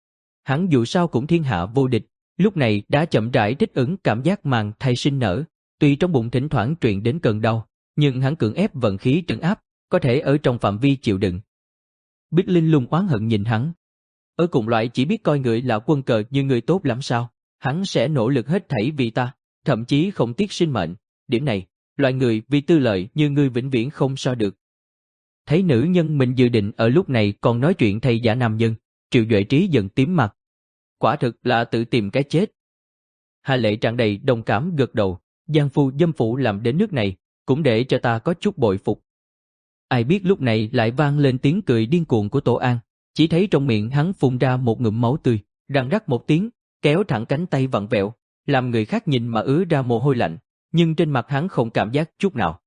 S1: Hắn dù sao cũng thiên hạ vô địch, lúc này đã chậm rãi thích ứng cảm giác màng thai sinh nở, tuy trong bụng thỉnh thoảng truyền đến cơn đau, nhưng hắn cưỡng ép vận khí trấn áp, có thể ở trong phạm vi chịu đựng. Bích Linh Lung oán hận nhìn hắn. Ở cùng loại chỉ biết coi người là quân cờ như người tốt lắm sao, hắn sẽ nỗ lực hết thảy vì ta, thậm chí không tiếc sinh mệnh, điểm này, loại người vì tư lợi như ngươi vĩnh viễn không so được. Thấy nữ nhân mình dự định ở lúc này còn nói chuyện thay giả nam nhân, Triệu Duệ Trí giận tím mặt. Quả thực là tự tìm cái chết. Hà Lệ tràn đầy đồng cảm gật đầu, giang phu dâm phụ làm đến nước này, cũng để cho ta có chút bội phục. Ai biết lúc này lại vang lên tiếng cười điên cuồng của Tổ An, chỉ thấy trong miệng hắn phun ra một ngụm máu tươi, răng rắc một tiếng, kéo thẳng cánh tay vặn vẹo, làm người khác nhìn mà ứa ra mồ hôi lạnh, nhưng trên mặt hắn không cảm giác chút nào.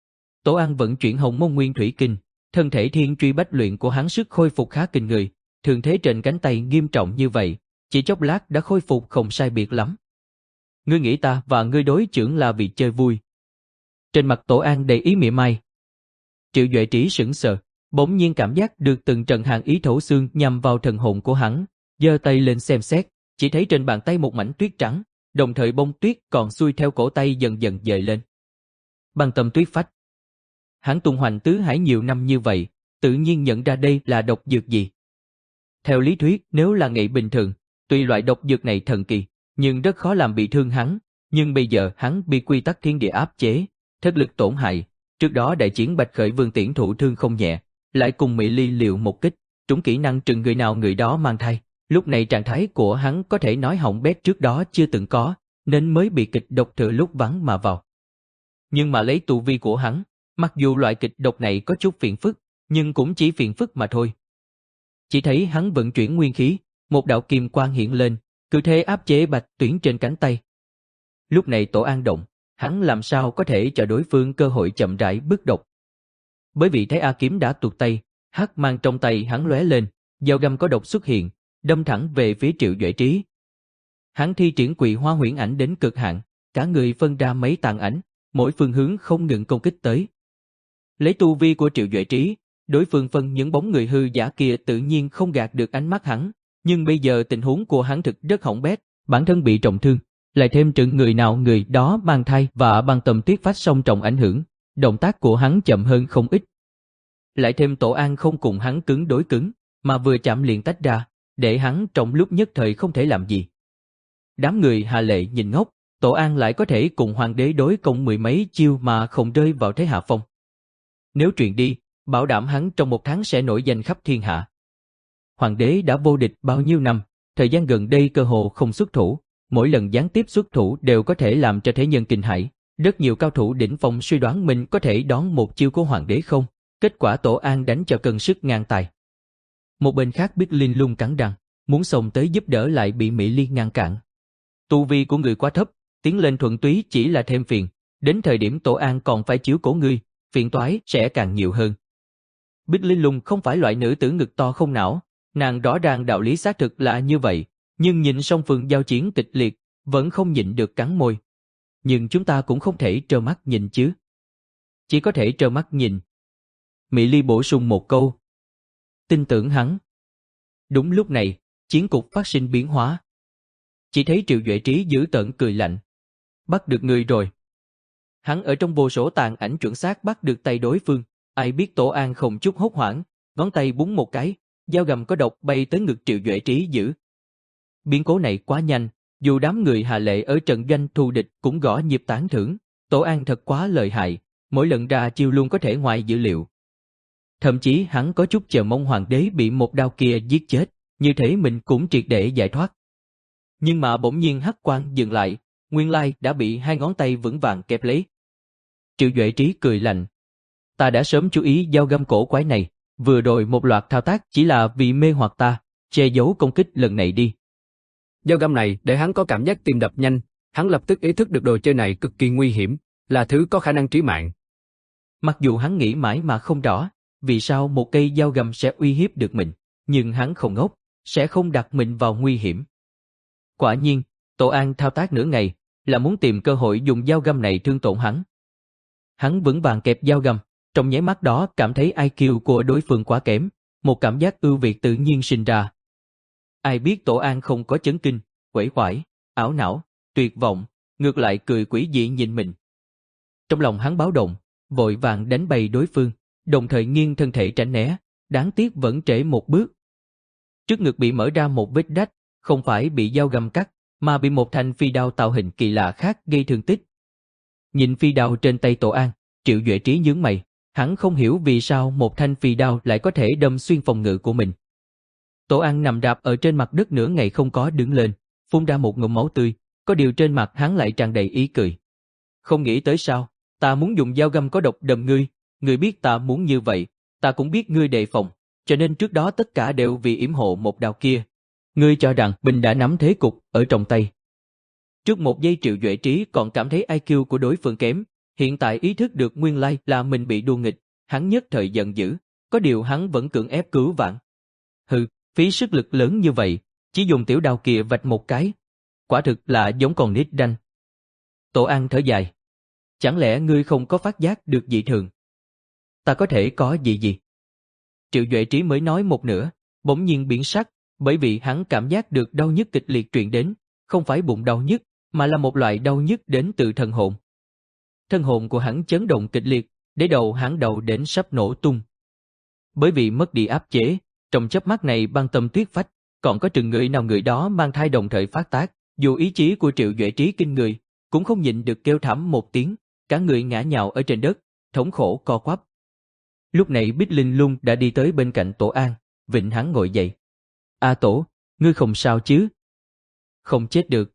S1: Tổ An vận chuyển Hồng Môn Nguyên Thủy Kinh, thân thể thiên truy bách luyện của hắn sức khôi phục khá kinh người, thường thế trên cánh tay nghiêm trọng như vậy, chỉ chốc lát đã khôi phục không sai biệt lắm. Ngươi nghĩ ta và ngươi đối chưởng là vì chơi vui? Trên mặt Tổ An đầy ý mỉa mai. Triệu Duệ Trí sững sờ, bỗng nhiên cảm giác được từng trận hàn ý thấu xương nhằm vào thần hồn của hắn, giơ tay lên xem xét, chỉ thấy trên bàn tay một mảnh tuyết trắng, đồng thời bông tuyết còn xuôi theo cổ tay dần dần dời lên. Băng tâm tuyết phách. Hắn tung hoành tứ hải nhiều năm như vậy, tự nhiên nhận ra đây là độc dược gì. Theo lý thuyết, nếu là ngày bình thường, tuy loại độc dược này thần kỳ, nhưng rất khó làm bị thương hắn, nhưng bây giờ hắn bị quy tắc thiên địa áp chế, thất lực tổn hại, trước đó đại chiến Bạch Khởi Vương tiễn thụ thương không nhẹ, lại cùng Mỹ Ly liều một kích, trúng kỹ năng trừng người nào người đó mang thai. Lúc này trạng thái của hắn có thể nói hỏng bét trước đó chưa từng có, nên mới bị kịch độc thừa lúc vắng mà vào. Nhưng mà lấy tu vi của hắn, mặc dù loại kịch độc này có chút phiền phức, nhưng cũng chỉ phiền phức mà thôi. Chỉ thấy hắn vận chuyển nguyên khí, một đạo kim quang hiện lên, cứ thế áp chế Bạch Tuyển trên cánh tay. Lúc này Tổ An động, hắn làm sao có thể cho đối phương cơ hội chậm rãi bức độc. Bởi vì thấy A kiếm đã tuột tay, hắc mang trong tay hắn lóe lên, dao găm có độc xuất hiện, đâm thẳng về phía Triệu Duệ Trí. Hắn thi triển Quỳ Hoa Huyễn Ảnh đến cực hạn, cả người phân ra mấy tàn ảnh, mỗi phương hướng không ngừng công kích tới. Lấy tu vi của Triệu Duệ Trí, đối phương phân những bóng người hư giả kia tự nhiên không gạt được ánh mắt hắn, nhưng bây giờ tình huống của hắn thực rất hỏng bét, bản thân bị trọng thương, lại thêm trận người nào người đó mang thai và băng tâm tuyết phách song trọng ảnh hưởng, động tác của hắn chậm hơn không ít. Lại thêm Tổ An không cùng hắn cứng đối cứng, mà vừa chạm liền tách ra, để hắn trong lúc nhất thời không thể làm gì. Đám người Hà Lệ nhìn ngốc, Tổ An lại có thể cùng hoàng đế đối công mười mấy chiêu mà không rơi vào thế hạ phong. Nếu truyền đi, bảo đảm hắn trong một tháng sẽ nổi danh khắp thiên hạ. Hoàng đế đã vô địch bao nhiêu năm, thời gian gần đây cơ hồ không xuất thủ, mỗi lần gián tiếp xuất thủ đều có thể làm cho thế nhân kinh hãi. Rất nhiều cao thủ đỉnh phong suy đoán mình có thể đón một chiêu của hoàng đế không, kết quả Tổ An đánh cho cân sức ngang tài. Một bên khác Bích Linh Lung cắn răng, muốn xông tới giúp đỡ lại bị Mỹ Liên ngăn cản. Tu vi của người quá thấp, tiến lên thuận túy chỉ là thêm phiền, đến thời điểm Tổ An còn phải chiếu cố ngươi, phiền toái sẽ càng nhiều hơn. Bích Linh Lung không phải loại nữ tử ngực to không não, nàng rõ ràng đạo lý xác thực là như vậy, nhưng nhìn song phương giao chiến kịch liệt, vẫn không nhịn được cắn môi. Nhưng chúng ta cũng không thể trơ mắt nhìn chứ. Chỉ có thể trơ mắt nhìn. Mỹ Ly bổ sung một câu. Tin tưởng hắn. Đúng lúc này, chiến cục phát sinh biến hóa. Chỉ thấy Triệu Duệ Trí giữ tợn cười lạnh. Bắt được người rồi. Hắn ở trong vô số tàn ảnh chuẩn xác bắt được tay đối phương. Ai biết Tổ An không chút hốt hoảng, ngón tay búng một cái, dao găm có độc bay tới ngực Triệu Duệ Trí giữ. Biến cố này quá nhanh, dù đám người Hà Lệ ở trận doanh thù địch cũng gõ nhịp tán thưởng, Tổ An thật quá lợi hại, mỗi lần ra chiêu luôn có thể ngoài dữ liệu. Thậm chí hắn có chút chờ mong hoàng đế bị một đao kia giết chết, như thế mình cũng triệt để giải thoát. Nhưng mà bỗng nhiên hắc quang dừng lại, nguyên lai đã bị hai ngón tay vững vàng kẹp lấy. Triệu Duệ Trí cười lạnh. Ta đã sớm chú ý dao găm cổ quái này, vừa rồi một loạt thao tác chỉ là vì mê hoặc ta, che giấu công kích lần này đi.
S2: Dao găm này để hắn có cảm giác tim đập nhanh, hắn lập tức ý thức được đồ chơi này cực kỳ nguy hiểm, là thứ có khả năng chí mạng.
S1: Mặc dù hắn nghĩ mãi mà không rõ, vì sao một cây dao găm sẽ uy hiếp được mình, nhưng hắn không ngốc, sẽ không đặt mình vào nguy hiểm. Quả nhiên, Tổ An thao tác nửa ngày, là muốn tìm cơ hội dùng dao găm này thương tổn hắn. Hắn vững vàng kẹp dao găm, trong nháy mắt đó cảm thấy i kiu của đối phương quá kém, một cảm giác ưu việt tự nhiên sinh ra. Ai biết Tổ An không có chấn kinh, quẩy quải, ảo não, tuyệt vọng, ngược lại cười quỷ dị nhìn mình. Trong lòng hắn báo động, vội vàng đánh bay đối phương, đồng thời nghiêng thân thể tránh né, đáng tiếc vẫn trễ một bước. Trước ngực bị mở ra một vết rách, không phải bị dao găm cắt, mà bị một thanh phi đao tạo hình kỳ lạ khác gây thương tích. Nhìn phi đao trên tay Tổ An, Triệu Duệ Trí nhướng mày, hắn không hiểu vì sao một thanh phi đao lại có thể đâm xuyên phòng ngự của mình. Tổ An nằm rạp ở trên mặt đất nửa ngày không có đứng lên, phun ra một ngụm máu tươi, có điều trên mặt hắn lại tràn đầy ý cười. Không nghĩ tới sao, ta muốn dùng dao găm có độc đâm ngươi, ngươi biết ta muốn như vậy, ta cũng biết ngươi đề phòng, cho nên trước đó tất cả đều vì yểm hộ một đao kia. Ngươi cho rằng mình đã nắm thế cục ở trong tay. Trước một giây Triệu Duệ Trí còn cảm thấy i kiu của đối phương kém, hiện tại ý thức được nguyên lai là mình bị đua nghịch, hắn nhất thời giận dữ, có điều hắn vẫn cưỡng ép cứu vãn. Hừ, phí sức lực lớn như vậy, chỉ dùng tiểu đao kia vạch một cái, quả thực là giống con nít ranh. Tổ An thở dài. Chẳng lẽ ngươi không có phát giác được dị thường? Ta có thể có gì gì? Triệu Duệ Trí mới nói một nửa, bỗng nhiên biến sắc, bởi vì hắn cảm giác được đau nhức kịch liệt truyền đến, không phải bụng đau nhức, mà là một loại đau nhức đến từ thần hồn. Thân hồn của hắn chấn động kịch liệt, để đầu hắn đầu đến sắp nổ tung. Bởi vì mất đi áp chế, trong chớp mắt này băng tâm tuyết phách, còn có chừng người nào người đó mang thai đồng thời phát tác, dù ý chí của Triệu Duệ Trí kinh người, cũng không nhịn được kêu thảm một tiếng, cả người ngã nhào ở trên đất, thống khổ co quắp. Lúc này Bích Linh Lung đã đi tới bên cạnh Tổ An, vịn hắn ngồi dậy. A Tổ, ngươi không sao chứ? Không chết được.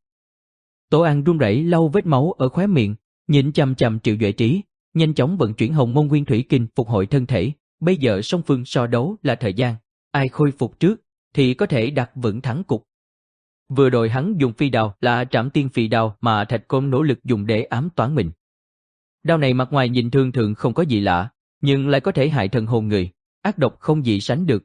S1: Tổ An run rẩy lau vết máu ở khóe miệng, nhìn chằm chằm Triệu Duệ Trí, nhanh chóng vận chuyển Hồng Môn Nguyên Thủy Kinh phục hồi thân thể. Bây giờ song phương so đấu là thời gian, ai khôi phục trước thì có thể đặt vững thắng cục. Vừa rồi hắn dùng phi đao là Trảm Tiên Phi Đao mà Thạch Côn nỗ lực dùng để ám toán mình. Đao này mặt ngoài nhìn thường thường không có gì lạ, nhưng lại có thể hại thần hồn người, ác độc không gì sánh được.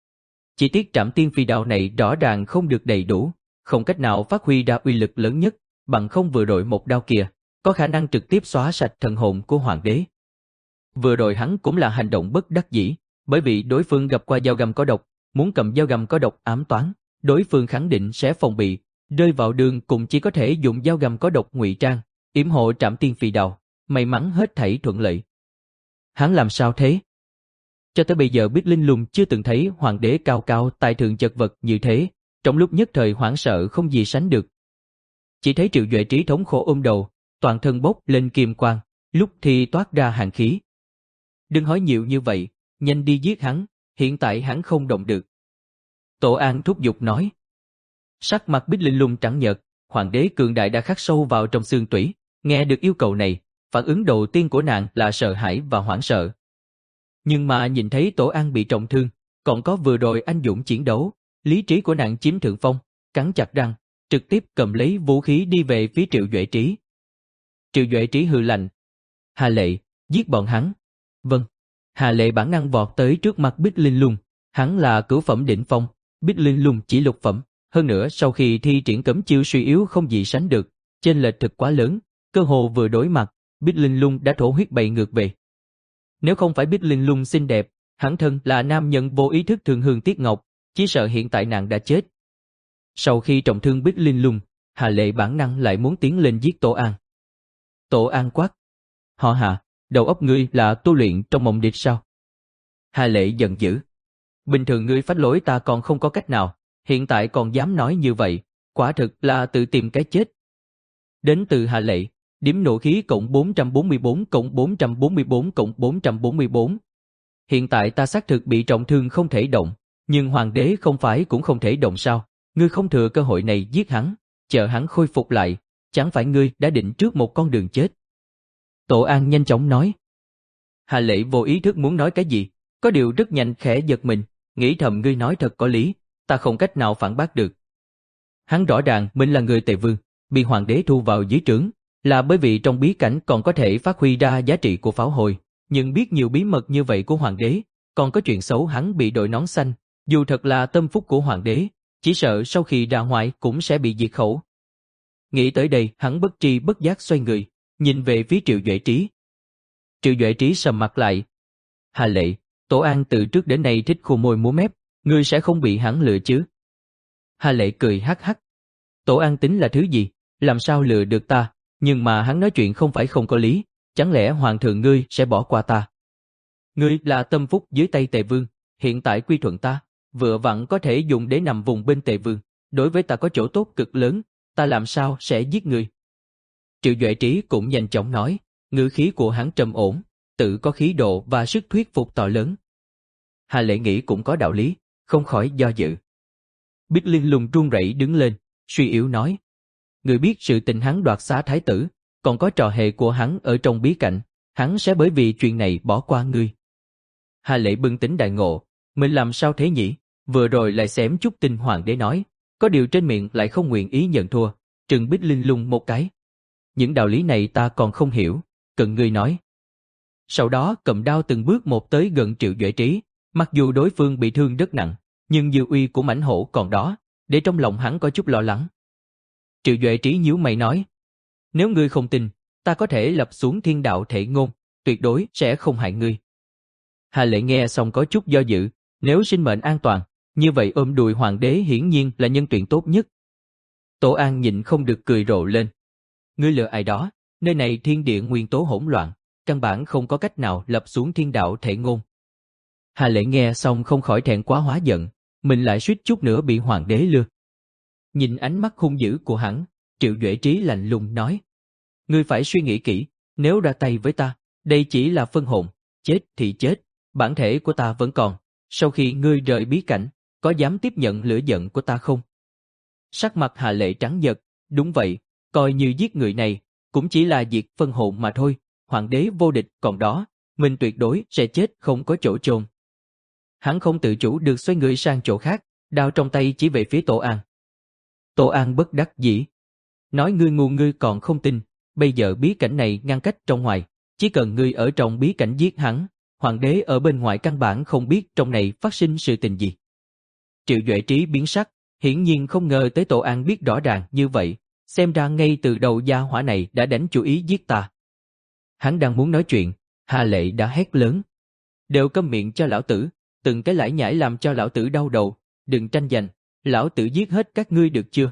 S1: Chỉ tiếc Trảm Tiên Phi Đao này rõ ràng không được đầy đủ, không cách nào phát huy ra uy lực lớn nhất, bằng không vừa rồi một đao kia, có khả năng trực tiếp xóa sạch thần hồn của hoàng đế. Vừa rồi hắn cũng là hành động bất đắc dĩ, bởi vì đối phương gặp qua dao găm có độc, muốn cầm dao găm có độc ám toán, đối phương khẳng định sẽ phòng bị, rơi vào đường cùng chỉ có thể dùng dao găm có độc ngụy trang, yểm hộ Trảm Tiên Phi Đao, may mắn hết thảy thuận lợi. Hắn làm sao thế? Cho tới bây giờ Bích Linh Lung chưa từng thấy hoàng đế cao cao tài thượng chật vật như thế, trong lúc nhất thời hoảng sợ không gì sánh được. Chỉ thấy Triệu Duệ Trí thống khổ ôm đầu, toàn thân bốc lên kim quang, lúc thì toát ra hàn khí. Đừng hỏi nhiều như vậy, nhanh đi giết hắn, hiện tại hắn không động được. Tổ An thúc giục nói. Sắc mặt Bích Linh Lung trắng nhợt, hoàng đế cường đại đã khắc sâu vào trong xương tủy, nghe được yêu cầu này, phản ứng đầu tiên của nàng là sợ hãi và hoảng sợ. Nhưng mà nhìn thấy Tổ An bị trọng thương, còn có vừa rồi anh dũng chiến đấu, lý trí của nàng chiếm thượng phong, cắn chặt răng, trực tiếp cầm lấy vũ khí đi về phía Triệu Duệ Trí. Triệu Duệ Trí hừ lạnh. Hà Lệ, giết bọn hắn. Vâng. Hà Lệ bản năng vọt tới trước mặt Bích Linh Lung, hắn là cửu phẩm đỉnh phong, Bích Linh Lung chỉ lục phẩm, hơn nữa sau khi thi triển cấm chiêu suy yếu không gì sánh được, chênh lệch thực quá lớn, cơ hồ vừa đối mặt, Bích Linh Lung đã thổ huyết bay ngược về. Nếu không phải Bích Linh Lung xinh đẹp, hắn thân là nam nhân vô ý thức thường hương tiếc ngọc, chỉ sợ hiện tại nàng đã chết. Sau khi trọng thương Bích Linh Lung, Hà Lệ bản năng lại muốn tiến lên giết Tổ An. Tổ An quát. Họ Hà, đầu óc ngươi là tu luyện trong mộng địch sao? Hà Lệ giận dữ. Bình thường ngươi phách lối ta còn không có cách nào, hiện tại còn dám nói như vậy, quả thực là tự tìm cái chết. Đến từ Hà Lệ, điểm nộ khí cộng bốn trăm bốn mươi bốn cộng bốn trăm bốn mươi bốn cộng bốn trăm bốn mươi bốn. Hiện tại ta xác thực bị trọng thương không thể động, nhưng hoàng đế không phải cũng không thể động sao? Ngươi không thừa cơ hội này giết hắn, chờ hắn khôi phục lại, chẳng phải ngươi đã định trước một con đường chết. Tổ An nhanh chóng nói. Hà Lệ vô ý thức muốn nói cái gì, có điều rất nhanh khẽ giật mình, nghĩ thầm ngươi nói thật có lý, ta không cách nào phản bác được. Hắn rõ ràng mình là người Tề Vương, bị hoàng đế thu vào dưới trướng, là bởi vì trong bí cảnh còn có thể phát huy ra giá trị của pháo hồi, nhưng biết nhiều bí mật như vậy của hoàng đế, còn có chuyện xấu hắn bị đội nón xanh, dù thật là tâm phúc của hoàng đế, chỉ sợ sau khi ra ngoại cũng sẽ bị diệt khẩu. Nghĩ tới đây, hắn bất tri bất giác xoay người, nhìn về phía Triệu Duệ Trí. Triệu Duệ Trí sầm mặt lại. Hà Lệ, Tổ An từ trước đến nay thích khô môi múa mép, ngươi sẽ không bị hắn lừa chứ? Hà Lệ cười hắc hắc. Tổ An tính là thứ gì, làm sao lừa được ta, nhưng mà hắn nói chuyện không phải không có lý, chẳng lẽ hoàng thượng ngươi sẽ bỏ qua ta? Ngươi là tâm phúc dưới tay Tề Vương, hiện tại quy thuận ta, vừa vặn có thể dùng để nằm vùng bên Tề Vương, đối với ta có chỗ tốt cực lớn, ta làm sao sẽ giết ngươi? Triệu Duệ Trí cũng nhanh chóng nói, ngữ khí của hắn trầm ổn, tự có khí độ và sức thuyết phục to lớn. Hà Lệ nghĩ cũng có đạo lý, không khỏi do dự. Bích Linh Lung run rẩy đứng lên, suy yếu nói, người biết sự tình hắn đoạt xá thái tử, còn có trò hề của hắn ở trong bí cảnh, hắn sẽ bởi vì chuyện này bỏ qua ngươi. Hà Lệ bừng tỉnh đại ngộ, mình làm sao thế nhỉ, vừa rồi lại xém chút tin hoàng đế nói, có điều trên miệng lại không nguyện ý nhận thua, trừng Bích Linh Lung một cái. Những đạo lý này ta còn không hiểu, cần ngươi nói. Sau đó cầm đao từng bước một tới gần Triệu Duệ Trí, mặc dù đối phương bị thương rất nặng, nhưng dư uy của mãnh hổ còn đó, để trong lòng hắn có chút lo lắng. Triệu Duệ Trí nhíu mày nói, nếu ngươi không tin, ta có thể lập xuống thiên đạo thể ngôn, tuyệt đối sẽ không hại ngươi. Hà Lệ nghe xong có chút do dự, nếu sinh mệnh an toàn, như vậy ôm đùi hoàng đế hiển nhiên là nhân tuyển tốt nhất. Tổ An nhịn không được cười rộ lên. Ngươi lừa ai đó, nơi này thiên địa nguyên tố hỗn loạn, căn bản không có cách nào lập xuống thiên đạo thể ngôn. Hà Lệ nghe xong không khỏi thẹn quá hóa giận, mình lại suýt chút nữa bị hoàng đế lừa. Nhìn ánh mắt hung dữ của hắn, Triệu Duệ Trí lạnh lùng nói, ngươi phải suy nghĩ kỹ, nếu ra tay với ta, đây chỉ là phân hồn, chết thì chết, bản thể của ta vẫn còn, sau khi ngươi rời bí cảnh, có dám tiếp nhận lửa giận của ta không? Sắc mặt Hà Lệ trắng nhợt, đúng vậy, coi như giết người này, cũng chỉ là diệt phân hồn mà thôi, hoàng đế vô địch còn đó, mình tuyệt đối sẽ chết không có chỗ chôn. Hắn không tự chủ được xoay người sang chỗ khác, đao trong tay chỉ về phía Tổ An. Tổ An bất đắc dĩ. Nói ngươi ngu ngươi còn không tin, bây giờ bí cảnh này ngăn cách trong ngoài, chỉ cần ngươi ở trong bí cảnh giết hắn, hoàng đế ở bên ngoài căn bản không biết trong này phát sinh sự tình gì. Triệu Duệ Trí biến sắc, hiển nhiên không ngờ tới Tổ An biết rõ ràng như vậy, xem ra ngay từ đầu gia hỏa này đã đánh chủ ý giết ta. Hắn đang muốn nói chuyện, Hà Lệ đã hét lớn. Đều câm miệng cho lão tử, từng cái lải nhải làm cho lão tử đau đầu, đừng tranh giành, lão tử giết hết các ngươi được chưa?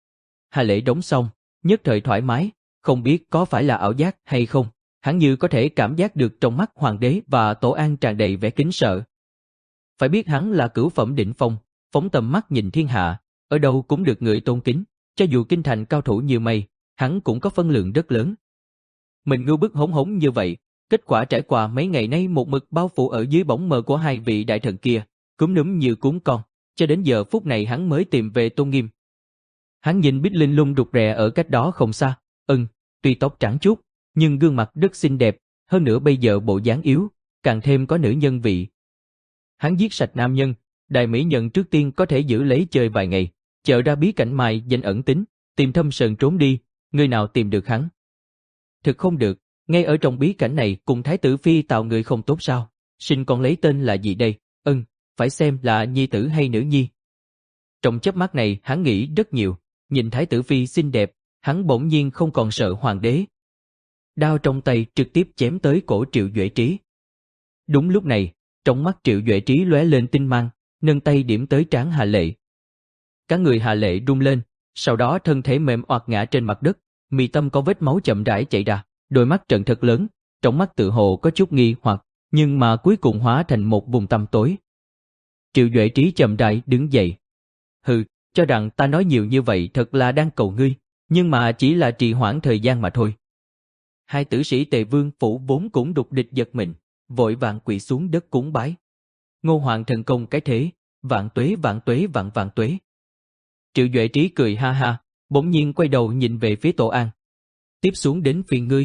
S1: Hà Lệ đóng xong, nhất thời thoải mái, không biết có phải là ảo giác hay không, hắn như có thể cảm giác được trong mắt hoàng đế và Tổ An tràn đầy vẻ kính sợ. Phải biết hắn là cửu phẩm đỉnh phong, phóng tầm mắt nhìn thiên hạ, ở đâu cũng được người tôn kính, cho dù kinh thành cao thủ như mây, hắn cũng có phân lượng rất lớn. Mình ngưu bức hống hống như vậy, kết quả trải qua mấy ngày nay một mực bao phủ ở dưới bóng mờ của hai vị đại thần kia, cúm núm như cún con, cho đến giờ phút này hắn mới tìm về tôn nghiêm. Hắn nhìn Bích Linh Lung rụt rè ở cách đó không xa, ừm, tuy tóc trắng chút, nhưng gương mặt rất xinh đẹp, hơn nữa bây giờ bộ dáng yếu, càng thêm có nữ nhân vị. Hắn giết sạch nam nhân, đại mỹ nhân trước tiên có thể giữ lấy chơi vài ngày, chờ ra bí cảnh mai danh ẩn tính, tìm thâm sơn trốn đi, người nào tìm được hắn. Thực không được, ngay ở trong bí cảnh này cùng Thái tử Phi tạo người không tốt sao, sinh con lấy tên là gì đây, ừm, phải xem là nhi tử hay nữ nhi. Trong chớp mắt này hắn nghĩ rất nhiều, nhìn Thái tử Phi xinh đẹp, hắn bỗng nhiên không còn sợ hoàng đế. Đao trong tay trực tiếp chém tới cổ Triệu Duệ Trí. Đúng lúc này, trong mắt Triệu Duệ Trí lóe lên tinh mang, nâng tay điểm tới trán Hà Lệ. Cả người Hà Lệ rung lên, sau đó thân thể mềm oạt ngã trên mặt đất, mi tâm có vết máu chậm rãi chảy ra, đôi mắt trợn thật lớn, trong mắt tự hồ có chút nghi hoặc, nhưng mà cuối cùng hóa thành một vùng tăm tối. Triệu Duệ Trí chậm rãi đứng dậy. Hừ, cho rằng ta nói nhiều như vậy thật là đang cầu ngươi, nhưng mà chỉ là trì hoãn thời gian mà thôi. Hai tử sĩ Tề Vương phủ vốn cũng đục địch giật mình, vội vàng quỳ xuống đất cúng bái. Ngô Hoàng thần công cái thế, vạn tuế vạn tuế vạn vạn tuế. Triệu Duệ Trí cười ha ha, bỗng nhiên quay đầu nhìn về phía Tổ An. Tiếp xuống đến phiền ngươi.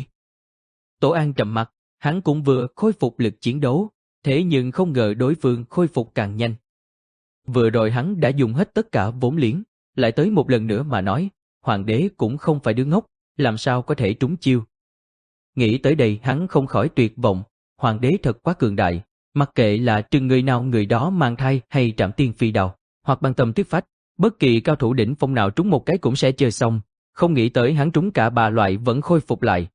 S1: Tổ An trầm mặt, hắn cũng vừa khôi phục lực chiến đấu, thế nhưng không ngờ đối phương khôi phục càng nhanh. Vừa rồi hắn đã dùng hết tất cả vốn liếng, lại tới một lần nữa mà nói, hoàng đế cũng không phải đứa ngốc, làm sao có thể trúng chiêu. Nghĩ tới đây hắn không khỏi tuyệt vọng, hoàng đế thật quá cường đại, mặc kệ là trừng người nào người đó mang thai hay trảm tiên phi đào, hoặc băng tâm tuyết phách, bất kỳ cao thủ đỉnh phong nào trúng một cái cũng sẽ chơi xong, không nghĩ tới hắn trúng cả ba loại vẫn khôi phục lại.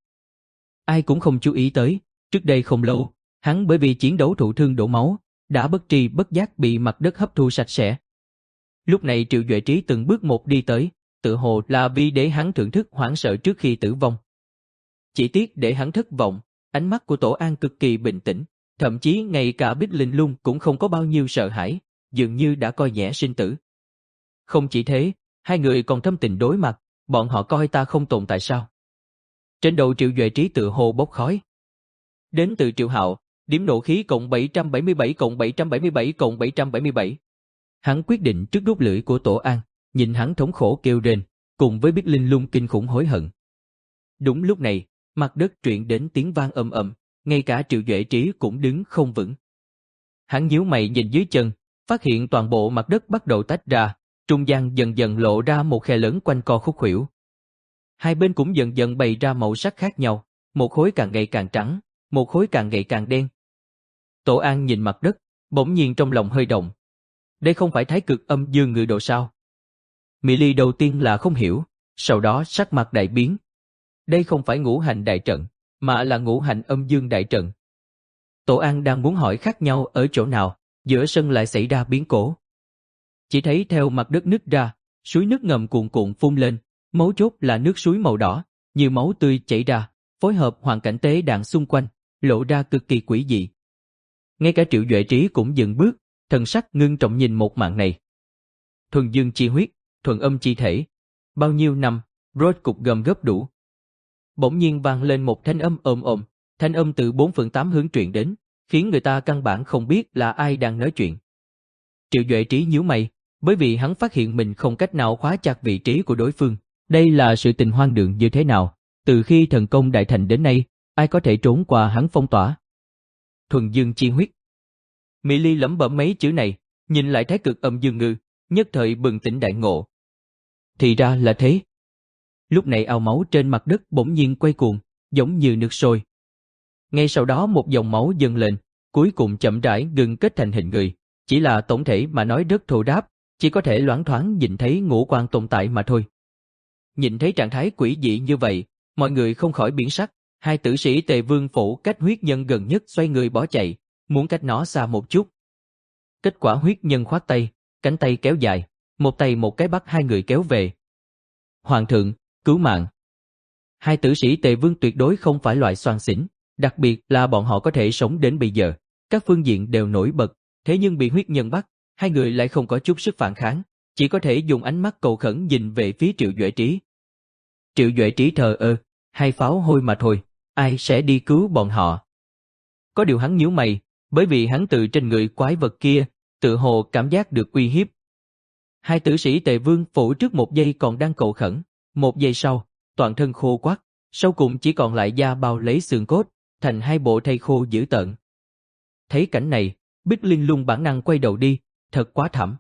S1: Ai cũng không chú ý tới, trước đây không lâu, hắn bởi vì chiến đấu thụ thương đổ máu, đã bất tri bất giác bị mặt đất hấp thu sạch sẽ. Lúc này Triệu Duệ Trí từng bước một đi tới, tự hồ là vì để hắn thưởng thức hoảng sợ trước khi tử vong. Chỉ tiếc để hắn thất vọng, ánh mắt của Tổ An cực kỳ bình tĩnh, thậm chí ngay cả Bích Linh Lung cũng không có bao nhiêu sợ hãi, dường như đã coi nhẹ sinh tử. Không chỉ thế, hai người còn thâm tình đối mặt, bọn họ coi ta không tồn tại sao? Trên đầu Triệu Duệ Trí tự hồ bốc khói. Đến từ Triệu Hạo, điểm nộ khí cộng bảy trăm bảy mươi bảy cộng bảy trăm bảy mươi bảy cộng bảy trăm bảy mươi bảy. Hắn quyết định trước đốt lưỡi của Tổ An, nhìn hắn thống khổ kêu rên, cùng với Bích Linh Lung kinh khủng hối hận. Đúng lúc này, mặt đất truyền đến tiếng vang ầm ầm, ngay cả Triệu Duệ Trí cũng đứng không vững. Hắn nhíu mày nhìn dưới chân, phát hiện toàn bộ mặt đất bắt đầu tách ra, trung gian dần dần lộ ra một khe lớn quanh co khúc khuỷu. Hai bên cũng dần dần bày ra màu sắc khác nhau, một khối càng ngày càng trắng, một khối càng ngày càng đen. Tổ An nhìn mặt đất, bỗng nhiên trong lòng hơi động. Đây không phải thái cực âm dương ngự độ sao? Mỹ Ly đầu tiên là không hiểu, sau đó sắc mặt đại biến. Đây không phải ngũ hành đại trận, mà là ngũ hành âm dương đại trận. Tổ An đang muốn hỏi khác nhau ở chỗ nào, giữa sân lại xảy ra biến cố. Chỉ thấy theo mặt đất nứt ra, suối nước ngầm cuồn cuộn phun lên, mấu chốt là nước suối màu đỏ, như máu tươi chảy ra, phối hợp hoàn cảnh tế đàn xung quanh, lộ ra cực kỳ quỷ dị. Ngay cả Triệu Duệ Trí cũng dừng bước, thần sắc ngưng trọng nhìn một màn này. Thuần dương chi huyết, thuần âm chi thể. Bao nhiêu năm, rốt cục gầm gấp đủ. Bỗng nhiên vang lên một thanh âm ồm ồm, thanh âm từ bốn phương tám hướng truyền đến, khiến người ta căn bản không biết là ai đang nói chuyện, Triệu Duệ Trí nhíu mày, bởi vì hắn phát hiện mình không cách nào khóa chặt vị trí của đối phương. Đây là sự tình hoang đường như thế nào? Từ khi thần công đại thành đến nay, ai có thể trốn qua hắn phong tỏa? Thuần dương chi huyết. Mỹ Ly lẩm bẩm mấy chữ này, nhìn lại thái cực âm dương ngư, nhất thời bừng tỉnh đại ngộ. Thì ra là thế. Lúc này ao máu trên mặt đất bỗng nhiên quay cuồng, giống như nước sôi. Ngay sau đó một dòng máu dâng lên, cuối cùng chậm rãi ngừng kết thành hình người. Chỉ là tổng thể mà nói rất thô ráp, chỉ có thể loáng thoáng nhìn thấy ngũ quan tồn tại mà thôi. Nhìn thấy trạng thái quỷ dị như vậy, mọi người không khỏi biến sắc. Hai tử sĩ Tề Vương Phủ cách huyết nhân gần nhất xoay người bỏ chạy, muốn cách nó xa một chút. Kết quả huyết nhân khoát tay, cánh tay kéo dài, một tay một cái bắt hai người kéo về. Hoàng thượng, cứu mạng. Hai tử sĩ Tề Vương tuyệt đối không phải loại xoan xỉn, đặc biệt là bọn họ có thể sống đến bây giờ, các phương diện đều nổi bật, thế nhưng bị huyết nhân bắt, hai người lại không có chút sức phản kháng, chỉ có thể dùng ánh mắt cầu khẩn nhìn về phía Triệu Duệ Trí. Triệu Duệ Trí thờ ơ, hai pháo hôi mà thôi, ai sẽ đi cứu bọn họ? Có điều hắn nhíu mày, bởi vì hắn từ trên người quái vật kia, tự hồ cảm giác được uy hiếp. Hai tử sĩ Tề Vương Phủ trước một giây còn đang cầu khẩn, một giây sau, toàn thân khô quắt, sau cùng chỉ còn lại da bao lấy xương cốt, thành hai bộ thây khô dữ tợn. Thấy cảnh này, Bích Linh Lung bản năng quay đầu đi, thật quá thảm.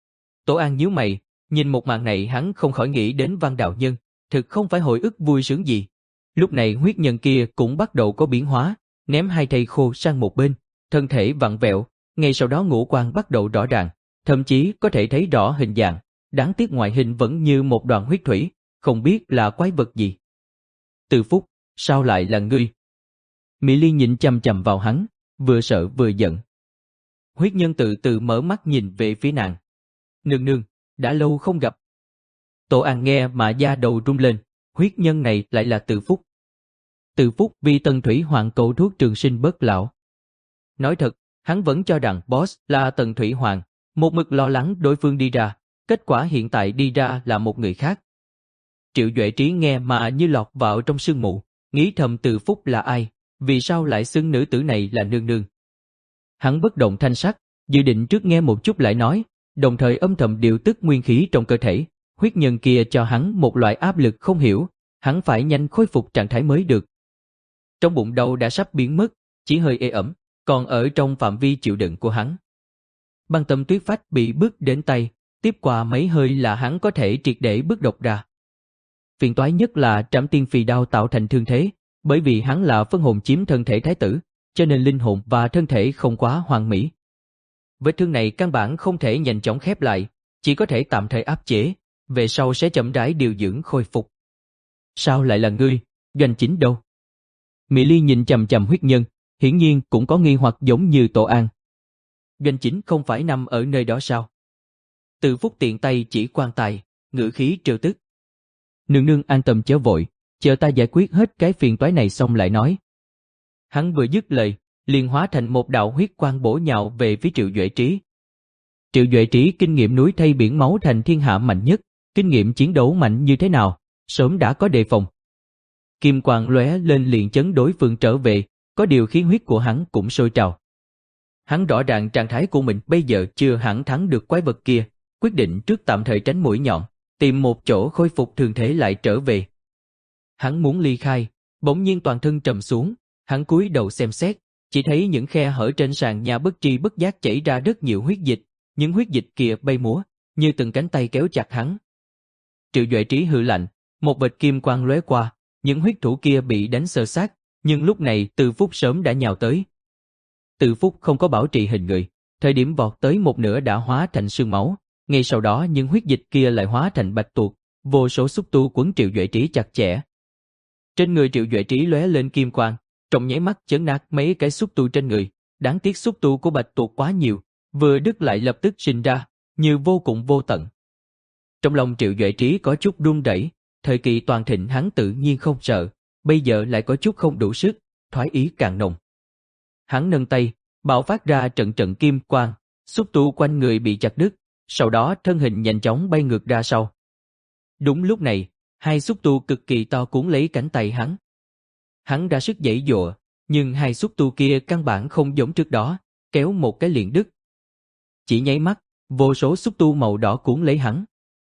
S1: Tổ An nhíu mày, nhìn một màn này hắn không khỏi nghĩ đến Văn đạo nhân, thực không phải hồi ức vui sướng gì. Lúc này huyết nhân kia cũng bắt đầu có biến hóa, ném hai thây khô sang một bên, thân thể vặn vẹo, ngay sau đó ngũ quan bắt đầu rõ ràng, thậm chí có thể thấy rõ hình dạng, đáng tiếc ngoại hình vẫn như một đoàn huyết thủy, không biết là quái vật gì. Từ Phúc, sao lại là ngươi? Mỹ Ly nhìn chằm chằm vào hắn, vừa sợ vừa giận. Huyết nhân từ từ mở mắt nhìn về phía nàng. Nương nương, đã lâu không gặp. Tổ An nghe mà da đầu rung lên, huyết nhân này lại là Từ Phúc. Từ Phúc vì Tần Thủy Hoàng cầu thuốc trường sinh bất lão. Nói thật, hắn vẫn cho rằng boss là Tần Thủy Hoàng, một mực lo lắng đối phương đi ra, kết quả hiện tại đi ra là một người khác. Triệu Duệ Trí nghe mà như lọt vào trong sương mù, nghĩ thầm Từ Phúc là ai, vì sao lại xưng nữ tử này là nương nương. Hắn bất động thanh sắc, dự định trước nghe một chút lại nói, đồng thời âm thầm điều tức nguyên khí trong cơ thể, huyết nhân kia cho hắn một loại áp lực không hiểu, hắn phải nhanh khôi phục trạng thái mới được. Trong bụng đau đã sắp biến mất, chỉ hơi ê ẩm, còn ở trong phạm vi chịu đựng của hắn. Băng tâm tuyết phách bị bước đến tay, tiếp qua mấy hơi là hắn có thể triệt để bước độc ra. Phiền toái nhất là Trảm Tiên Phì đao tạo thành thương thế, bởi vì hắn là phân hồn chiếm thân thể thái tử, cho nên linh hồn và thân thể không quá hoàn mỹ. Vết thương này căn bản không thể nhanh chóng khép lại, chỉ có thể tạm thời áp chế, về sau sẽ chậm rãi điều dưỡng khôi phục. Sao lại là ngươi, Doanh Chính đâu? Mỹ Ly nhìn chằm chằm huyết nhân, hiển nhiên cũng có nghi hoặc giống như Tổ An. Doanh Chính không phải nằm ở nơi đó sao? Từ Phúc tiện tay chỉ quan tài, ngữ khí trêu tức. Nương nương an tâm chớ vội, chờ ta giải quyết hết cái phiền toái này xong lại nói. Hắn vừa dứt lời, liền hóa thành một đạo huyết quang bổ nhào về phía Triệu Duệ Trí. Triệu Duệ Trí kinh nghiệm núi thay biển máu thành thiên hạ mạnh nhất, kinh nghiệm chiến đấu mạnh như thế nào, sớm đã có đề phòng. Kim quang lóe lên liền chấn đối phương trở về, có điều khí huyết của hắn cũng sôi trào. Hắn rõ ràng trạng thái của mình bây giờ chưa hẳn thắng được quái vật kia, quyết định trước tạm thời tránh mũi nhọn, tìm một chỗ khôi phục thương thế lại trở về. Hắn muốn ly khai, bỗng nhiên toàn thân trầm xuống, hắn cúi đầu xem xét, chỉ thấy những khe hở trên sàn nhà bất tri bất giác chảy ra rất nhiều huyết dịch, những huyết dịch kia bay múa, như từng cánh tay kéo chặt hắn. Triệu Duệ Trí hừ lạnh, một vệt kim quang lóe qua, những huyết thủ kia bị đánh sơ sát, nhưng lúc này Từ Phúc sớm đã nhào tới. Từ Phúc không có bảo trì hình người, thời điểm vọt tới một nửa đã hóa thành sương máu, ngay sau đó những huyết dịch kia lại hóa thành bạch tuộc, vô số xúc tu quấn Triệu Duệ Trí chặt chẽ. Trên người Triệu Duệ Trí lóe lên kim quang, trong nháy mắt chấn nát mấy cái xúc tu trên người, đáng tiếc xúc tu của bạch tuộc quá nhiều, vừa đứt lại lập tức sinh ra, như vô cùng vô tận. Trong lòng Triệu Duệ Trí có chút run rẩy, thời kỳ toàn thịnh hắn tự nhiên không sợ, bây giờ lại có chút không đủ sức, thoái ý càng nồng. Hắn nâng tay, bạo phát ra trận trận kim quang, xúc tu quanh người bị chặt đứt, sau đó thân hình nhanh chóng bay ngược ra sau. Đúng lúc này, hai xúc tu cực kỳ to cuốn lấy cánh tay hắn. Hắn ra sức giãy giụa, nhưng hai xúc tu kia căn bản không giống trước đó, kéo một cái liền đứt. Chỉ nháy mắt, Vô số xúc tu màu đỏ cuốn lấy hắn.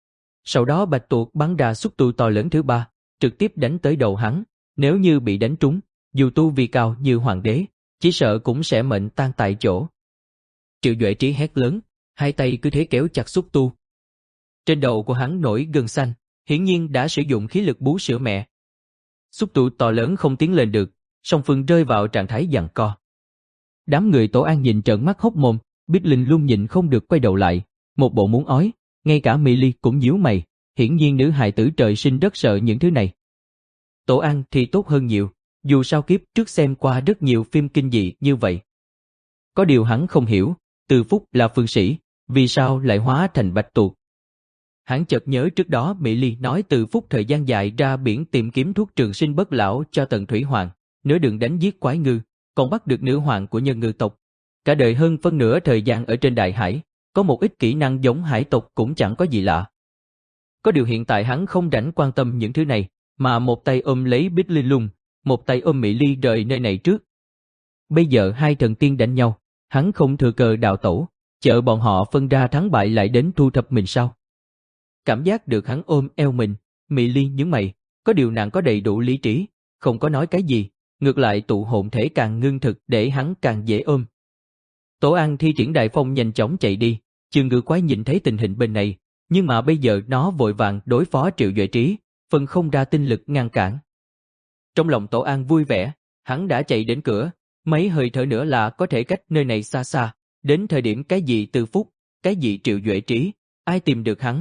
S1: Sau đó bạch tuộc bắn ra xúc tu to lớn thứ ba, trực tiếp đánh tới đầu hắn. Nếu như bị đánh trúng, dù tu vi cao như hoàng đế, chỉ sợ cũng sẽ mệnh tan tại chỗ. Triệu Duệ Trí hét lớn, hai tay cứ thế kéo chặt xúc tu. Trên đầu của hắn nổi gân xanh, hiển nhiên đã sử dụng khí lực bú sữa mẹ. Xúc tu to lớn không tiến lên được, song phương rơi vào trạng thái giằng co. Đám người Tổ An nhìn trợn mắt hốc mồm, Bích Linh Lung nhìn không được quay đầu lại, một bộ muốn ói, ngay cả Mỹ Ly cũng nhíu mày, hiển nhiên nữ hài tử trời sinh rất sợ những thứ này. Tổ An thì tốt hơn nhiều, dù sao kiếp trước xem qua rất nhiều phim kinh dị như vậy. Có điều hắn không hiểu, Từ Phúc là phương sĩ, vì sao lại hóa thành bạch tuộc? Hắn chợt nhớ trước đó Mỹ Ly nói Từ Phúc thời gian dài ra biển tìm kiếm thuốc trường sinh bất lão cho Tần Thủy Hoàng, nửa đường đánh giết quái ngư, còn bắt được nữ hoàng của nhân ngư tộc. Cả đời hơn phân nửa thời gian ở trên đại hải, có một ít kỹ năng giống hải tộc cũng chẳng có gì lạ. Có điều hiện tại hắn không rảnh quan tâm những thứ này, mà một tay ôm lấy Bích Linh Lung, một tay ôm Mỹ Ly rời nơi này trước. Bây giờ hai thần tiên đánh nhau, hắn không thừa cơ đào tẩu, chờ bọn họ phân ra thắng bại lại đến thu thập mình sao? Cảm giác được hắn ôm eo mình, Mỹ Ly nhướng mày, có điều nàng có đầy đủ lý trí, không có nói cái gì, ngược lại tụ hồn thể càng ngưng thực để hắn càng dễ ôm. Tổ An thi triển đại phong nhanh chóng chạy đi, Chương Ngư Quái nhìn thấy tình hình bên này, nhưng mà bây giờ nó vội vàng đối phó Triệu Duệ Trí, phân không ra tinh lực ngăn cản. Trong lòng Tổ An vui vẻ, hắn đã chạy đến cửa, mấy hơi thở nữa là có thể cách nơi này xa xa, đến thời điểm cái gì Từ Phúc, cái gì Triệu Duệ Trí, ai tìm được hắn.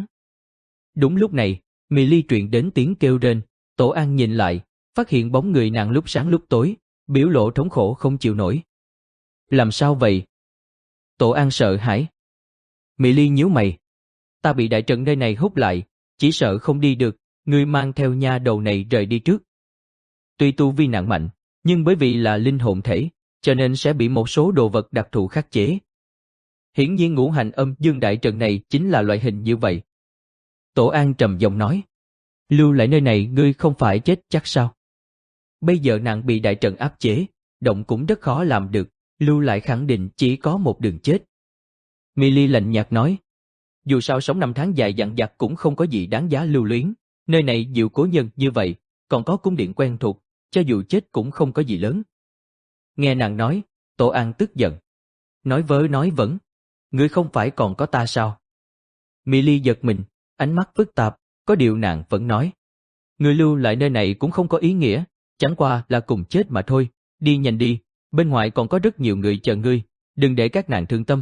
S1: Đúng lúc này, Mỹ Ly truyền đến tiếng kêu rên, Tổ An nhìn lại, phát hiện bóng người nàng lúc sáng lúc tối, biểu lộ thống khổ không chịu nổi. Làm sao vậy? Tổ An sợ hãi. Mỹ Ly nhíu mày. Ta bị đại trận nơi này hút lại, chỉ sợ không đi được, ngươi mang theo nha đầu này rời đi trước. Tuy tu vi nặng mạnh, nhưng bởi vì là linh hồn thể, cho nên sẽ bị một số đồ vật đặc thù khắc chế. Hiển nhiên ngũ hành âm dương đại trận này chính là loại hình như vậy. Tổ An trầm giọng nói. Lưu lại nơi này ngươi không phải chết chắc sao? Bây giờ nàng bị đại trận áp chế, động cũng rất khó làm được, lưu lại khẳng định chỉ có một đường chết. Mỹ Ly lạnh nhạt nói. Dù sao sống năm tháng dài dằng dặc cũng không có gì đáng giá lưu luyến, nơi này nhiều cố nhân như vậy, còn có cung điện quen thuộc, cho dù chết cũng không có gì lớn. Nghe nàng nói, Tổ An tức giận. Nói vớ nói vẩn, ngươi không phải còn có ta sao? Mỹ Ly giật mình, ánh mắt phức tạp, có điều nàng vẫn nói. Ngươi lưu lại nơi này cũng không có ý nghĩa, chẳng qua là cùng chết mà thôi, đi nhanh đi, bên ngoài còn có rất nhiều người chờ ngươi, đừng để các nàng thương tâm.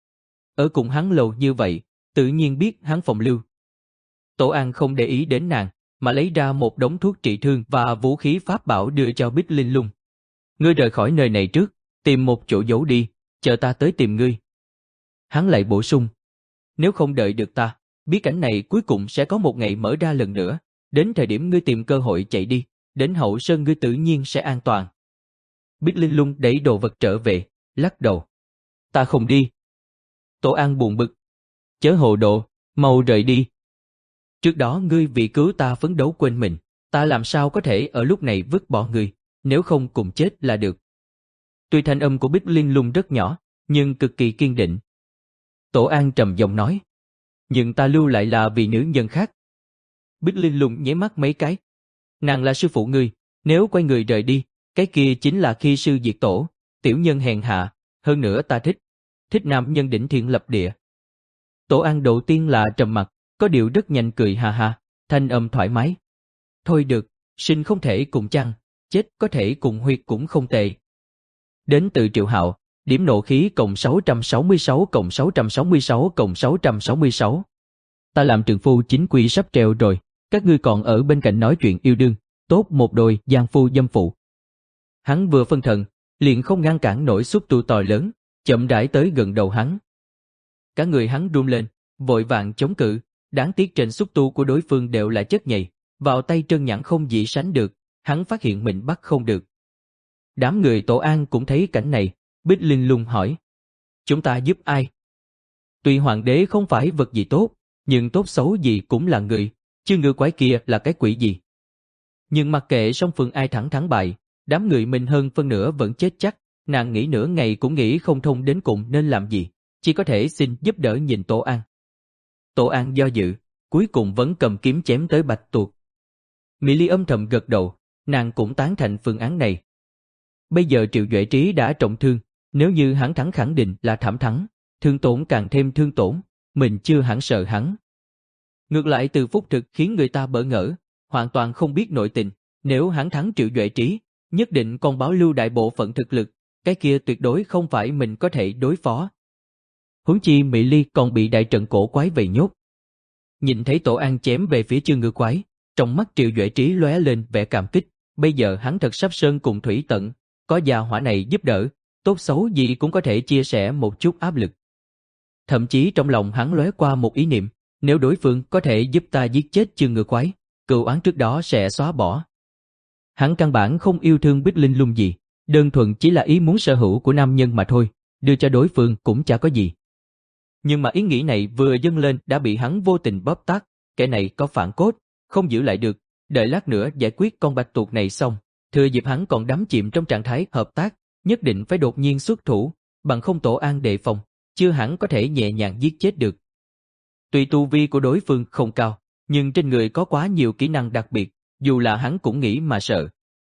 S1: Ở cùng hắn lâu như vậy, tự nhiên biết hắn phòng lưu. Tổ An không để ý đến nàng, mà lấy ra một đống thuốc trị thương và vũ khí pháp bảo đưa cho Bích Linh Lung. Ngươi rời khỏi nơi này trước, tìm một chỗ giấu đi, chờ ta tới tìm ngươi. Hắn lại bổ sung. Nếu không đợi được ta, bí cảnh này cuối cùng sẽ có một ngày mở ra lần nữa, đến thời điểm ngươi tìm cơ hội chạy đi, đến hậu sơn ngươi tự nhiên sẽ an toàn. Bích Linh Lung đẩy đồ vật trở về, lắc đầu. Ta không đi. Tổ An buồn bực. Chớ hồ đồ, mau rời đi. Trước đó ngươi vì cứu ta phấn đấu quên mình, ta làm sao có thể ở lúc này vứt bỏ ngươi, nếu không cùng chết là được. Tuy thanh âm của Bích Linh Lung rất nhỏ, nhưng cực kỳ kiên định. Tổ An trầm giọng nói. Nhưng ta lưu lại là vì nữ nhân khác. Bích Linh Lung nháy mắt mấy cái. Nàng là sư phụ ngươi, nếu quay người rời đi, cái kia chính là khi sư diệt tổ, tiểu nhân hèn hạ, hơn nữa ta thích, thích nam nhân đỉnh thiên lập địa. Tổ An đầu tiên là trầm mặt, có điều rất nhanh cười ha ha, thanh âm thoải mái. Thôi được, sinh không thể cùng chăng, chết có thể cùng huyết cũng không tệ. Đến từ Triệu Hạo, điểm nộ khí cộng sáu trăm sáu mươi sáu cộng sáu trăm sáu mươi sáu cộng sáu trăm sáu mươi sáu. Ta làm trường phu chính quy sắp treo rồi, các ngươi còn ở bên cạnh nói chuyện yêu đương, tốt một đôi giang phu dâm phụ. Hắn vừa phân thần, liền không ngăn cản nổi xúc tu to lớn, chậm rãi tới gần đầu hắn. Cả người hắn run lên, vội vàng chống cự, đáng tiếc trên xúc tu của đối phương đều là chất nhầy, vào tay trơn nhẵn không gì sánh được, hắn phát hiện mình bắt không được. Đám người Tổ An cũng thấy cảnh này, Bích Linh Lung hỏi. Chúng ta giúp ai? Tuy hoàng đế không phải vật gì tốt, nhưng tốt xấu gì cũng là người, chứ ngư quái kia là cái quỷ gì. Nhưng mặc kệ song phương ai thắng thắng bại, đám người mình hơn phân nửa vẫn chết chắc, nàng nghĩ nửa ngày cũng nghĩ không thông đến cùng nên làm gì, chỉ có thể xin giúp đỡ nhìn Tổ An. Tổ An do dự, cuối cùng vẫn cầm kiếm chém tới bạch tuộc. Mỹ Ly âm thầm gật đầu, nàng cũng tán thành phương án này. Bây giờ Triệu Duệ Trí đã trọng thương, nếu như hắn thắng khẳng định là thảm thắng, thương tổn càng thêm thương tổn, mình chưa hẳn sợ hắn. Ngược lại Từ Phúc thực khiến người ta bỡ ngỡ, hoàn toàn không biết nội tình, nếu hắn thắng Triệu Duệ Trí, nhất định còn bảo lưu đại bộ phận thực lực, cái kia tuyệt đối không phải mình có thể đối phó. Huống chi Mỹ Ly còn bị đại trận cổ quái vây nhốt. Nhìn thấy Tổ An chém về phía Chương Ngư Quái, trong mắt Triệu Duệ Trí lóe lên vẻ cảm kích, bây giờ hắn thật sắp sơn cùng thủy tận, có gia hỏa này giúp đỡ, tốt xấu gì cũng có thể chia sẻ một chút áp lực. Thậm chí trong lòng hắn lóe qua một ý niệm, nếu đối phương có thể giúp ta giết chết Chương Ngư Quái, cừu oán trước đó sẽ xóa bỏ. Hắn căn bản không yêu thương Bích Linh Lung gì, đơn thuần chỉ là ý muốn sở hữu của nam nhân mà thôi, đưa cho đối phương cũng chả có gì. Nhưng mà ý nghĩ này vừa dâng lên đã bị hắn vô tình bóp tát, kẻ này có phản cốt, không giữ lại được, đợi lát nữa giải quyết con bạch tuộc này xong, thừa dịp hắn còn đắm chìm trong trạng thái hợp tác, nhất định phải đột nhiên xuất thủ, bằng không Tổ An đề phòng, chưa hẳn có thể nhẹ nhàng giết chết được. Tuy tu vi của đối phương không cao, nhưng trên người có quá nhiều kỹ năng đặc biệt, dù là hắn cũng nghĩ mà sợ.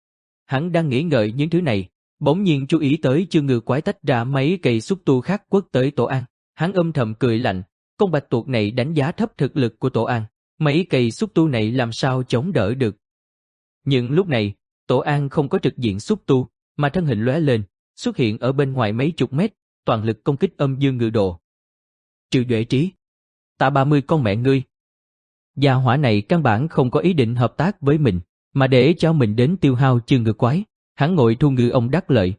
S1: Hắn đang nghĩ ngợi những thứ này, bỗng nhiên chú ý tới Chương Ngư Quái tách ra mấy cây xúc tu khác quất tới Tổ An. Hắn âm thầm cười lạnh, con bạch tuộc này đánh giá thấp thực lực của Tổ An, mấy cây xúc tu này làm sao chống đỡ được. Nhưng lúc này, Tổ An không có trực diện xúc tu, mà thân hình lóe lên, xuất hiện ở bên ngoài mấy chục mét, toàn lực công kích âm dương ngự đồ. Triệu Duệ Trí, ta ba mươi con mẹ ngươi. Gia hỏa này căn bản không có ý định hợp tác với mình, mà để cho mình đến tiêu hao Chương Ngư Quái, hắn ngồi thu ngư ông đắc lợi.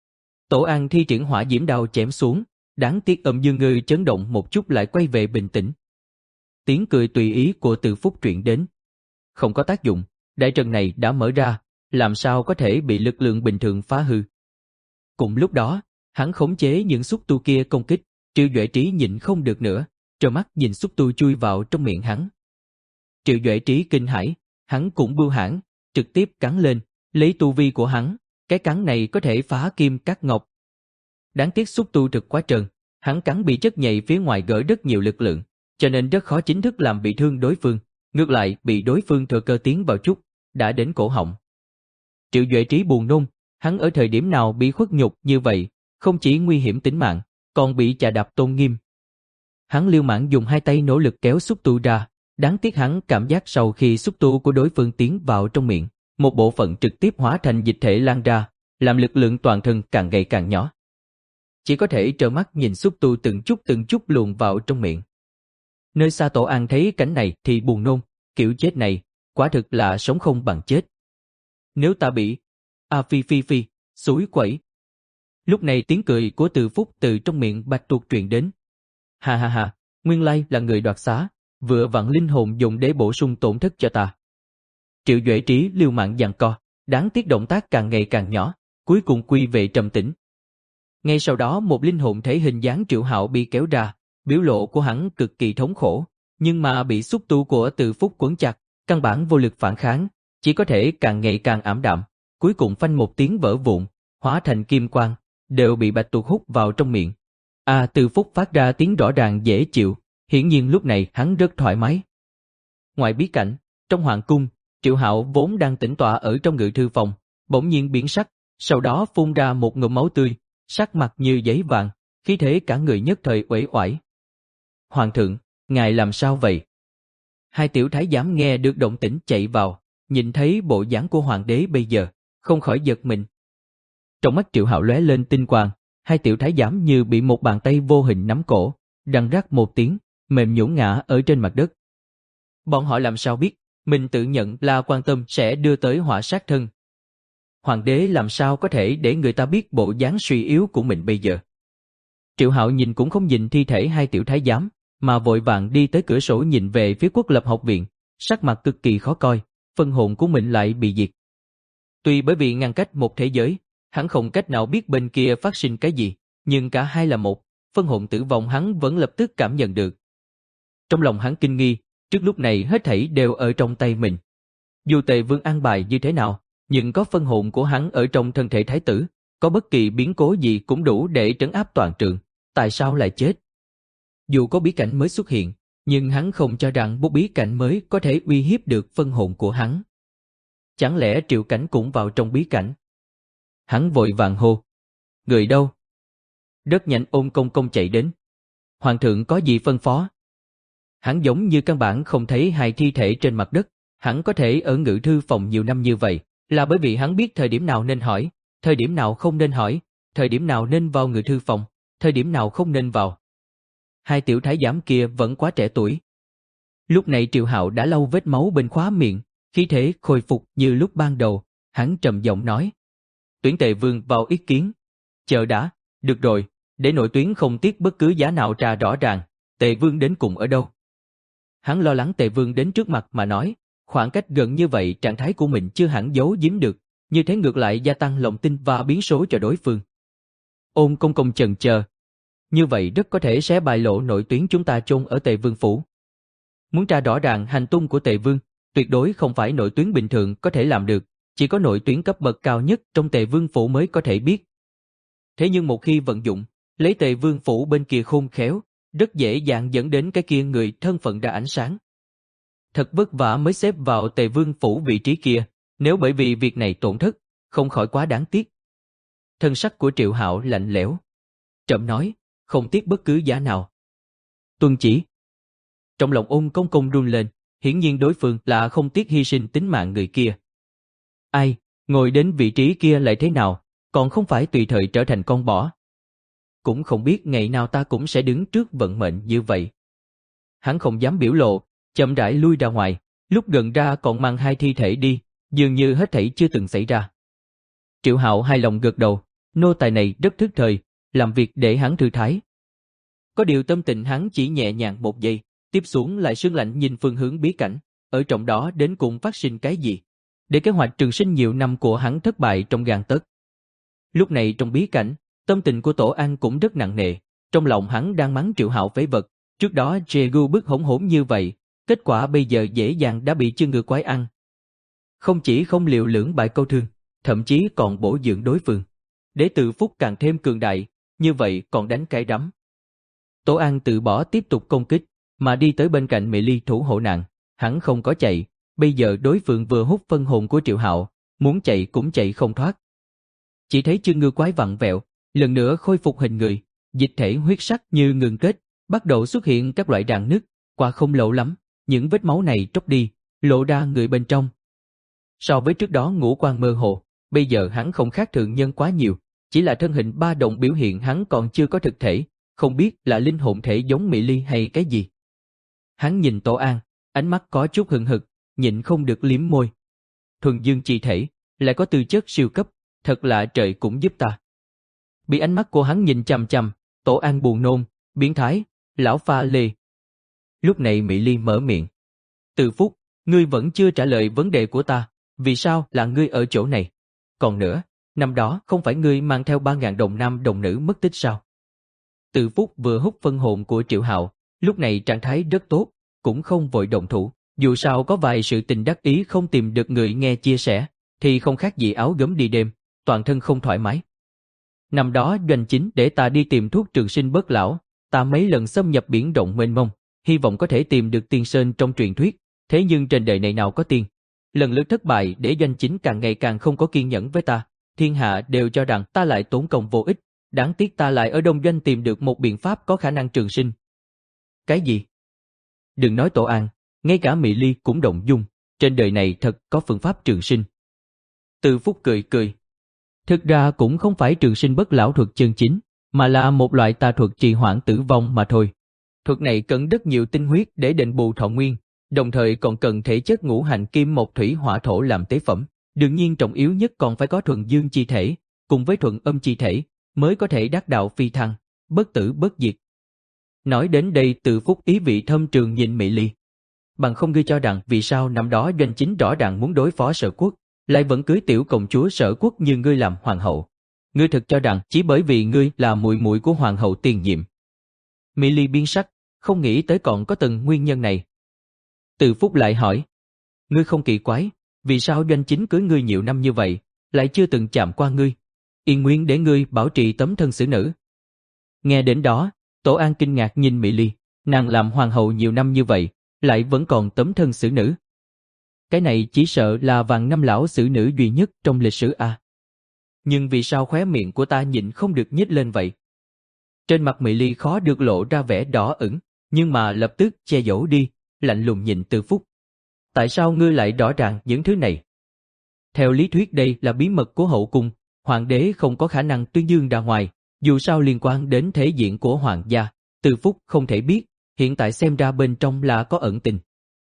S1: Tổ An thi triển hỏa diễm đao chém xuống, đáng tiếc âm dương ngư chấn động một chút lại quay về bình tĩnh. Tiếng cười tùy ý của Từ Phúc truyền đến. Không có tác dụng, đại trận này đã mở ra, làm sao có thể bị lực lượng bình thường phá hư. Cùng lúc đó, hắn khống chế những xúc tu kia công kích, Triệu Duệ Trí nhịn không được nữa, trơ mắt nhìn xúc tu chui vào trong miệng hắn. Triệu Duệ Trí kinh hãi, hắn cũng bưu hãn, trực tiếp cắn lên, lấy tu vi của hắn, cái cắn này có thể phá kim cắt ngọc. Đáng tiếc xúc tu thực quá trơn, hắn cắn bị chất nhầy phía ngoài gỡ rất nhiều lực lượng, cho nên rất khó chính thức làm bị thương đối phương, ngược lại bị đối phương thừa cơ tiến vào chút, đã đến cổ họng. Triệu Duệ Trí buồn nôn, hắn ở thời điểm nào bị khuất nhục như vậy, không chỉ nguy hiểm tính mạng, còn bị chà đạp tôn nghiêm. Hắn liều mạng dùng hai tay nỗ lực kéo xúc tu ra, đáng tiếc hắn cảm giác sau khi xúc tu của đối phương tiến vào trong miệng, một bộ phận trực tiếp hóa thành dịch thể lan ra, làm lực lượng toàn thân càng ngày càng nhỏ. Chỉ có thể trơ mắt nhìn xúc tu từng chút từng chút luồn vào trong miệng. Nơi xa Tổ An thấy cảnh này thì buồn nôn, kiểu chết này, quả thực là sống không bằng chết. Nếu ta bị... A phi phi phi, xúi quẩy. Lúc này tiếng cười của Từ Phúc từ trong miệng bạch tuộc truyền đến. Ha ha ha, nguyên lai là người đoạt xá, vừa vặn linh hồn dùng để bổ sung tổn thất cho ta. Triệu Duệ Trí liều mạng giằng co, đáng tiếc động tác càng ngày càng nhỏ, cuối cùng quy về trầm tĩnh. Ngay sau đó một linh hồn thể hình dáng Triệu Hạo bị kéo ra, biểu lộ của hắn cực kỳ thống khổ, nhưng mà bị xúc tu của Từ Phúc quấn chặt, căn bản vô lực phản kháng, chỉ có thể càng ngày càng ảm đạm, cuối cùng phanh một tiếng vỡ vụn, hóa thành kim quang, đều bị bạch tuộc hút vào trong miệng. A Từ Phúc phát ra tiếng rõ ràng dễ chịu, hiển nhiên lúc này hắn rất thoải mái. Ngoài bí cảnh, trong hoàng cung, Triệu Hạo vốn đang tĩnh tọa ở trong ngự thư phòng, bỗng nhiên biến sắc, sau đó phun ra một ngụm máu tươi, sắc mặt như giấy vàng, khí thế cả người nhất thời uể oải. Hoàng thượng, ngài làm sao vậy? Hai tiểu thái giám nghe được động tĩnh chạy vào, nhìn thấy bộ dáng của hoàng đế bây giờ, không khỏi giật mình. Trong mắt Triệu Hạo lóe lên tinh quang, hai tiểu thái giám như bị một bàn tay vô hình nắm cổ, răng rắc một tiếng, mềm nhũn ngã ở trên mặt đất. Bọn họ làm sao biết, mình tự nhận là quan tâm sẽ đưa tới họa sát thân. Hoàng đế làm sao có thể để người ta biết bộ dáng suy yếu của mình bây giờ. Triệu Hạo nhìn cũng không nhìn thi thể hai tiểu thái giám, mà vội vàng đi tới cửa sổ nhìn về phía Quốc Lập học viện, sắc mặt cực kỳ khó coi, phân hồn của mình lại bị diệt. Tuy bởi vì ngăn cách một thế giới, hắn không cách nào biết bên kia phát sinh cái gì, nhưng cả hai là một, phân hồn tử vong hắn vẫn lập tức cảm nhận được. Trong lòng hắn kinh nghi, trước lúc này hết thảy đều ở trong tay mình. Dù Tề Vương an bài như thế nào, nhưng có phân hồn của hắn ở trong thân thể thái tử, có bất kỳ biến cố gì cũng đủ để trấn áp toàn trường, tại sao lại chết? Dù có bí cảnh mới xuất hiện, nhưng hắn không cho rằng một bí cảnh mới có thể uy hiếp được phân hồn của hắn. Chẳng lẽ Triệu Cảnh cũng vào trong bí cảnh? Hắn vội vàng hô. Người đâu? Rất nhanh Ôn Công Công chạy đến. Hoàng thượng có gì phân phó? Hắn giống như căn bản không thấy hai thi thể trên mặt đất. Hắn có thể ở ngự thư phòng nhiều năm như vậy, là bởi vì hắn biết thời điểm nào nên hỏi, thời điểm nào không nên hỏi, thời điểm nào nên vào ngự thư phòng, thời điểm nào không nên vào. Hai tiểu thái giám kia vẫn quá trẻ tuổi. Lúc này Triệu Hạo đã lau vết máu bên khóe miệng, khí thế khôi phục như lúc ban đầu, hắn trầm giọng nói. Tuyển Tề Vương vào ý kiến. Chờ đã, được rồi, để nội tuyến không tiếc bất cứ giá nào tra rõ ràng, Tề Vương đến cùng ở đâu. Hắn lo lắng Tề Vương đến trước mặt mà nói, khoảng cách gần như vậy trạng thái của mình chưa hẳn giấu giếm được, như thế ngược lại gia tăng lòng tin và biến số cho đối phương. Ôn Công Công chần chờ. Như vậy rất có thể sẽ bại lộ nội tuyến chúng ta chôn ở Tề Vương phủ. Muốn tra rõ ràng hành tung của Tề Vương, tuyệt đối không phải nội tuyến bình thường có thể làm được, chỉ có nội tuyến cấp bậc cao nhất trong Tề Vương phủ mới có thể biết. Thế nhưng một khi vận dụng, lấy Tề Vương phủ bên kia khôn khéo, rất dễ dàng dẫn đến cái kia người thân phận ra ánh sáng. Thật vất vả mới xếp vào Tề Vương phủ vị trí kia, nếu bởi vì việc này tổn thất, không khỏi quá đáng tiếc. Thân sắc của Triệu Hạo lạnh lẽo. Trẫm nói, không tiếc bất cứ giá nào. Tuân chỉ. Trong lòng Ôn Công Công run lên, hiển nhiên đối phương là không tiếc hy sinh tính mạng người kia. Ai, ngồi đến vị trí kia lại thế nào, còn không phải tùy thời trở thành con bỏ. Cũng không biết ngày nào ta cũng sẽ đứng trước vận mệnh như vậy. Hắn không dám biểu lộ, chậm rãi lui ra ngoài, lúc gần ra còn mang hai thi thể đi, dường như hết thảy chưa từng xảy ra. Triệu Hạo hài lòng gật đầu, nô tài này rất thức thời, làm việc để hắn thư thái. Có điều tâm tình hắn chỉ nhẹ nhàng một giây, tiếp xuống lại sương lạnh nhìn phương hướng bí cảnh, ở trong đó đến cùng phát sinh cái gì, để kế hoạch trường sinh nhiều năm của hắn thất bại trong gang tấc. Lúc này trong bí cảnh, tâm tình của Tổ An cũng rất nặng nề, trong lòng hắn đang mắng Triệu Hạo phế vật, trước đó Jaegu bức hỗn hỗn như vậy, kết quả bây giờ dễ dàng đã bị chân ngựa quái ăn. Không chỉ không liệu lưỡng bại câu thương, thậm chí còn bổ dưỡng đối phương, để Từ Phúc càng thêm cường đại, như vậy còn đánh cái rắm. Tổ An từ bỏ tiếp tục công kích, mà đi tới bên cạnh Mị Ly thủ hộ nàng, hắn không có chạy, bây giờ đối phương vừa hút phân hồn của Triệu Hạo, muốn chạy cũng chạy không thoát. Chỉ thấy chân ngư quái vặn vẹo, lần nữa khôi phục hình người, dịch thể huyết sắc như ngừng kết, bắt đầu xuất hiện các loại rạn nứt, qua không lâu lắm, những vết máu này tróc đi, lộ ra người bên trong. So với trước đó ngũ quan mơ hồ, bây giờ hắn không khác thường nhân quá nhiều, chỉ là thân hình ba động biểu hiện hắn còn chưa có thực thể, không biết là linh hồn thể giống Mị Ly hay cái gì. Hắn nhìn Tổ An, ánh mắt có chút hừng hực, nhịn không được liếm môi. Thuần dương chi thể, lại có tư chất siêu cấp, thật là trời cũng giúp ta. Bị ánh mắt của hắn nhìn chằm chằm, Tổ An buồn nôn, biến thái, lão pha lê. Lúc này Mị Ly mở miệng. Từ Phúc, ngươi vẫn chưa trả lời vấn đề của ta, vì sao là ngươi ở chỗ này? Còn nữa, năm đó không phải ngươi mang theo ba ngàn đồng nam đồng nữ mất tích sao? Từ Phúc vừa hút phân hồn của Triệu Hạo, lúc này trạng thái rất tốt, cũng không vội động thủ, dù sao có vài sự tình đắc ý không tìm được người nghe chia sẻ, thì không khác gì áo gấm đi đêm, toàn thân không thoải mái. Năm đó Doanh Chính để ta đi tìm thuốc trường sinh bất lão, ta mấy lần xâm nhập biển rộng mênh mông, hy vọng có thể tìm được tiên sơn trong truyền thuyết, thế nhưng trên đời này nào có tiên. Lần lượt thất bại để Doanh Chính càng ngày càng không có kiên nhẫn với ta, thiên hạ đều cho rằng ta lại tốn công vô ích, đáng tiếc ta lại ở Đông Doanh tìm được một biện pháp có khả năng trường sinh. Cái gì? Đừng nói Tổ An, ngay cả Mị Ly cũng động dung, trên đời này thật có phương pháp trường sinh. Từ Phúc cười cười. Thực ra cũng không phải trường sinh bất lão thuật chân chính, mà là một loại tà thuật trì hoãn tử vong mà thôi. Thuật này cần rất nhiều tinh huyết để đền bù thọ nguyên, đồng thời còn cần thể chất ngũ hành kim mộc thủy hỏa thổ làm tế phẩm. Đương nhiên trọng yếu nhất còn phải có thuần dương chi thể, cùng với thuần âm chi thể, mới có thể đắc đạo phi thăng, bất tử bất diệt. Nói đến đây Từ Phúc ý vị thâm trường nhìn Mị Ly. Bằng không ngươi cho rằng vì sao năm đó Doanh Chính rõ ràng muốn đối phó Sở Quốc, lại vẫn cưới tiểu công chúa Sở Quốc như ngươi làm hoàng hậu. Ngươi thực cho rằng chỉ bởi vì ngươi là muội muội của hoàng hậu tiền nhiệm. Mị Ly biến sắc, không nghĩ tới còn có từng nguyên nhân này. Từ Phúc lại hỏi, ngươi không kỳ quái, vì sao Doanh Chính cưới ngươi nhiều năm như vậy, lại chưa từng chạm qua ngươi, yên nguyên để ngươi bảo trì tấm thân xử nữ. Nghe đến đó, Tổ An kinh ngạc nhìn Mỹ Ly, nàng làm hoàng hậu nhiều năm như vậy, lại vẫn còn tấm thân xử nữ. Cái này chỉ sợ là vạn năm lão xử nữ duy nhất trong lịch sử a. Nhưng vì sao khóe miệng của ta nhịn không được nhếch lên vậy? Trên mặt Mỹ Ly khó được lộ ra vẻ đỏ ửng, nhưng mà lập tức che giấu đi, lạnh lùng nhìn Từ Phúc. Tại sao ngươi lại rõ ràng những thứ này? Theo lý thuyết đây là bí mật của hậu cung, hoàng đế không có khả năng tuyên dương ra ngoài, dù sao liên quan đến thể diện của hoàng gia, Từ Phúc không thể biết, hiện tại xem ra bên trong là có ẩn tình.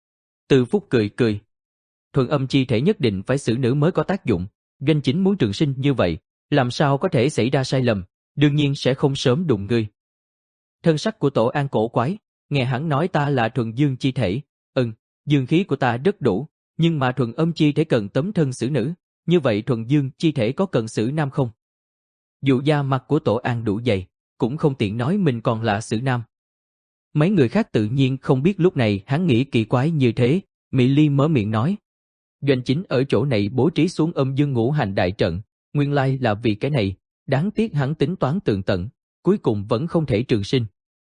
S1: Từ Phúc cười cười. Thuần âm chi thể nhất định phải xử nữ mới có tác dụng, Doanh Chính muốn trường sinh như vậy, làm sao có thể xảy ra sai lầm, đương nhiên sẽ không sớm đụng ngươi. Thân sắc của Tổ An cổ quái, nghe hắn nói ta là thuần dương chi thể, ừm, dương khí của ta rất đủ, nhưng mà thuần âm chi thể cần tấm thân xử nữ, như vậy thuần dương chi thể có cần xử nam không? Dù da mặt của Tổ An đủ dày, cũng không tiện nói mình còn là xử nam. Mấy người khác tự nhiên không biết lúc này hắn nghĩ kỳ quái như thế, Mỹ Ly mở miệng nói. Doanh Chính ở chỗ này bố trí xuống âm dương ngũ hành đại trận, nguyên lai là vì cái này, đáng tiếc hắn tính toán tường tận, cuối cùng vẫn không thể trường sinh.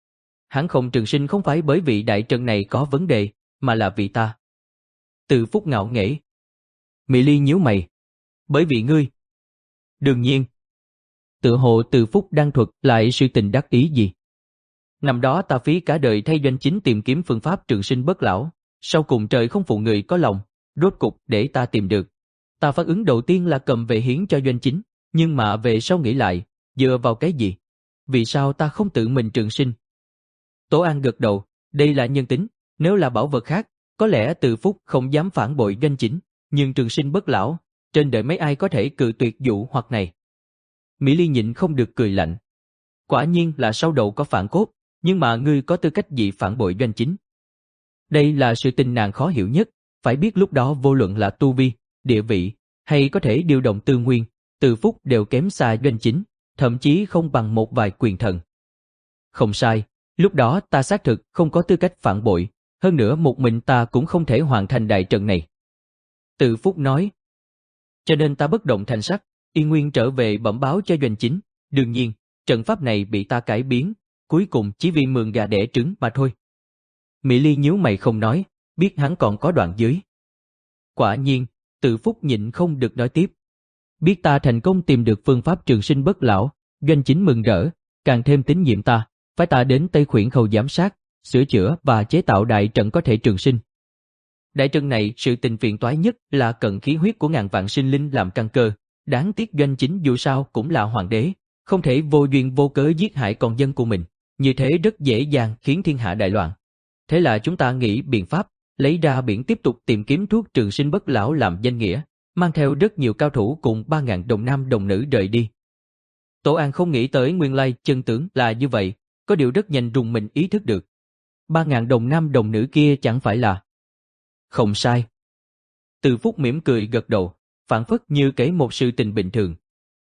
S1: Hắn không trường sinh không phải bởi vì đại trận này có vấn đề, mà là vì ta. Từ Phúc ngạo nghễ. Mỹ Ly nhíu mày. Bởi vì ngươi. Đương nhiên. Tự hồ Từ Phúc đang thuật lại sự tình đắc ý gì. Năm đó ta phí cả đời thay Doanh Chính tìm kiếm phương pháp trường sinh bất lão, sau cùng trời không phụ người có lòng, rốt cục để ta tìm được. Ta phản ứng đầu tiên là cầm về hiến cho Doanh Chính, nhưng mà về sau nghĩ lại, dựa vào cái gì? Vì sao ta không tự mình trường sinh? Tổ An gật đầu, đây là nhân tính, nếu là bảo vật khác, có lẽ Từ Phúc không dám phản bội Doanh Chính, nhưng trường sinh bất lão, trên đời mấy ai có thể cự tuyệt dụ hoặc này. Mỹ Ly nhịn không được cười lạnh. Quả nhiên là sau đầu có phản cốt, nhưng mà ngươi có tư cách gì phản bội Doanh Chính? Đây là sự tình nàng khó hiểu nhất, phải biết lúc đó vô luận là tu vi, địa vị, hay có thể điều động tư nguyên, Từ Phúc đều kém xa Doanh Chính, thậm chí không bằng một vài quyền thần. Không sai, lúc đó ta xác thực không có tư cách phản bội, hơn nữa một mình ta cũng không thể hoàn thành đại trận này. Từ Phúc nói. Cho nên ta bất động thanh sắc, y nguyên trở về bẩm báo cho Doanh Chính, đương nhiên, trận pháp này bị ta cải biến, cuối cùng chỉ vì mượn gà đẻ trứng mà thôi. Mỹ Ly nhíu mày không nói, biết hắn còn có đoạn dưới. Quả nhiên, Từ Phúc nhịn không được nói tiếp. Biết ta thành công tìm được phương pháp trường sinh bất lão, Doanh Chính mừng rỡ, càng thêm tín nhiệm ta, phải ta đến Tây Khuyển Khâu giám sát, sửa chữa và chế tạo đại trận có thể trường sinh. Đại trận này sự tình phiền toái nhất là cần khí huyết của ngàn vạn sinh linh làm căn cơ, đáng tiếc Doanh Chính dù sao cũng là hoàng đế, không thể vô duyên vô cớ giết hại con dân của mình, như thế rất dễ dàng khiến thiên hạ đại loạn. Thế là chúng ta nghĩ biện pháp, lấy ra biển tiếp tục tìm kiếm thuốc trường sinh bất lão làm danh nghĩa, mang theo rất nhiều cao thủ cùng ba ngàn đồng nam đồng nữ rời đi. Tổ An không nghĩ tới nguyên lai chân tướng là như vậy, có điều rất nhanh rùng mình ý thức được. Ba ngàn đồng nam đồng nữ kia chẳng phải là... Không sai. Từ Phúc mỉm cười gật đầu, phản phất như kể một sự tình bình thường.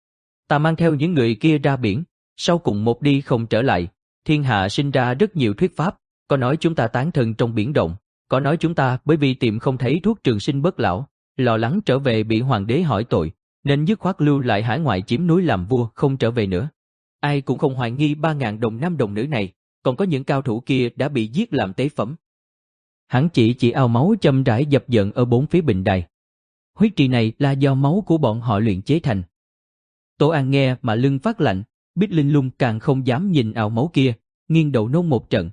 S1: Ta mang theo những người kia ra biển, sau cùng một đi không trở lại, thiên hạ sinh ra rất nhiều thuyết pháp, có nói chúng ta tán thân trong biển động, có nói chúng ta bởi vì tìm không thấy thuốc trường sinh bất lão, lo lắng trở về bị hoàng đế hỏi tội, nên dứt khoát lưu lại hải ngoại chiếm núi làm vua không trở về nữa. Ai cũng không hoài nghi ba ngàn đồng nam đồng nữ này, còn có những cao thủ kia đã bị giết làm tế phẩm. Hắn chỉ chỉ ao máu chậm rãi dập dờn ở bốn phía bình đài. Huyết trì này là do máu của bọn họ luyện chế thành. Tổ An nghe mà lưng phát lạnh, Bích Linh Lung càng không dám nhìn ao máu kia, nghiêng đầu nôn một trận.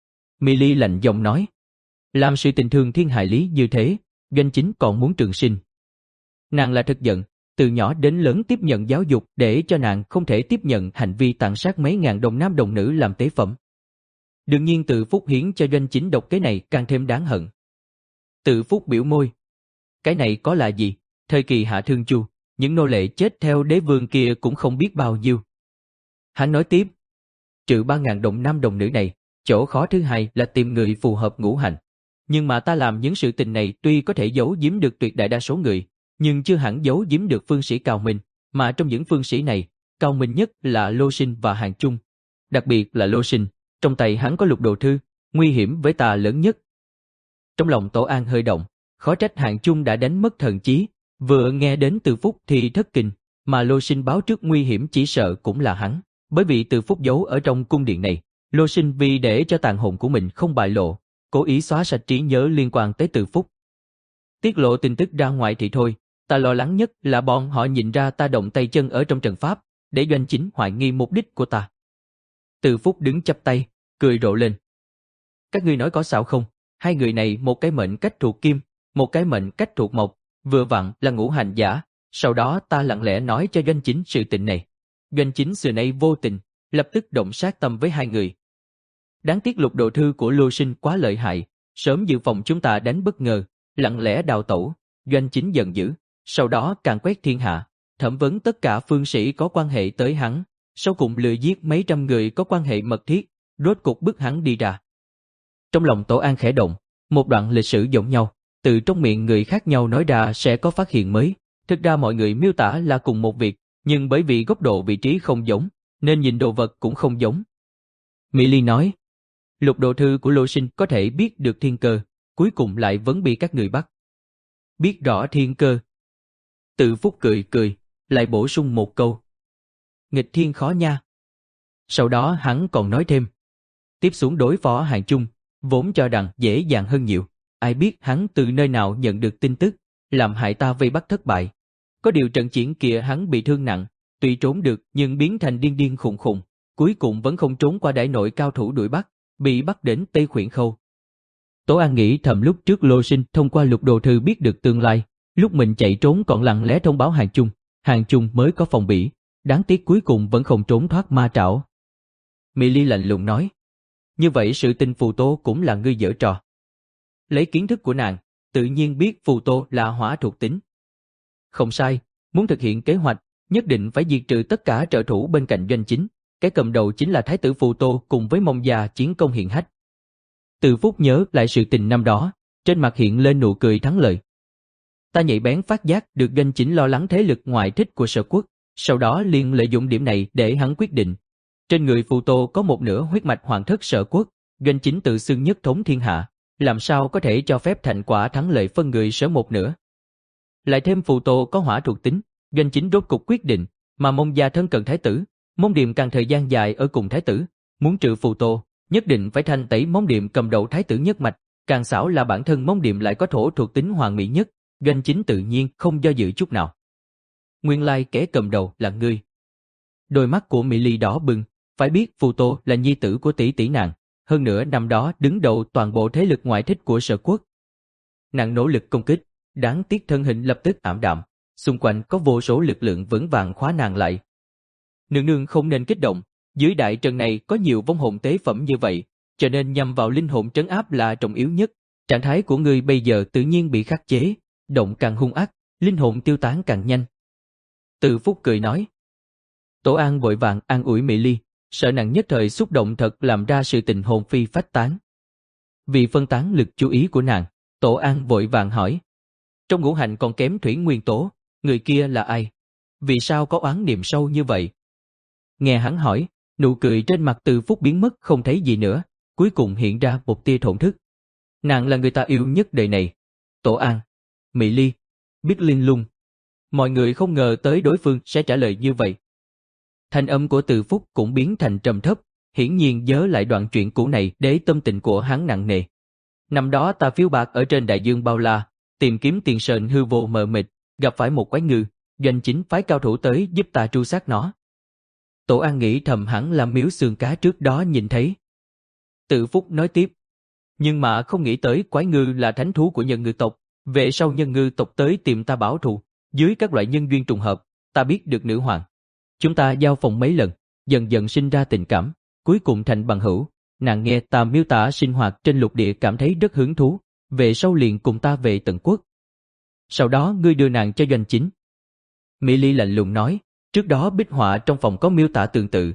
S1: Mỹ Ly lạnh giọng nói, làm sự tình thương thiên hại lý như thế, Doanh Chính còn muốn trường sinh. Nàng là thật giận, từ nhỏ đến lớn tiếp nhận giáo dục để cho nàng không thể tiếp nhận hành vi tàn sát mấy ngàn đồng nam đồng nữ làm tế phẩm. Đương nhiên Từ Phúc hiến cho Doanh Chính độc cái này càng thêm đáng hận. Từ Phúc biểu môi. Cái này có là gì? Thời kỳ Hạ Thương Chu, những nô lệ chết theo đế vương kia cũng không biết bao nhiêu. Hắn nói tiếp. Trừ ba ngàn đồng nam đồng nữ này, chỗ khó thứ hai là tìm người phù hợp ngũ hành. Nhưng mà ta làm những sự tình này tuy có thể giấu giếm được tuyệt đại đa số người, nhưng chưa hẳn giấu giếm được phương sĩ cao minh, mà trong những phương sĩ này, cao minh nhất là Lô Sinh và Hàng Chung. Đặc biệt là Lô Sinh, trong tay hắn có lục đồ thư, nguy hiểm với ta lớn nhất. Trong lòng Tổ An hơi động, khó trách Hàng Chung đã đánh mất thần trí, vừa nghe đến Từ Phúc thì thất kinh, mà Lô Sinh báo trước nguy hiểm chỉ sợ cũng là hắn. Bởi vì Từ Phúc giấu ở trong cung điện này, Lô Sinh vì để cho tàn hồn của mình không bại lộ, cố ý xóa sạch trí nhớ liên quan tới Từ Phúc. Tiết lộ tin tức ra ngoài thì thôi, ta lo lắng nhất là bọn họ nhìn ra ta động tay chân ở trong trận pháp, để Doanh Chính hoài nghi mục đích của ta. Từ Phúc đứng chắp tay, cười rộ lên. Các ngươi nói có sao không? Hai người này một cái mệnh cách thuộc kim, một cái mệnh cách thuộc mộc, vừa vặn là ngũ hành giả. Sau đó ta lặng lẽ nói cho Doanh Chính sự tình này. Doanh Chính xưa nay vô tình, lập tức động sát tâm với hai người. Đáng tiếc Lục Đồ Thư của Lô Sinh quá lợi hại, sớm dự phòng chúng ta đánh bất ngờ, lặng lẽ đào tẩu. Doanh Chính giận dữ, sau đó càng quét thiên hạ, thẩm vấn tất cả phương sĩ có quan hệ tới hắn, sau cùng lừa giết mấy trăm người có quan hệ mật thiết, rốt cục bức hắn đi ra. Trong lòng Tổ An khẽ động, một đoạn lịch sử giống nhau, từ trong miệng người khác nhau nói ra sẽ có phát hiện mới. Thực ra mọi người miêu tả là cùng một việc, nhưng bởi vì góc độ vị trí không giống, nên nhìn đồ vật cũng không giống. Mỹ Ly nói, Lục Đồ Thư của Lô Sinh có thể biết được thiên cơ, cuối cùng lại vẫn bị các người bắt. Biết rõ thiên cơ. Từ Phúc cười cười, lại bổ sung một câu. Nghịch thiên khó nha. Sau đó hắn còn nói thêm. Tiếp xuống đối phó Hàng Chung, vốn cho rằng dễ dàng hơn nhiều. Ai biết hắn từ nơi nào nhận được tin tức, làm hại ta vây bắt thất bại. Có điều trận chiến kia hắn bị thương nặng, tuy trốn được nhưng biến thành điên điên khùng khùng, cuối cùng vẫn không trốn qua đại nội cao thủ đuổi bắt, bị bắt đến Tây Khuyển Khâu. Tổ An nghĩ thầm lúc trước Lô Sinh thông qua Lục Đồ Thư biết được tương lai, lúc mình chạy trốn còn lặng lẽ thông báo Hàng Chung, Hàng Chung mới có phòng bị, đáng tiếc cuối cùng vẫn không trốn thoát ma trảo. Mỹ Ly lạnh lùng nói, như vậy sự tình Phù Tô cũng là ngươi giở trò. Lấy kiến thức của nàng, tự nhiên biết Phù Tô là hỏa thuộc tính. Không sai, muốn thực hiện kế hoạch, nhất định phải diệt trừ tất cả trợ thủ bên cạnh Doanh Chính, cái cầm đầu chính là Thái tử Phù Tô cùng với Mông Gia chiến công hiển hách. Từ Phúc nhớ lại sự tình năm đó, trên mặt hiện lên nụ cười thắng lợi. Ta nhạy bén phát giác được Doanh Chính lo lắng thế lực ngoại thích của Sở Quốc, sau đó liền lợi dụng điểm này để hắn quyết định. Trên người Phù Tô có một nửa huyết mạch hoàng thất Sở Quốc, Doanh Chính tự xưng nhất thống thiên hạ, làm sao có thể cho phép thành quả thắng lợi phân người sở một nửa. Lại thêm Phù Tô có hỏa thuộc tính, Doanh Chính rốt cục quyết định, mà Mông Gia thân cận Thái tử, Mông Điềm càng thời gian dài ở cùng Thái tử, muốn trừ Phù Tô, nhất định phải thanh tẩy Mông Điềm cầm đầu Thái tử nhất mạch, càng xảo là bản thân Mông Điềm lại có thổ thuộc tính hoàn mỹ nhất, Doanh Chính tự nhiên không do dự chút nào. Nguyên lai kẻ cầm đầu là ngươi. Đôi mắt của Mỹ Ly đỏ bừng, phải biết Phù Tô là nhi tử của tỷ tỷ nàng, hơn nữa năm đó đứng đầu toàn bộ thế lực ngoại thích của Sở Quốc. Nàng nỗ lực công kích, đáng tiếc thân hình lập tức ảm đạm, xung quanh có vô số lực lượng vững vàng khóa nàng lại. Nương nương không nên kích động, dưới đại trận này có nhiều vong hồn tế phẩm như vậy, cho nên nhằm vào linh hồn trấn áp là trọng yếu nhất. Trạng thái của ngươi bây giờ tự nhiên bị khắc chế, động càng hung ác, linh hồn tiêu tán càng nhanh. Từ Phúc cười nói. Tổ An vội vàng an ủi Mỹ Ly, sợ nàng nhất thời xúc động thật làm ra sự tình hồn phi phách tán. Vì phân tán lực chú ý của nàng, Tổ An vội vàng hỏi. Trong ngũ hành còn kém thủy nguyên tố, người kia là ai? Vì sao có oán niệm sâu như vậy? Nghe hắn hỏi, nụ cười trên mặt Từ Phúc biến mất không thấy gì nữa, cuối cùng hiện ra một tia thổn thức. Nàng là người ta yêu nhất đời này. Tổ An, Mỹ Ly, biết Linh Lung. Mọi người không ngờ tới đối phương sẽ trả lời như vậy. Thanh âm của Từ Phúc cũng biến thành trầm thấp, hiển nhiên nhớ lại đoạn chuyện cũ này để tâm tình của hắn nặng nề. Năm đó ta phiêu bạc ở trên đại dương bao la, tìm kiếm tiền sền hư vô mờ mịt, gặp phải một quái ngư, Doanh Chính phái cao thủ tới giúp ta tru sát nó. Tổ An nghĩ thầm hẳn là miếu xương cá trước đó nhìn thấy. Từ Phúc nói tiếp, nhưng mà không nghĩ tới quái ngư là thánh thú của nhân ngư tộc, về sau nhân ngư tộc tới tìm ta báo thù, dưới các loại nhân duyên trùng hợp, ta biết được nữ hoàng. Chúng ta giao phòng mấy lần, dần dần sinh ra tình cảm, cuối cùng thành bằng hữu. Nàng nghe ta miêu tả sinh hoạt trên lục địa cảm thấy rất hứng thú, về sau liền cùng ta về Tần Quốc. Sau đó ngươi đưa nàng cho Doanh Chính. Mỹ Ly lạnh lùng nói, trước đó bích họa trong phòng có miêu tả tương tự.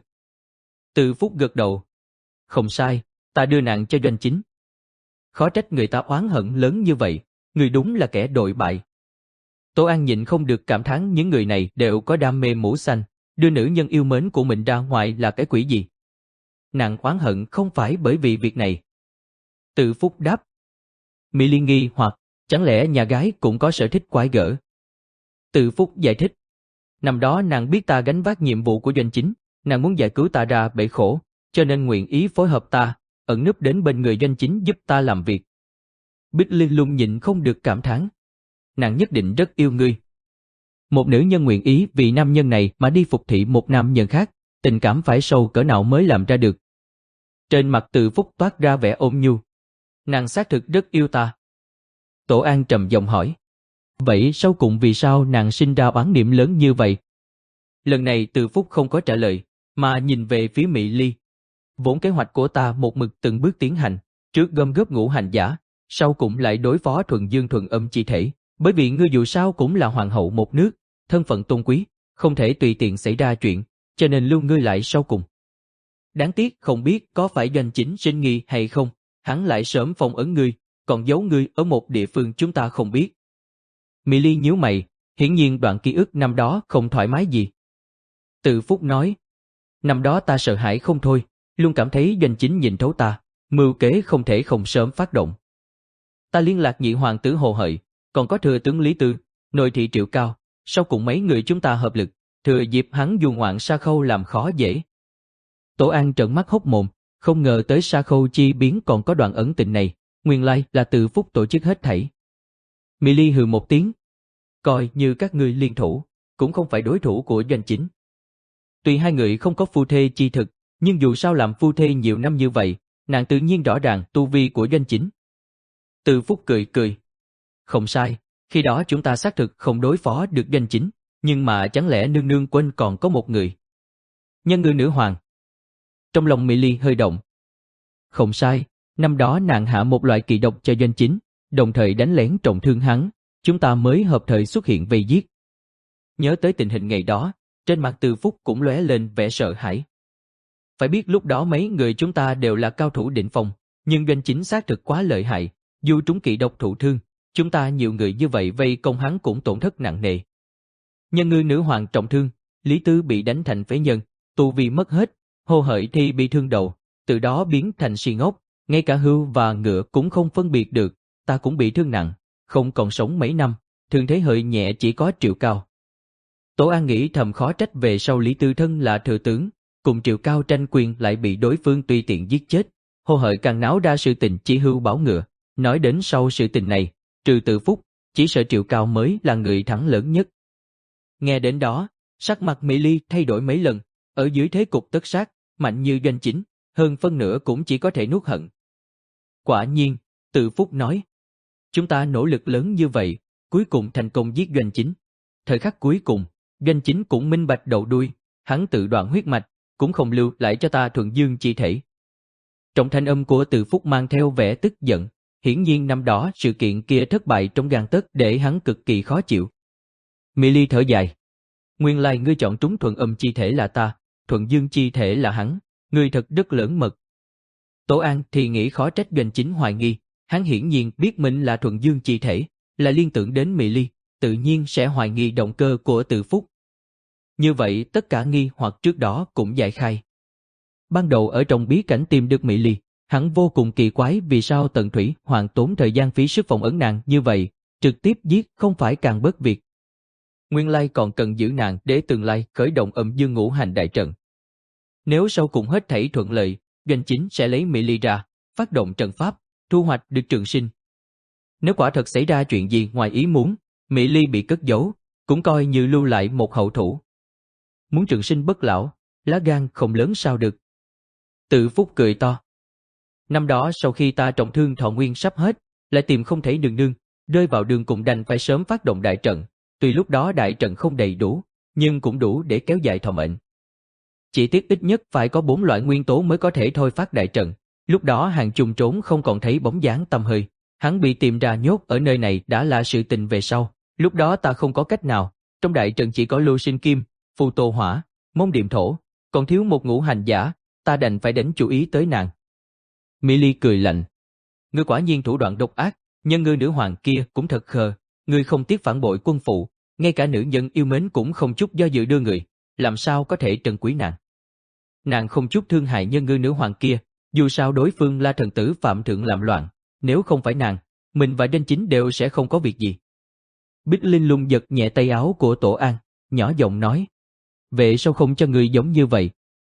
S1: Từ Phúc gật đầu. Không sai, ta đưa nàng cho Doanh Chính. Khó trách người ta oán hận lớn như vậy, người đúng là kẻ đội bại. Tổ An nhịn không được cảm thán những người này đều có đam mê mũ xanh, đưa nữ nhân yêu mến của mình ra ngoài là cái quỷ gì. Nàng oán hận không phải bởi vì việc này. Từ Phúc đáp. Mỹ Ly nghi hoặc, chẳng lẽ nhà gái cũng có sở thích quái gở. Từ Phúc giải thích. Năm đó nàng biết ta gánh vác nhiệm vụ của Doanh Chính, Nàng muốn giải cứu ta ra bể khổ, cho nên nguyện ý phối hợp ta, ẩn núp đến bên người doanh chính giúp ta làm việc. Bích Linh Lung nhịn không được cảm thán. Nàng nhất định rất yêu ngươi. Một nữ nhân nguyện ý vì nam nhân này mà đi phục thị một nam nhân khác, tình cảm phải sâu cỡ nào mới làm ra được. Trên mặt Từ Phúc toát ra vẻ ôn nhu. Nàng xác thực rất yêu ta. Tổ An trầm giọng hỏi. Vậy sau cùng vì sao nàng sinh ra oán niệm lớn như vậy? Lần này Từ Phúc không có trả lời, mà nhìn về phía Mỹ Ly. Vốn kế hoạch của ta một mực từng bước tiến hành, trước gom góp ngũ hành giả, sau cùng lại đối phó thuần dương thuần âm chi thể, bởi vì ngươi dù sao cũng là hoàng hậu một nước, thân phận tôn quý, không thể tùy tiện xảy ra chuyện, cho nên lưu ngươi lại sau cùng. Đáng tiếc không biết có phải doanh chính sinh nghi hay không, hắn lại sớm phong ấn ngươi, còn giấu ngươi ở một địa phương chúng ta không biết. Mỹ Ly nhíu mày, hiển nhiên đoạn ký ức năm đó không thoải mái gì. Từ Phúc nói, năm đó ta sợ hãi không thôi, luôn cảm thấy doanh chính nhìn thấu ta, mưu kế không thể không sớm phát động. Ta liên lạc nhị hoàng tử Hồ Hợi, còn có thừa tướng Lý Tư, nội thị Triệu Cao, sau cùng mấy người chúng ta hợp lực, thừa dịp hắn du ngoạn Sa Khâu làm khó dễ. Tổ An trợn mắt hốc mồm, không ngờ tới Sa Khâu chi biến còn có đoạn ẩn tình này, nguyên lai là Từ Phúc tổ chức hết thảy. Mỹ Ly hừ một tiếng, coi như các ngươi liên thủ, cũng không phải đối thủ của doanh chính. Tuy hai người không có phu thê chi thực, nhưng dù sao làm phu thê nhiều năm như vậy, nàng tự nhiên rõ ràng tu vi của doanh chính. Từ Phúc cười cười. Không sai, khi đó chúng ta xác thực không đối phó được doanh chính, nhưng mà chẳng lẽ nương nương quên còn có một người. Nhân ngư nữ hoàng. Trong lòng Mỹ Ly hơi động. Không sai, năm đó nàng hạ một loại kỳ độc cho doanh chính, đồng thời đánh lén trọng thương hắn, chúng ta mới hợp thời xuất hiện vây giết. Nhớ tới tình hình ngày đó, trên mặt Từ Phúc cũng lóe lên vẻ sợ hãi. Phải biết lúc đó mấy người chúng ta đều là cao thủ đỉnh phong, nhưng doanh chính xác thực quá lợi hại, dù trúng kỵ độc thụ thương, chúng ta nhiều người như vậy vây công hắn cũng tổn thất nặng nề. Nhân ngư nữ hoàng trọng thương, Lý Tư bị đánh thành phế nhân, tu vi mất hết, Hồ Hợi thì bị thương đầu, từ đó biến thành si ngốc, ngay cả hươu và ngựa cũng không phân biệt được, ta cũng bị thương nặng, không còn sống mấy năm, thương thế Hợi nhẹ chỉ có Triệu Cao. Tổ An nghĩ thầm khó trách về sau Lý Tư thân là thừa tướng, cùng Triệu Cao tranh quyền lại bị đối phương tùy tiện giết chết. Hồ Hợi càng náo ra sự tình chỉ hưu bảo ngựa, nói đến sau sự tình này, trừ Từ Phúc, chỉ sợ Triệu Cao mới là người thắng lớn nhất. Nghe đến đó, sắc mặt Mỹ Ly thay đổi mấy lần, ở dưới thế cục tất sát, mạnh như doanh chính, hơn phân nửa cũng chỉ có thể nuốt hận. Quả nhiên, Từ Phúc nói, chúng ta nỗ lực lớn như vậy, cuối cùng thành công giết doanh chính. Thời khắc cuối cùng, doanh chính cũng minh bạch đầu đuôi, hắn tự đoạn huyết mạch, cũng không lưu lại cho ta thuần dương chi thể. Trong thanh âm của Từ Phúc mang theo vẻ tức giận, hiển nhiên năm đó sự kiện kia thất bại trong gang tấc để hắn cực kỳ khó chịu. Mỹ Ly thở dài. Nguyên lai ngươi chọn trúng thuần âm chi thể là ta, thuần dương chi thể là hắn, ngươi thật rất lỡn mật. Tổ An thì nghĩ khó trách doanh chính hoài nghi, hắn hiển nhiên biết mình là thuần dương chi thể, là liên tưởng đến Mỹ Ly, tự nhiên sẽ hoài nghi động cơ của Từ Phúc. Như vậy tất cả nghi hoặc trước đó cũng giải khai. Ban đầu ở trong bí cảnh tìm được Mỹ Ly, hắn vô cùng kỳ quái vì sao Tần Thủy Hoàng tốn thời gian phí sức phỏng ấn nàng như vậy, trực tiếp giết không phải càng bớt việc. Nguyên lai còn cần giữ nàng để tương lai khởi động âm dương ngũ hành đại trận. Nếu sau cùng hết thảy thuận lợi, doanh chính sẽ lấy Mỹ Ly ra, phát động trận pháp, thu hoạch được trường sinh. Nếu quả thật xảy ra chuyện gì ngoài ý muốn, Mỹ Ly bị cất giấu, cũng coi như lưu lại một hậu thủ. Muốn trường sinh bất lão, lá gan không lớn sao được. Từ Phúc cười to. Năm đó sau khi ta trọng thương thọ nguyên sắp hết, lại tìm không thấy đường nương, rơi vào đường cùng đành phải sớm phát động đại trận. Tuy lúc đó đại trận không đầy đủ, nhưng cũng đủ để kéo dài thọ mệnh. Chỉ tiếc ít nhất phải có bốn loại nguyên tố mới có thể thôi phát đại trận. Lúc đó Hàng Chung trốn không còn thấy bóng dáng tăm hơi, hắn bị tìm ra nhốt ở nơi này đã là sự tình về sau. Lúc đó ta không có cách nào, trong đại trận chỉ có Lưu Sinh Kim, Phù Tô Hỏa, Môn Điềm Thổ, còn thiếu một ngũ hành giả, ta đành phải đánh chú ý tới nàng. Mỹ Ly cười lạnh. Ngươi quả nhiên thủ đoạn độc ác, nhân ngư nữ hoàng kia cũng thật khờ, ngươi không tiếc phản bội quân phụ, ngay cả nữ nhân yêu mến cũng không chút do dự đưa người, làm sao có thể trân quý nàng. Nàng không chút thương hại nhân ngư nữ hoàng kia, dù sao đối phương là thần tử phạm thượng làm loạn, nếu không phải nàng, mình và doanh chính đều sẽ không có việc gì. Bích Linh Lung giật nhẹ tay áo của Tổ An, nhỏ giọng nói, vậy sao không cho người giống như vậy,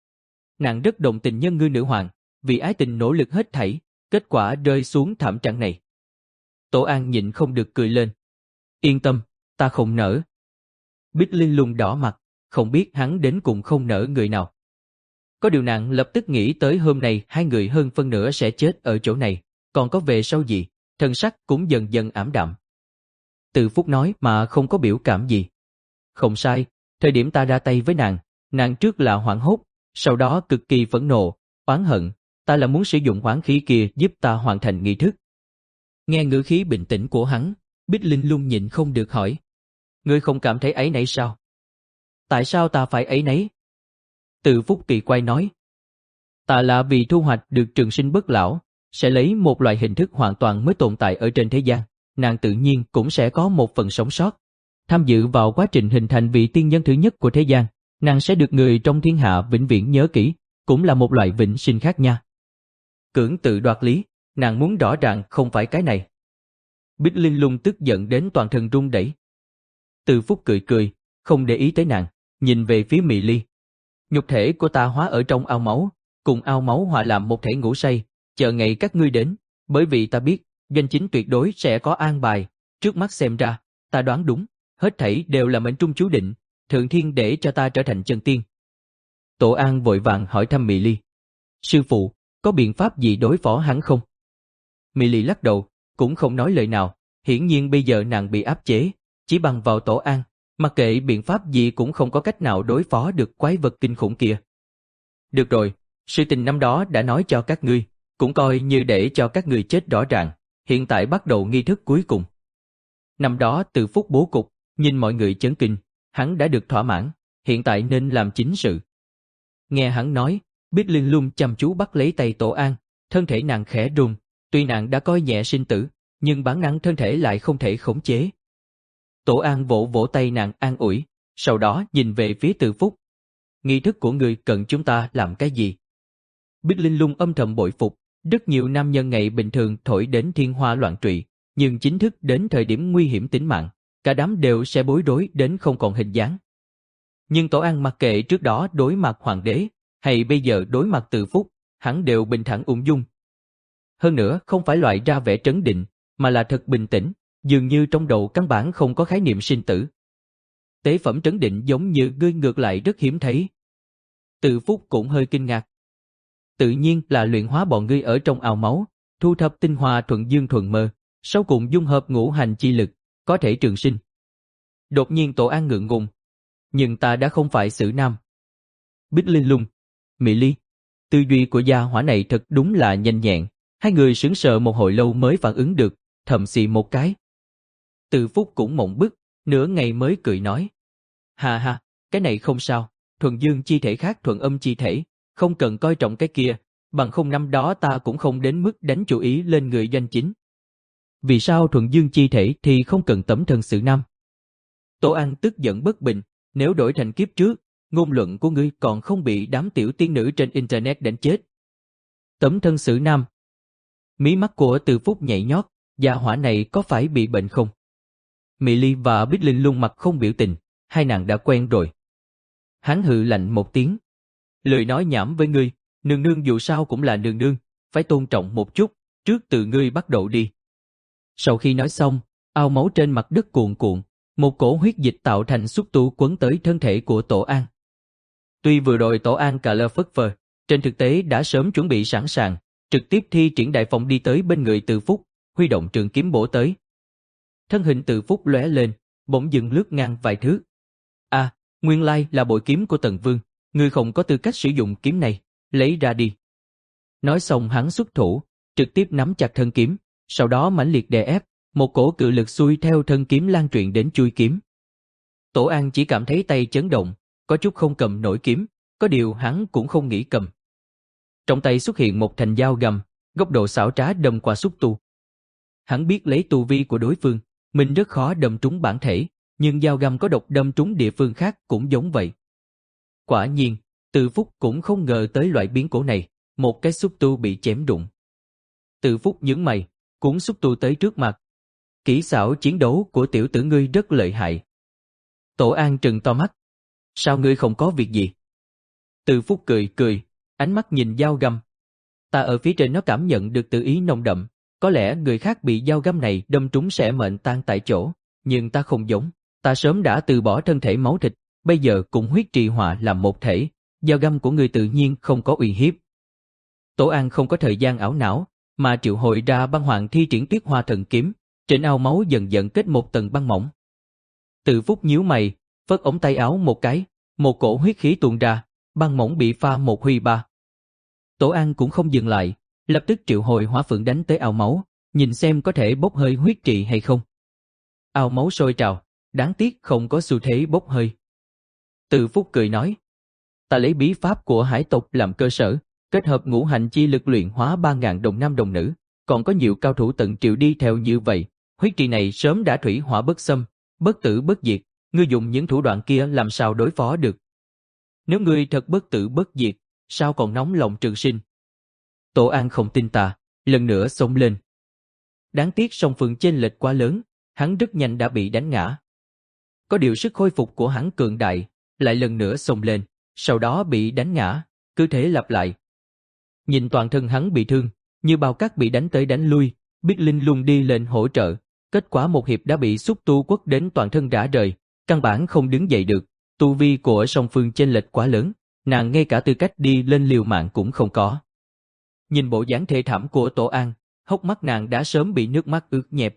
S1: nàng rất đồng tình nhân ngư nữ hoàng, vì ái tình nỗ lực hết thảy, kết quả rơi xuống thảm trạng này. Tổ An nhịn không được cười lên. Yên tâm, ta không nỡ. Bích Linh Lung đỏ mặt, không biết hắn đến cùng không nỡ người nào. Có điều nàng lập tức nghĩ tới hôm nay hai người hơn phân nửa sẽ chết ở chỗ này, còn có về sau gì, thần sắc cũng dần dần ảm đạm. Từ Phúc nói mà không có biểu cảm gì. Không sai, thời điểm ta ra tay với nàng, nàng trước là hoảng hốt, sau đó cực kỳ phẫn nộ, oán hận, ta là muốn sử dụng hoán khí kia giúp ta hoàn thành nghi thức. Nghe ngữ khí bình tĩnh của hắn, Bích Linh Lung nhịn không được hỏi. Ngươi không cảm thấy áy náy sao? Tại sao ta phải áy náy? Từ Phúc kỳ quay nói. Ta là vì thu hoạch được trường sinh bất lão, sẽ lấy một loại hình thức hoàn toàn mới tồn tại ở trên thế gian, nàng tự nhiên cũng sẽ có một phần sống sót. Tham dự vào quá trình hình thành vị tiên nhân thứ nhất của thế gian, nàng sẽ được người trong thiên hạ vĩnh viễn nhớ kỹ, cũng là một loại vĩnh sinh khác nha. Cưỡng tự đoạt lý, nàng muốn rõ ràng không phải cái này. Bích Linh Lung tức giận đến toàn thân run rẩy. Từ Phúc cười cười, không để ý tới nàng, nhìn về phía Mị Ly. Nhục thể của ta hóa ở trong ao máu, cùng ao máu hòa làm một thể ngủ say, chờ ngày các ngươi đến, bởi vì ta biết, doanh chính tuyệt đối sẽ có an bài, trước mắt xem ra, ta đoán đúng, hết thảy đều là mệnh trung chú định, thượng thiên để cho ta trở thành chân tiên. Tổ An vội vàng hỏi thăm Mị Ly. Sư phụ, có biện pháp gì đối phó hắn không? Mị Ly lắc đầu, cũng không nói lời nào, hiển nhiên bây giờ nàng bị áp chế, chỉ bằng vào Tổ An, mặc kệ biện pháp gì cũng không có cách nào đối phó được quái vật kinh khủng kia. Được rồi, sự tình năm đó đã nói cho các ngươi, cũng coi như để cho các ngươi chết rõ ràng, hiện tại bắt đầu nghi thức cuối cùng. Năm đó Từ Phúc bố cục, nhìn mọi người chấn kinh, hắn đã được thỏa mãn, hiện tại nên làm chính sự. Nghe hắn nói, Bích Linh Lung chăm chú bắt lấy tay Tổ An, thân thể nàng khẽ run, tuy nàng đã coi nhẹ sinh tử, nhưng bản năng thân thể lại không thể khống chế. Tổ An vỗ vỗ tay nàng an ủi, sau đó nhìn về phía Từ Phúc. Nghi thức của người cần chúng ta làm cái gì? Bích Linh Lung âm thầm bội phục, rất nhiều nam nhân ngày bình thường thổi đến thiên hoa loạn trụy, nhưng chính thức đến thời điểm nguy hiểm tính mạng, cả đám đều sẽ bối rối đến không còn hình dáng. Nhưng Tổ An mặc kệ trước đó đối mặt hoàng đế, hay bây giờ đối mặt Từ Phúc, hắn đều bình thản ung dung. Hơn nữa không phải loại ra vẻ trấn định, mà là thật bình tĩnh, dường như trong đầu căn bản không có khái niệm sinh tử. Tế phẩm trấn định giống như ngươi ngược lại rất hiếm thấy. Từ Phúc cũng hơi kinh ngạc. Tự nhiên là luyện hóa bọn ngươi ở trong ao máu, thu thập tinh hoa thuận dương thuận mơ, sau cùng dung hợp ngũ hành chi lực, có thể trường sinh. Đột nhiên Tổ An ngượng ngùng. Nhưng ta đã không phải xử nam. Bích Linh Lung, Mị Ly, tư duy của gia hỏa này thật đúng là nhanh nhẹn, hai người sững sờ một hồi lâu mới phản ứng được, thầm xì một cái. Từ Phúc cũng mộng bức, nửa ngày mới cười nói. Hà hà, cái này không sao, thuần dương chi thể khác thuần âm chi thể, không cần coi trọng cái kia, bằng không năm đó ta cũng không đến mức đánh chủ ý lên người doanh chính. Vì sao thuần dương chi thể thì không cần tẩm thân xử nam? Tổ An tức giận bất bình, nếu đổi thành kiếp trước, ngôn luận của ngươi còn không bị đám tiểu tiên nữ trên internet đánh chết. Tẩm thân xử nam. Mí mắt của Từ Phúc nhảy nhót, gia hỏa này có phải bị bệnh không? Mị Ly và Bích Linh Lung mặt không biểu tình, hai nàng đã quen rồi. Hắn hừ lạnh một tiếng. Lời nói nhảm với ngươi, nương nương dù sao cũng là nương nương, phải tôn trọng một chút, trước từ ngươi bắt đầu đi. Sau khi nói xong, ao máu trên mặt đất cuồn cuộn, một cổ huyết dịch tạo thành xúc tu quấn tới thân thể của Tổ An. Tuy vừa rồi Tổ An cà lơ phất phơ, trên thực tế đã sớm chuẩn bị sẵn sàng, trực tiếp thi triển đại phong đi tới bên người Từ Phúc, huy động trường kiếm bổ tới. Thân hình Từ Phúc lóe lên, bỗng dừng lướt ngang vài thước. À, nguyên lai là bội kiếm của Tần Vương, ngươi không có tư cách sử dụng kiếm này, lấy ra đi. Nói xong hắn xuất thủ, trực tiếp nắm chặt thân kiếm, sau đó mãnh liệt đè ép, một cổ cự lực xuôi theo thân kiếm lan truyền đến chuôi kiếm. Tổ An chỉ cảm thấy tay chấn động, có chút không cầm nổi kiếm, có điều hắn cũng không nghĩ cầm. Trong tay xuất hiện một thành dao găm, góc độ xảo trá đâm qua xúc tu. Hắn biết lấy tu vi của đối phương, mình rất khó đâm trúng bản thể, nhưng dao găm có độc đâm trúng địa phương khác cũng giống vậy. Quả nhiên, Từ Phúc cũng không ngờ tới loại biến cố này, một cái xúc tu bị chém đụng. Từ Phúc nhướng mày, cuốn xúc tu tới trước mặt. Kỹ xảo chiến đấu của tiểu tử ngươi rất lợi hại. Tổ An trừng to mắt. Sao ngươi không có việc gì? Từ Phúc cười cười, ánh mắt nhìn dao găm. Ta ở phía trên nó cảm nhận được tự ý nồng đậm, có lẽ người khác bị dao găm này đâm trúng sẽ mệnh tan tại chỗ, nhưng ta không giống, ta sớm đã từ bỏ thân thể máu thịt, bây giờ cùng huyết trì hỏa làm một thể, dao găm của người tự nhiên không có uy hiếp. Tổ An không có thời gian ảo não, mà triệu hồi ra băng hoàng thi triển tuyết hoa thần kiếm, trên ao máu dần dần kết một tầng băng mỏng. Từ Phúc nhíu mày, phất ống tay áo một cái, một cổ huyết khí tuôn ra, băng mỏng bị pha một huy ba. Tổ An cũng không dừng lại, lập tức triệu hồi hỏa phượng đánh tới ao máu, nhìn xem có thể bốc hơi huyết trì hay không. Ao máu sôi trào, đáng tiếc không có xu thế bốc hơi. Từ Phúc cười nói, ta lấy bí pháp của hải tộc làm cơ sở, kết hợp ngũ hành chi lực luyện hóa ba ngàn đồng nam đồng nữ, còn có nhiều cao thủ tận triệu đi theo như vậy, huyết trì này sớm đã thủy hỏa bất xâm, bất tử bất diệt, ngươi dùng những thủ đoạn kia làm sao đối phó được. Nếu ngươi thật bất tử bất diệt, sao còn nóng lòng trường sinh? Tổ An không tin ta, lần nữa xông lên. Đáng tiếc song phương chênh lệch quá lớn, hắn rất nhanh đã bị đánh ngã. Có điều sức khôi phục của hắn cường đại, lại lần nữa xông lên, sau đó bị đánh ngã, cứ thế lặp lại. Nhìn toàn thân hắn bị thương, như bao cát bị đánh tới đánh lui, biết Linh luôn đi lên hỗ trợ, kết quả một hiệp đã bị xúc tu quất đến toàn thân rã rời, căn bản không đứng dậy được, tu vi của song phương chênh lệch quá lớn, nàng ngay cả tư cách đi lên liều mạng cũng không có. Nhìn bộ dáng thê thảm của Tổ An, hốc mắt nàng đã sớm bị nước mắt ướt nhẹp.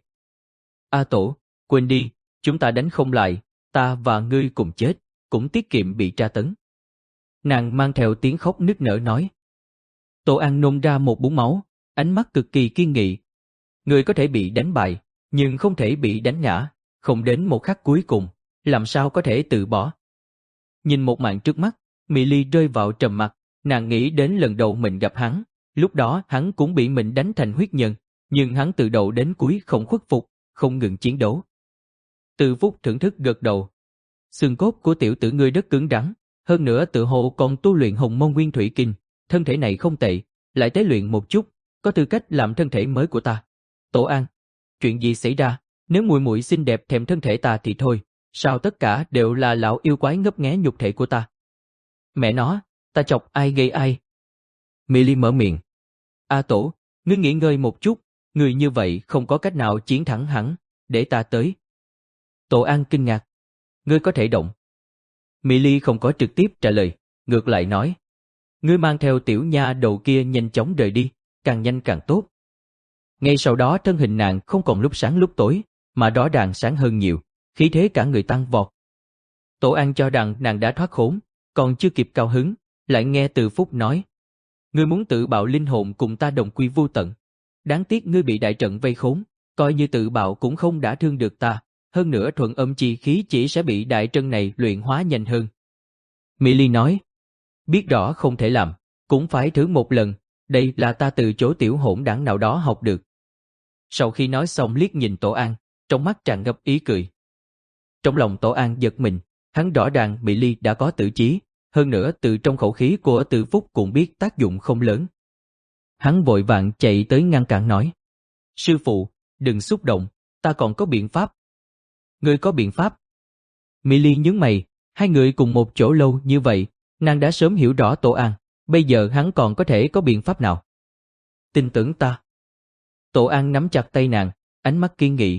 S1: A Tổ, quên đi, chúng ta đánh không lại, ta và ngươi cùng chết, cũng tiết kiệm bị tra tấn. Nàng mang theo tiếng khóc nức nở nói. Tổ An nôn ra một búng máu, ánh mắt cực kỳ kiên nghị. Ngươi có thể bị đánh bại, nhưng không thể bị đánh ngã, không đến một khắc cuối cùng, làm sao có thể từ bỏ. Nhìn một màn trước mắt, Mỹ Ly rơi vào trầm mặc, nàng nghĩ đến lần đầu mình gặp hắn, lúc đó hắn cũng bị mình đánh thành huyết nhân, nhưng hắn từ đầu đến cuối không khuất phục, không ngừng chiến đấu. Từ Phúc thưởng thức gật đầu. Xương cốt của tiểu tử ngươi rất cứng rắn, hơn nữa tự hồ còn tu luyện Hồng Môn Nguyên Thủy Kinh, thân thể này không tệ, lại tế luyện một chút, có tư cách làm thân thể mới của ta. Tổ An, chuyện gì xảy ra? Nếu muội muội xinh đẹp thèm thân thể ta thì thôi, sao tất cả đều là lão yêu quái ngấp nghé nhục thể của ta? Mẹ nó, ta chọc ai gây ai? Mỹ Ly mở miệng. A Tổ, ngươi nghỉ ngơi một chút, người như vậy không có cách nào chiến thắng hắn, để ta tới. Tổ An kinh ngạc. Ngươi có thể động. Mỹ Ly không có trực tiếp trả lời, ngược lại nói. Ngươi mang theo tiểu nha đầu kia nhanh chóng rời đi, càng nhanh càng tốt. Ngay sau đó thân hình nàng không còn lúc sáng lúc tối, mà rõ ràng sáng hơn nhiều, khí thế cả người tăng vọt. Tổ An cho rằng nàng đã thoát khốn, còn chưa kịp cao hứng, lại nghe Từ Phúc nói. Ngươi muốn tự bạo linh hồn cùng ta đồng quy vô tận. Đáng tiếc ngươi bị đại trận vây khốn, coi như tự bạo cũng không đả thương được ta, hơn nữa thuận âm chi khí chỉ sẽ bị đại trận này luyện hóa nhanh hơn. Mỹ Ly nói, biết rõ không thể làm, cũng phải thử một lần, đây là ta từ chỗ tiểu hỗn đảng nào đó học được. Sau khi nói xong liếc nhìn Tổ An, trong mắt tràn ngập ý cười. Trong lòng Tổ An giật mình, hắn rõ ràng Mỹ Ly đã có tử chí, hơn nữa từ trong khẩu khí của Từ Phúc cũng biết tác dụng không lớn. Hắn vội vàng chạy tới ngăn cản nói, sư phụ, đừng xúc động, ta còn có biện pháp. Ngươi có biện pháp? Mỹ Ly nhướng mày, hai người cùng một chỗ lâu như vậy, nàng đã sớm hiểu rõ Tổ An, bây giờ hắn còn có thể có biện pháp nào? Tin tưởng ta. Tổ An nắm chặt tay nàng, ánh mắt kiên nghị.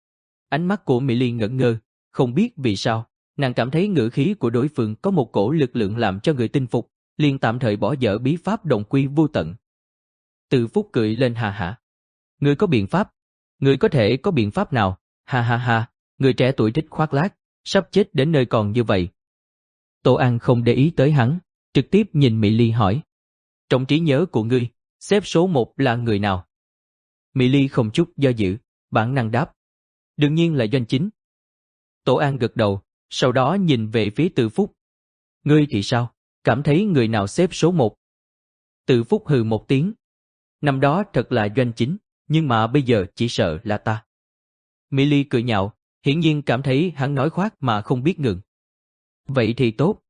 S1: Ánh mắt của Mỹ Ly ngẩn ngơ, không biết vì sao, nàng cảm thấy ngữ khí của đối phương có một cổ lực lượng làm cho người tin phục, liền tạm thời bỏ dở bí pháp đồng quy vô tận. Từ Phúc cười lên hà hả. Ngươi có biện pháp? Ngươi có thể có biện pháp nào? Ha ha ha, người trẻ tuổi thích khoác lác, sắp chết đến nơi còn như vậy. Tổ An không để ý tới hắn, trực tiếp nhìn Mỹ Ly hỏi. Trong trí nhớ của ngươi, xếp số một là người nào? Mỹ Ly không chút do dự, bản năng đáp. Đương nhiên là Doanh Chính. Tổ An gật đầu, sau đó nhìn về phía Từ Phúc. Ngươi thì sao? Cảm thấy người nào xếp số một? Từ Phúc hừ một tiếng. Năm đó thật là Doanh Chính, nhưng mà bây giờ chỉ sợ là ta. Mỹ Ly cười nhạo, hiển nhiên cảm thấy hắn nói khoác mà không biết ngừng. Vậy thì tốt.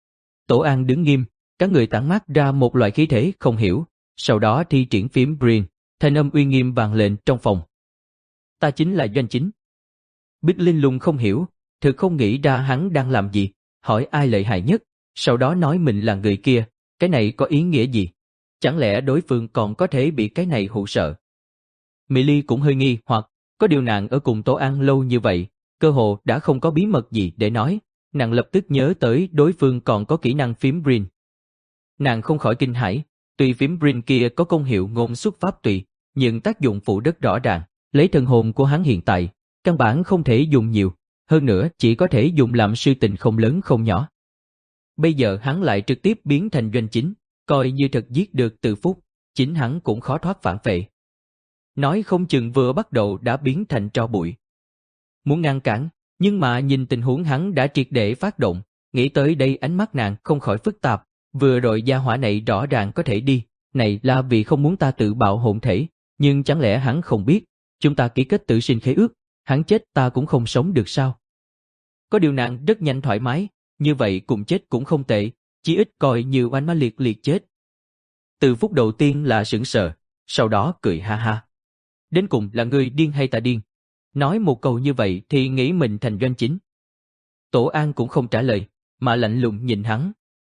S1: Tổ An đứng nghiêm, các người tản mát ra một loại khí thế không hiểu, sau đó thi triển phím Brin, thanh âm uy nghiêm vang lên trong phòng. Ta chính là Doanh Chính. Bích Linh Lung không hiểu, thực không nghĩ ra hắn đang làm gì, hỏi ai lợi hại nhất, sau đó nói mình là người kia, Cái này có ý nghĩa gì? Chẳng lẽ đối phương còn có thể bị cái này hù sợ? Mỹ Ly cũng hơi nghi hoặc, có điều nàng ở cùng Tố An lâu như vậy, cơ hồ đã không có bí mật gì để nói, nàng lập tức nhớ tới đối phương còn có kỹ năng phím Brin. Nàng không khỏi kinh hãi, tuy phím Brin kia có công hiệu ngôn xuất pháp tùy, nhưng tác dụng phụ rất rõ ràng, lấy thần hồn của hắn hiện tại, căn bản không thể dùng nhiều, hơn nữa chỉ có thể dùng làm sự tình không lớn không nhỏ. Bây giờ hắn lại trực tiếp biến thành doanh chính, coi như thật giết được Từ Phúc, chính hắn cũng khó thoát phản phệ. Nói không chừng vừa bắt đầu đã biến thành tro bụi. Muốn ngăn cản, nhưng mà nhìn tình huống hắn đã triệt để phát động, nghĩ tới đây ánh mắt nàng không khỏi phức tạp, vừa rồi gia hỏa này rõ ràng có thể đi, này là vì không muốn ta tự bạo hồn thể, nhưng chẳng lẽ hắn không biết, chúng ta ký kết tử sinh khế ước, hắn chết ta cũng không sống được sao? Có điều nàng rất nhanh thoải mái, như vậy cùng chết cũng không tệ, chỉ ít coi như oanh má liệt liệt chết. Từ Phúc đầu tiên là sững sờ, sau đó cười ha ha. Đến cùng là ngươi điên hay ta điên? Nói một câu như vậy thì nghĩ mình thành doanh chính. Tổ An cũng không trả lời, mà lạnh lùng nhìn hắn.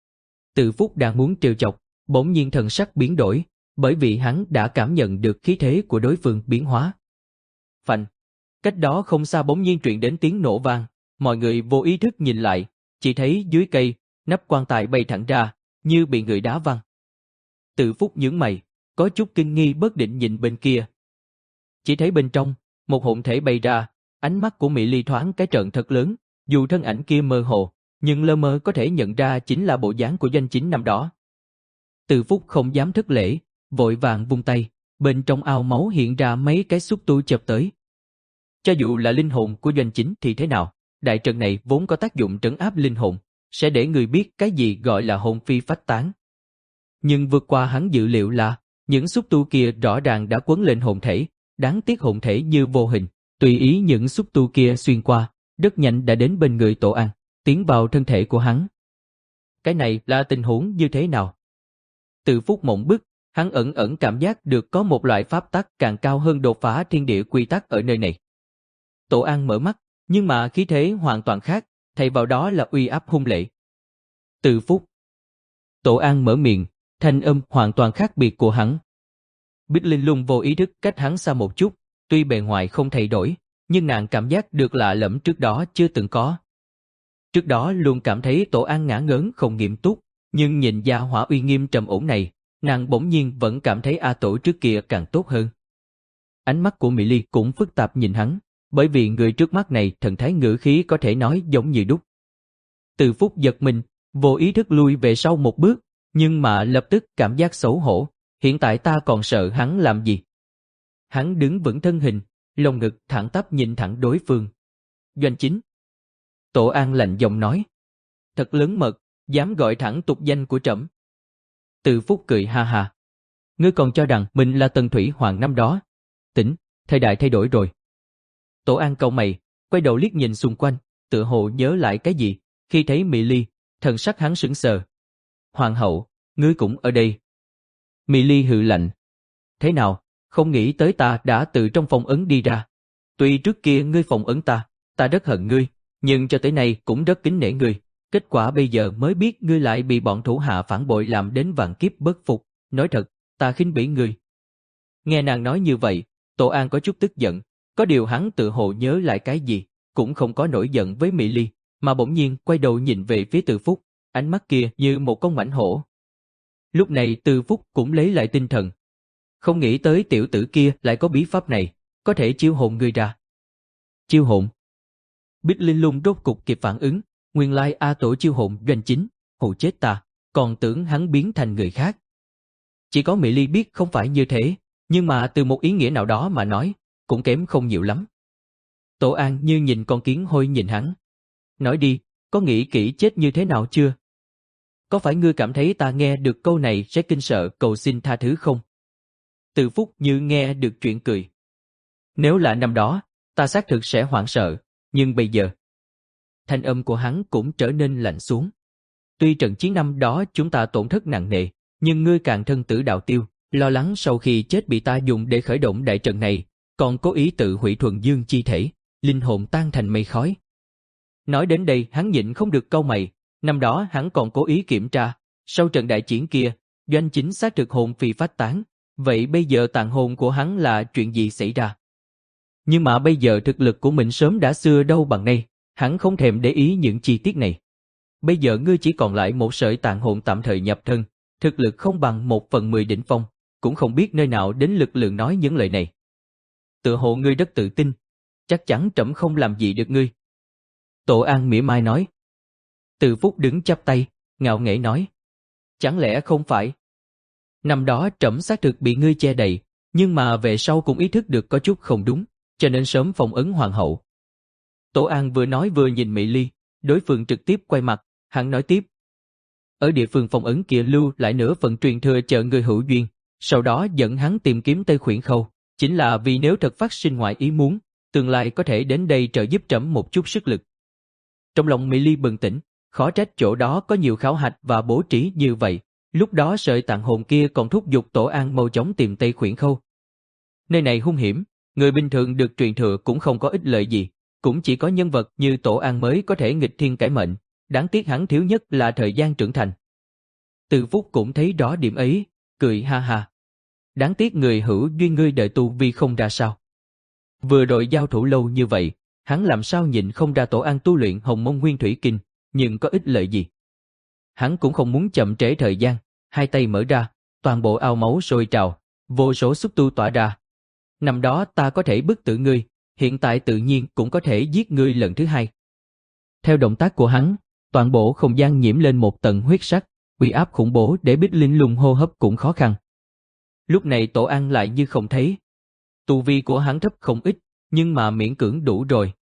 S1: Từ Phúc đang muốn trêu chọc, bỗng nhiên thần sắc biến đổi, bởi vì hắn đã cảm nhận được khí thế của đối phương biến hóa. Phanh, cách đó không xa bỗng nhiên truyền đến tiếng nổ vang, mọi người vô ý thức nhìn lại, chỉ thấy dưới cây, nắp quan tài bay thẳng ra, như bị người đá văng. Từ Phúc nhướng mày, có chút kinh nghi bất định nhìn bên kia. Chỉ thấy bên trong, một hồn thể bay ra, ánh mắt của Mỹ Ly thoáng cái trợn thật lớn, dù thân ảnh kia mơ hồ, nhưng lơ mơ có thể nhận ra chính là bộ dáng của doanh chính năm đó. Từ Phúc không dám thất lễ, vội vàng vung tay, bên trong ao máu hiện ra mấy cái xúc tu chập tới. Cho dù là linh hồn của doanh chính thì thế nào, đại trận này vốn có tác dụng trấn áp linh hồn, sẽ để người biết cái gì gọi là hồn phi phách tán. Nhưng vượt qua hắn dự liệu là, những xúc tu kia rõ ràng đã quấn lên hồn thể, đáng tiếc hồn thể như vô hình, tùy ý những xúc tu kia xuyên qua, rất nhanh đã đến bên người Tổ An, tiến vào thân thể của hắn. Cái này là tình huống như thế nào? Từ Phúc mộng bức, hắn ẩn ẩn cảm giác được có một loại pháp tắc càng cao hơn đột phá thiên địa quy tắc ở nơi này. Tổ An mở mắt, nhưng mà khí thế hoàn toàn khác, thay vào đó là uy áp hung lệ. Từ Phúc. Tổ An mở miệng, thanh âm hoàn toàn khác biệt của hắn. Bích Linh Lung vô ý thức cách hắn xa một chút, tuy bề ngoài không thay đổi, nhưng nàng cảm giác được lạ lẫm trước đó chưa từng có. Trước đó luôn cảm thấy Tổ An ngã ngớn không nghiêm túc, nhưng nhìn gia hỏa uy nghiêm trầm ổn này, nàng bỗng nhiên vẫn cảm thấy A Tổ trước kia càng tốt hơn. Ánh mắt của Mỹ Ly cũng phức tạp nhìn hắn, bởi vì người trước mắt này thần thái ngữ khí có thể nói giống như đúc. Từ Phúc giật mình, vô ý thức lui về sau một bước, nhưng mà lập tức cảm giác xấu hổ, hiện tại ta còn sợ hắn làm gì. Hắn đứng vững thân hình, lồng ngực thẳng tắp nhìn thẳng đối phương. Doanh chính. Tổ An lạnh giọng nói. Thật lớn mật, dám gọi thẳng tục danh của trẫm. Từ Phúc cười ha ha. Ngươi còn cho rằng mình là Tần Thủy Hoàng năm đó. Tỉnh, thời đại thay đổi rồi. Tổ An cau mày, quay đầu liếc nhìn xung quanh, tựa hồ nhớ lại cái gì, khi thấy Mỹ Ly, thần sắc hắn sững sờ. Hoàng hậu, ngươi cũng ở đây. Mỹ Ly hừ lạnh. Thế nào, không nghĩ tới ta đã từ trong phòng ấn đi ra. Tuy trước kia ngươi phòng ấn ta, ta rất hận ngươi, nhưng cho tới nay cũng rất kính nể ngươi. Kết quả bây giờ mới biết ngươi lại bị bọn thủ hạ phản bội làm đến vạn kiếp bất phục. Nói thật, ta khinh bỉ ngươi. Nghe nàng nói như vậy, Tổ An có chút tức giận, có điều hắn tự hồ nhớ lại cái gì, cũng không có nổi giận với Mỹ Ly, mà bỗng nhiên quay đầu nhìn về phía Từ Phúc, ánh mắt kia như một con mãnh hổ. Lúc này Từ Phúc cũng lấy lại tinh thần. Không nghĩ tới tiểu tử kia lại có bí pháp này, có thể chiêu hồn ngươi ra. Chiêu hồn? Bích Linh Lung rốt cục kịp phản ứng, nguyên lai A Tổ chiêu hồn doanh chính, hù chết ta, còn tưởng hắn biến thành người khác. Chỉ có Mỹ Ly biết không phải như thế, nhưng mà từ một ý nghĩa nào đó mà nói, cũng kém không nhiều lắm. Tổ An như nhìn con kiến hôi nhìn hắn. Nói đi, có nghĩ kỹ chết như thế nào chưa? Có phải ngươi cảm thấy ta nghe được câu này sẽ kinh sợ cầu xin tha thứ không? Từ Phúc như nghe được chuyện cười. Nếu là năm đó, ta xác thực sẽ hoảng sợ, nhưng bây giờ... Thanh âm của hắn cũng trở nên lạnh xuống. Tuy trận chiến năm đó chúng ta tổn thất nặng nề, nhưng ngươi càng thân tử đạo tiêu, lo lắng sau khi chết bị ta dùng để khởi động đại trận này, còn cố ý tự hủy thuần dương chi thể, linh hồn tan thành mây khói. Nói đến đây hắn nhịn không được cau mày, năm đó hắn còn cố ý kiểm tra, Sau trận đại chiến kia, Doanh Chính xác thực hồn phi phách tán, vậy bây giờ tàn hồn của hắn là chuyện gì xảy ra? Nhưng mà bây giờ thực lực của mình sớm đã xưa đâu bằng nay, hắn không thèm để ý những chi tiết này. Bây giờ ngươi chỉ còn lại một sợi tàn hồn tạm thời nhập thân, thực lực không bằng một phần mười đỉnh phong, cũng không biết nơi nào đến lực lượng nói những lời này. Tựa hồ ngươi rất tự tin, chắc chắn trẫm không làm gì được ngươi. Tổ An mỉa mai nói. Từ Phúc đứng chắp tay, ngạo nghễ nói. Chẳng lẽ không phải? Năm đó trẫm xác thực bị ngươi che đậy, nhưng mà về sau cũng ý thức được có chút không đúng, cho nên sớm phong ấn hoàng hậu. Tổ An vừa nói vừa nhìn Mỹ Ly, đối phương trực tiếp quay mặt, hắn nói tiếp. Ở địa phương phong ấn kia lưu lại nửa phần truyền thừa chờ người hữu duyên, sau đó dẫn hắn tìm kiếm Tây Khuyển Khâu, chính là vì nếu thật phát sinh ngoại ý muốn, tương lai có thể đến đây trợ giúp trẫm một chút sức lực. Trong lòng Mỹ Ly bừng tỉnh, khó trách chỗ đó có nhiều khảo hạch và bố trí như vậy, lúc đó sợi tàn hồn kia còn thúc giục Tổ An mau chóng tìm Tây Khuyển Khâu. Nơi này hung hiểm, người bình thường được truyền thừa cũng không có ích lợi gì, cũng chỉ có nhân vật như Tổ An mới có thể nghịch thiên cải mệnh, đáng tiếc hắn thiếu nhất là thời gian trưởng thành. Từ Phúc cũng thấy rõ điểm ấy, cười ha ha. Đáng tiếc người hữu duyên ngươi đợi tu vi không ra sao. Vừa rồi giao thủ lâu như vậy, hắn làm sao nhìn không ra Tổ An tu luyện Hồng Mông Nguyên Thủy Kinh, nhưng có ích lợi gì. Hắn cũng không muốn chậm trễ thời gian, hai tay mở ra, toàn bộ ao máu sôi trào, vô số xúc tu tỏa ra. Năm đó ta có thể bức tử ngươi, hiện tại tự nhiên cũng có thể giết ngươi lần thứ hai. Theo động tác của hắn, toàn bộ không gian nhiễm lên một tầng huyết sắc, uy áp khủng bố để Bích Linh Lung hô hấp cũng khó khăn. Lúc này Tổ An lại như không thấy. Tu vi của hắn thấp không ít, nhưng mà miễn cưỡng đủ rồi.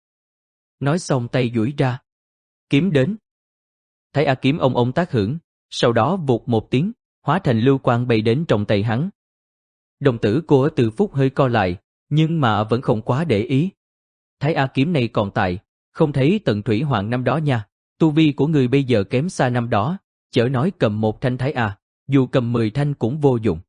S1: Nói xong tay duỗi ra. Kiếm đến. Thấy A kiếm ông ông tác hưởng, sau đó vụt một tiếng, hóa thành lưu quang bay đến trong tay hắn. Đồng tử của Từ Phúc hơi co lại, nhưng mà vẫn không quá để ý. Thấy A kiếm này còn tại, không thấy Tần Thủy Hoàng năm đó nha, tu vi của người bây giờ kém xa năm đó, chớ nói cầm một thanh Thái A, dù cầm mười thanh cũng vô dụng.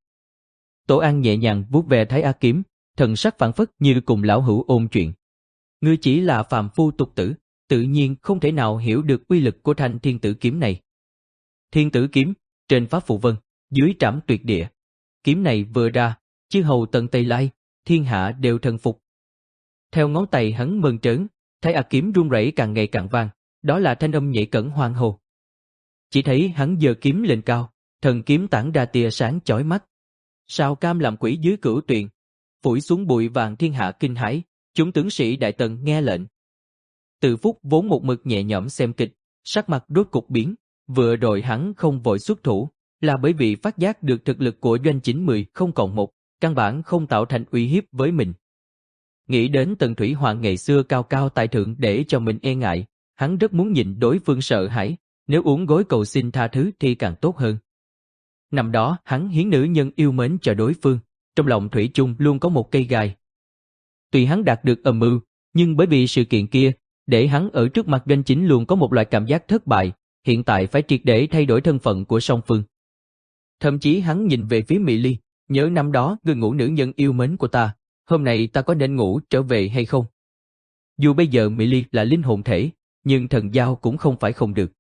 S1: Tổ An nhẹ nhàng vuốt ve Thái A kiếm, thần sắc phảng phất như cùng lão hữu ôn chuyện. Ngươi chỉ là phàm phu tục tử, tự nhiên không thể nào hiểu được uy lực của thanh thiên tử kiếm này. Thiên tử kiếm, trên pháp phù vân, dưới trảm tuyệt địa. Kiếm này vừa ra, chư hầu tận Tây Lai, thiên hạ đều thần phục. Theo ngón tay hắn mơn trớn, Thái A kiếm rung rẩy càng ngày càng vang, đó là thanh âm nhạy cẩn hoang hồ. Chỉ thấy hắn giơ kiếm lên cao, thần kiếm tản ra tia sáng chói mắt. Sao cam làm quỷ dưới cửu tuyền, phủi xuống bụi vàng thiên hạ kinh hãi, chúng tướng sĩ đại tần nghe lệnh. Từ Phúc vốn một mực nhẹ nhõm xem kịch, sắc mặt rốt cục biến, vừa rồi hắn không vội xuất thủ, là bởi vì phát giác được thực lực của Doanh Chính mười không còn một, căn bản không tạo thành uy hiếp với mình. Nghĩ đến Tần Thủy Hoàng ngày xưa cao cao tại thượng để cho mình e ngại, hắn rất muốn nhìn đối phương sợ hãi, nếu uống gối cầu xin tha thứ thì càng tốt hơn. Năm đó hắn hiến nữ nhân yêu mến cho đối phương, trong lòng thủy chung luôn có một cây gai. Tuy hắn đạt được âm mưu, nhưng bởi vì sự kiện kia, để hắn ở trước mặt Doanh Chính luôn có một loại cảm giác thất bại, hiện tại phải triệt để thay đổi thân phận của song phương. Thậm chí hắn nhìn về phía Mỹ Ly, nhớ năm đó người ngủ nữ nhân yêu mến của ta, hôm nay ta có nên ngủ trở về hay không? Dù bây giờ Mỹ Ly là linh hồn thể, nhưng thần giao cũng không phải không được.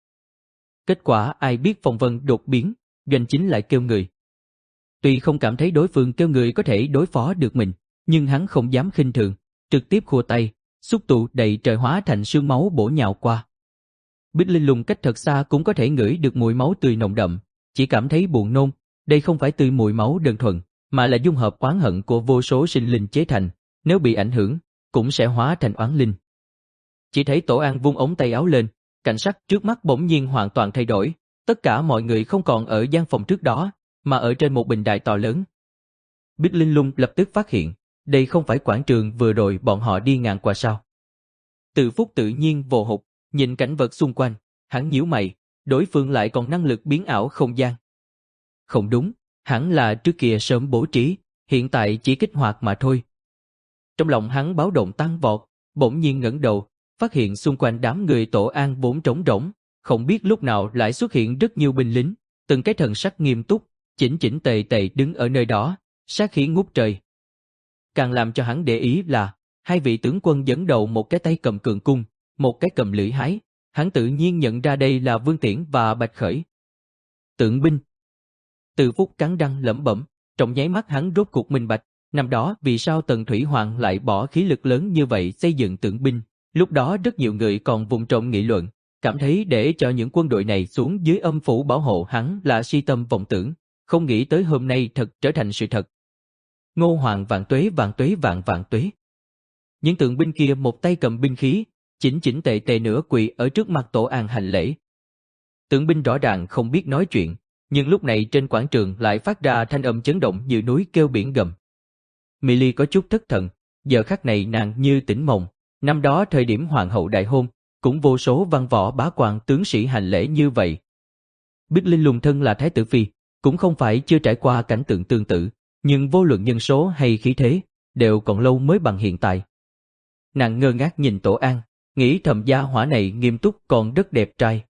S1: Kết quả ai biết phong vân đột biến, Doanh Chính lại kêu người. Tuy không cảm thấy đối phương kêu người có thể đối phó được mình, nhưng hắn không dám khinh thường, trực tiếp khua tay, xúc tụ đầy trời hóa thành sương máu bổ nhào qua. Bích Linh Lung cách thật xa cũng có thể ngửi được mùi máu tươi nồng đậm, chỉ cảm thấy buồn nôn, đây không phải tươi mùi máu đơn thuần, mà là dung hợp oán hận của vô số sinh linh chế thành, nếu bị ảnh hưởng, cũng sẽ hóa thành oán linh. Chỉ thấy Tổ An vung ống tay áo lên, cảnh sắc trước mắt bỗng nhiên hoàn toàn thay đổi, tất cả mọi người không còn ở gian phòng trước đó, mà ở trên một bình đài to lớn. Bích Linh Lung lập tức phát hiện, đây không phải quảng trường vừa rồi bọn họ đi ngang qua sao. Từ Phúc tự nhiên vồ hụt, nhìn cảnh vật xung quanh, hắn nhíu mày, đối phương lại còn năng lực biến ảo không gian. Không đúng, hẳn là trước kia sớm bố trí, hiện tại chỉ kích hoạt mà thôi. Trong lòng hắn báo động tăng vọt, bỗng nhiên ngẩng đầu, phát hiện xung quanh đám người Tổ An vốn trống rỗng, không biết lúc nào lại xuất hiện rất nhiều binh lính, từng cái thần sắc nghiêm túc, chỉnh chỉnh tề tề đứng ở nơi đó, sát khí ngút trời. Càng làm cho hắn để ý là, hai vị tướng quân dẫn đầu một cái tay cầm cường cung, một cái cầm lưỡi hái, hắn tự nhiên nhận ra đây là Vương Tiễn và Bạch Khởi. Tượng binh. Từ Phúc cắn răng lẩm bẩm, trong nháy mắt hắn rốt cuộc minh bạch, năm đó vì sao Tần Thủy Hoàng lại bỏ khí lực lớn như vậy xây dựng tượng binh. Lúc đó rất nhiều người còn vụng trộm nghị luận, cảm thấy để cho những quân đội này xuống dưới âm phủ bảo hộ hắn là si tâm vọng tưởng, không nghĩ tới hôm nay thật trở thành sự thật. Ngô Hoàng vạn tuế vạn tuế vạn vạn tuế. Những tượng binh kia một tay cầm binh khí, chỉnh chỉnh tề tề nửa quỳ ở trước mặt Tổ An hành lễ. Tượng binh rõ ràng không biết nói chuyện, nhưng lúc này trên quảng trường lại phát ra thanh âm chấn động như núi kêu biển gầm. Mỹ Ly có chút thất thần, giờ khắc này nàng như tỉnh mộng, năm đó thời điểm hoàng hậu đại hôn, cũng vô số văn võ bá quan tướng sĩ hành lễ như vậy. Bích Linh Lung thân là thái tử phi, cũng không phải chưa trải qua cảnh tượng tương tự, nhưng vô luận nhân số hay khí thế, đều còn lâu mới bằng hiện tại. Nàng ngơ ngác nhìn Tổ An, nghĩ thầm gia hỏa này nghiêm túc còn rất đẹp trai.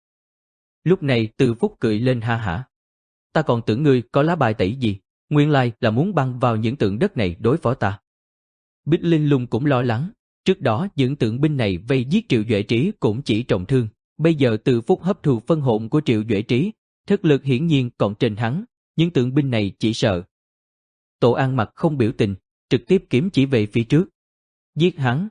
S1: Lúc này Từ Phúc cười lên ha hả. Ta còn tưởng ngươi có lá bài tẩy gì, nguyên lai là muốn băng vào những tượng đất này đối phó ta. Bích Linh Lung cũng lo lắng, trước đó những tượng binh này vây giết Triệu Duệ Trí cũng chỉ trọng thương, bây giờ Từ Phúc hấp thụ phân hồn của Triệu Duệ Trí, thực lực hiển nhiên còn trên hắn, những tượng binh này chỉ sợ. Tổ An mặt không biểu tình, trực tiếp kiếm chỉ về phía trước. Giết hắn.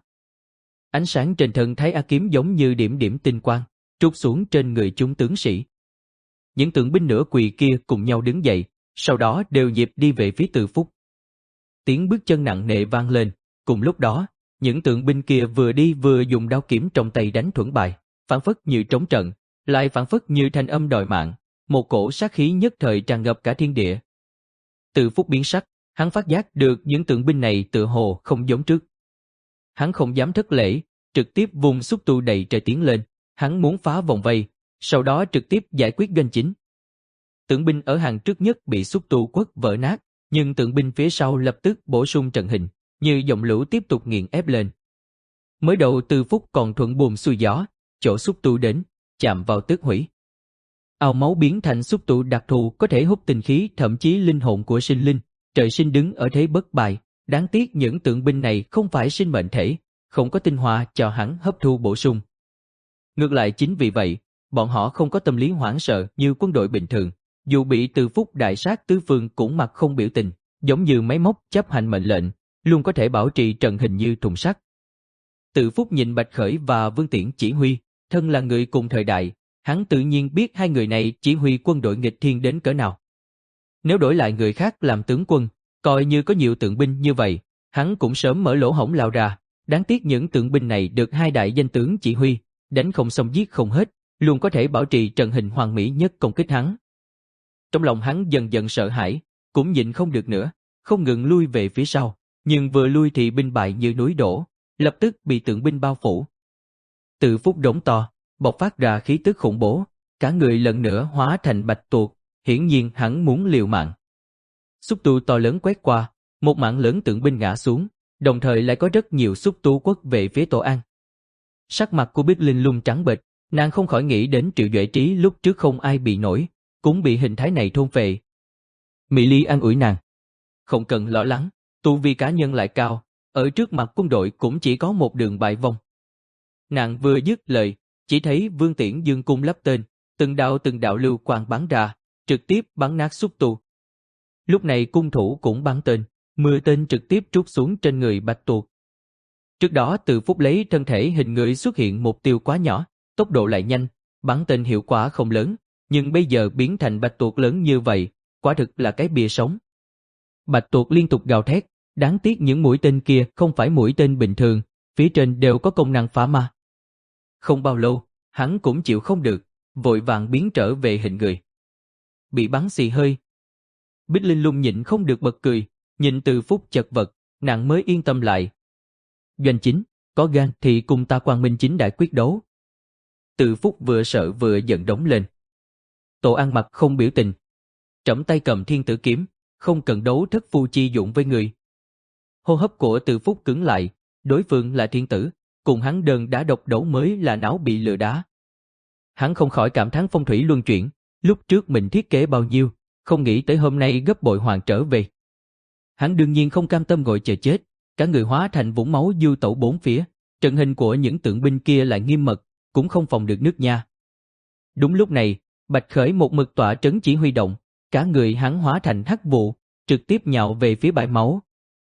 S1: Ánh sáng trên thân Thái A kiếm giống như điểm điểm tinh quang, trút xuống trên người chúng tướng sĩ. Những tượng binh nửa quỳ kia cùng nhau đứng dậy, sau đó đều nhịp đi về phía Từ Phúc. Tiếng bước chân nặng nề vang lên, cùng lúc đó, những tượng binh kia vừa đi vừa dùng đao kiếm trong tay đánh thuẫn bài, phản phất như trống trận, lại phản phất như thanh âm đòi mạng, một cổ sát khí nhất thời tràn ngập cả thiên địa. Từ Phúc biến sắc, hắn phát giác được những tượng binh này tựa hồ không giống trước. Hắn không dám thất lễ, trực tiếp vùng xúc tu đầy trời tiến lên, hắn muốn phá vòng vây, sau đó trực tiếp giải quyết doanh chính. Tượng binh ở hàng trước nhất bị xúc tu quất vỡ nát, nhưng tượng binh phía sau lập tức bổ sung trận hình, như dòng lũ tiếp tục nghiền ép lên. Mới đầu Từ Phúc còn thuận buồm xuôi gió, chỗ xúc tu đến, chạm vào tức hủy. Ao máu biến thành xúc tu đặc thù có thể hút tinh khí thậm chí linh hồn của sinh linh, trời sinh đứng ở thế bất bại. Đáng tiếc những tượng binh này không phải sinh mệnh thể, không có tinh hoa cho hắn hấp thu bổ sung. Ngược lại chính vì vậy, bọn họ không có tâm lý hoảng sợ như quân đội bình thường, dù bị Từ Phúc đại sát tứ phương cũng mặt không biểu tình, giống như máy móc chấp hành mệnh lệnh, luôn có thể bảo trì trận hình như thùng sắt. Từ Phúc nhìn Bạch Khởi và Vương Tiễn chỉ huy, thân là người cùng thời đại, hắn tự nhiên biết hai người này chỉ huy quân đội nghịch thiên đến cỡ nào. Nếu đổi lại người khác làm tướng quân, coi như có nhiều tượng binh như vậy, hắn cũng sớm mở lỗ hổng lao ra, đáng tiếc những tượng binh này được hai đại danh tướng chỉ huy, đánh không xong giết không hết, luôn có thể bảo trì trận hình hoàn mỹ nhất công kích hắn. Trong lòng hắn dần dần sợ hãi, cũng nhịn không được nữa, không ngừng lui về phía sau, nhưng vừa lui thì binh bại như núi đổ, lập tức bị tượng binh bao phủ. Từ Phúc đống to, bộc phát ra khí tức khủng bố, cả người lần nữa hóa thành bạch tuộc, hiển nhiên hắn muốn liều mạng. Xúc tu to lớn quét qua, một mảng lớn tượng binh ngã xuống, đồng thời lại có rất nhiều xúc tu quất về phía Tổ An. Sắc mặt của Bích Linh Lung trắng bệch, nàng không khỏi nghĩ đến Triệu Duệ Trí lúc trước không ai bị nổi, cũng bị hình thái này thôn phệ. Mỹ Ly an ủi nàng. Không cần lo lắng, tu vi cá nhân lại cao, ở trước mặt quân đội cũng chỉ có một đường bại vong. Nàng vừa dứt lời, chỉ thấy Vương Tiễn dương cung lắp tên, từng đạo từng đạo lưu quang bắn ra, trực tiếp bắn nát xúc tu. Lúc này cung thủ cũng bắn tên, mưa tên trực tiếp trút xuống trên người bạch tuộc. Trước đó Từ Phúc lấy thân thể hình người xuất hiện mục tiêu quá nhỏ, tốc độ lại nhanh, bắn tên hiệu quả không lớn, nhưng bây giờ biến thành bạch tuộc lớn như vậy, quả thực là cái bia sống. Bạch tuộc liên tục gào thét, đáng tiếc những mũi tên kia không phải mũi tên bình thường, phía trên đều có công năng phá ma. Không bao lâu, hắn cũng chịu không được, vội vàng biến trở về hình người. Bị bắn xì hơi. Bích Linh Lung nhịn không được bật cười, nhìn Từ Phúc chật vật, nàng mới yên tâm lại. Doanh chính, có gan thì cùng ta quang minh chính đại quyết đấu. Từ Phúc vừa sợ vừa giận đống lên. Tổ An mặt không biểu tình. Trẫm tay cầm thiên tử kiếm, không cần đấu thất phu chi dụng với người. Hô hấp của Từ Phúc cứng lại, đối phương là thiên tử, cùng hắn đơn đá độc đấu mới là não bị lừa đá. Hắn không khỏi cảm thán phong thủy luân chuyển, lúc trước mình thiết kế bao nhiêu, không nghĩ tới hôm nay gấp bội hoàn trở về. Hắn đương nhiên không cam tâm ngồi chờ chết, cả người hóa thành vũng máu du tẩu bốn phía, trận hình của những tượng binh kia lại nghiêm mật, cũng không phòng được nước nha. Đúng lúc này, Bạch Khởi một mực tọa trấn chỉ huy động, cả người hắn hóa thành hắc vụ, trực tiếp nhào về phía bãi máu.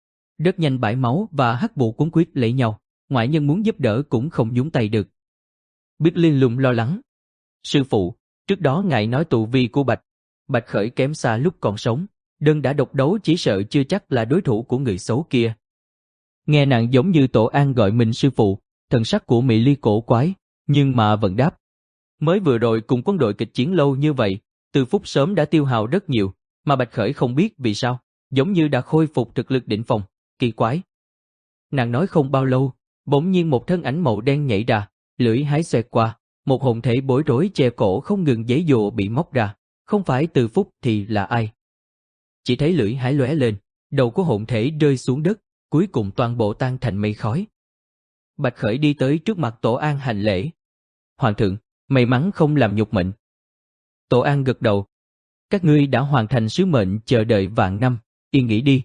S1: Rất nhanh bãi máu và hắc vụ cuốn quýt lấy nhau, ngoại nhân muốn giúp đỡ cũng không nhúng tay được. Biết Linh Lung lo lắng. Sư phụ, trước đó ngài nói tụ vi của Bạch Bạch Khởi kém xa lúc còn sống, đơn đã độc đấu chỉ sợ chưa chắc là đối thủ của người xấu kia. Nghe nàng giống như Tổ An gọi mình sư phụ, thần sắc của Mỹ Ly cổ quái, nhưng mà vẫn đáp. Mới vừa rồi cùng quân đội kịch chiến lâu như vậy, Từ Phúc sớm đã tiêu hao rất nhiều, mà Bạch Khởi không biết vì sao, giống như đã khôi phục thực lực đỉnh phong, kỳ quái. Nàng nói không bao lâu, bỗng nhiên một thân ảnh màu đen nhảy ra, lưỡi hái xoẹt qua, một hồn thể bối rối che cổ không ngừng giãy giụa bị móc ra, không phải Từ Phúc thì là ai? Chỉ thấy lưỡi hái lóe lên, đầu của hồn thể rơi xuống đất, cuối cùng toàn bộ tan thành mây khói. Bạch Khởi đi tới trước mặt Tổ An hành lễ. Hoàng thượng, may mắn không làm nhục mệnh. Tổ An gật đầu. Các ngươi đã hoàn thành sứ mệnh chờ đợi vạn năm, yên nghỉ đi.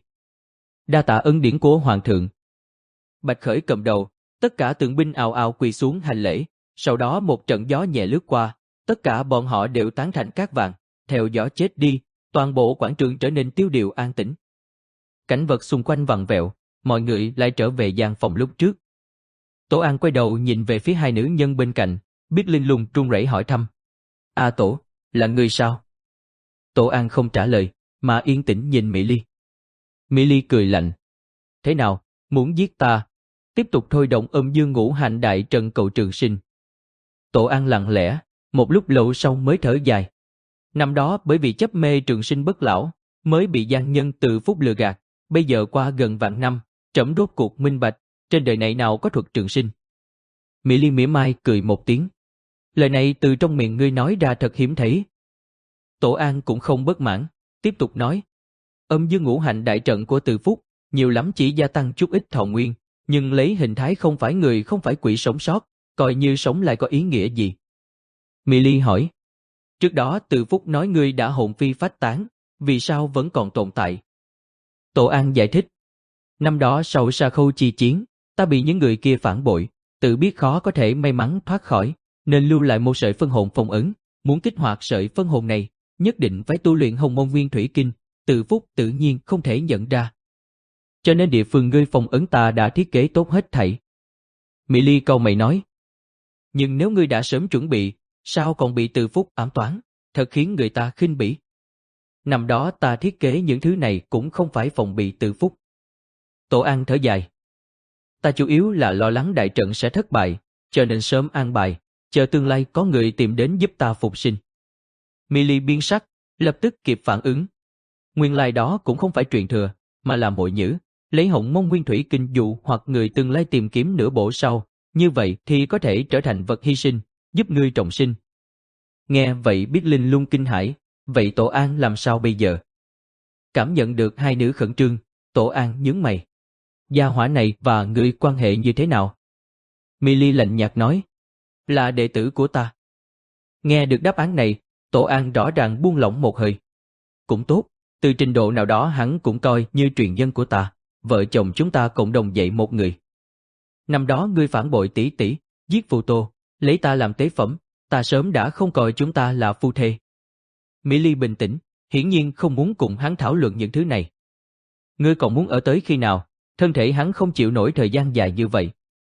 S1: Đa tạ ân điển của Hoàng thượng. Bạch Khởi cầm đầu, tất cả tượng binh ào ào quỳ xuống hành lễ, sau đó một trận gió nhẹ lướt qua, tất cả bọn họ đều tán thành cát vàng, theo gió chết đi, toàn bộ quảng trường trở nên tiêu điều an tĩnh. Cảnh vật xung quanh vặn vẹo, mọi người lại trở về gian phòng lúc trước. Tổ An quay đầu nhìn về phía hai nữ nhân bên cạnh, biết Linh Lung run rẩy hỏi thăm. A Tổ, là người sao? Tổ An không trả lời, mà yên tĩnh nhìn Mỹ Ly. Mỹ Ly cười lạnh. Thế nào, muốn giết ta? Tiếp tục thôi động âm dương ngũ hành đại trận cầu trường sinh. Tổ An lặng lẽ, một lúc lâu sau mới thở dài. Năm đó bởi vì chấp mê trường sinh bất lão, mới bị gian nhân Từ Phúc lừa gạt, bây giờ qua gần vạn năm, trẫm rốt cuộc minh bạch, trên đời này nào có thuật trường sinh. Mỹ Ly mỉa mai cười một tiếng. Lời này từ trong miệng ngươi nói ra thật hiếm thấy. Tổ An cũng không bất mãn, tiếp tục nói. Âm dương ngũ hành đại trận của Từ Phúc, nhiều lắm chỉ gia tăng chút ít thọ nguyên, nhưng lấy hình thái không phải người không phải quỷ sống sót, coi như sống lại có ý nghĩa gì? Mỹ Ly hỏi. Trước đó Từ Phúc nói ngươi đã hồn phi phách tán, vì sao vẫn còn tồn tại? Tổ An giải thích. Năm đó sau Sa Khâu chi chiến, ta bị những người kia phản bội, tự biết khó có thể may mắn thoát khỏi, nên lưu lại một sợi phân hồn phong ấn, muốn kích hoạt sợi phân hồn này, nhất định phải tu luyện Hồng Môn Nguyên Thủy Kinh, Từ Phúc tự nhiên không thể nhận ra. Cho nên địa phương ngươi phong ấn ta đã thiết kế tốt hết thảy. Mỹ Ly cau mày nói. Nhưng nếu ngươi đã sớm chuẩn bị, sao còn bị Từ Phúc ám toán, thật khiến người ta khinh bỉ. Năm đó ta thiết kế những thứ này cũng không phải phòng bị Từ Phúc. Tổ An thở dài. Ta chủ yếu là lo lắng đại trận sẽ thất bại, cho nên sớm an bài, chờ tương lai có người tìm đến giúp ta phục sinh. Mỹ Ly biến sắc, lập tức kịp phản ứng. Nguyên lai đó cũng không phải truyền thừa, mà là mội nhữ, lấy Hồng Môn Nguyên Thủy Kinh dụ hoặc người tương lai tìm kiếm nửa bổ sau, như vậy thì có thể trở thành vật hy sinh, giúp ngươi trọng sinh. Nghe vậy biết Linh Lung kinh hãi, vậy Tổ An làm sao bây giờ? Cảm nhận được hai nữ khẩn trương, Tổ An nhướng mày. Gia hỏa này và ngươi quan hệ như thế nào? Mỹ Ly lạnh nhạt nói. Là đệ tử của ta. Nghe được đáp án này, Tổ An rõ ràng buông lỏng một hơi. Cũng tốt, từ trình độ nào đó hắn cũng coi như truyền nhân của ta, vợ chồng chúng ta cộng đồng dạy một người. Năm đó ngươi phản bội tỷ tỷ, giết Phù Tô, lấy ta làm tế phẩm, ta sớm đã không coi chúng ta là phu thê. Mỹ Ly bình tĩnh, hiển nhiên không muốn cùng hắn thảo luận những thứ này. Ngươi còn muốn ở tới khi nào? Thân thể hắn không chịu nổi thời gian dài như vậy.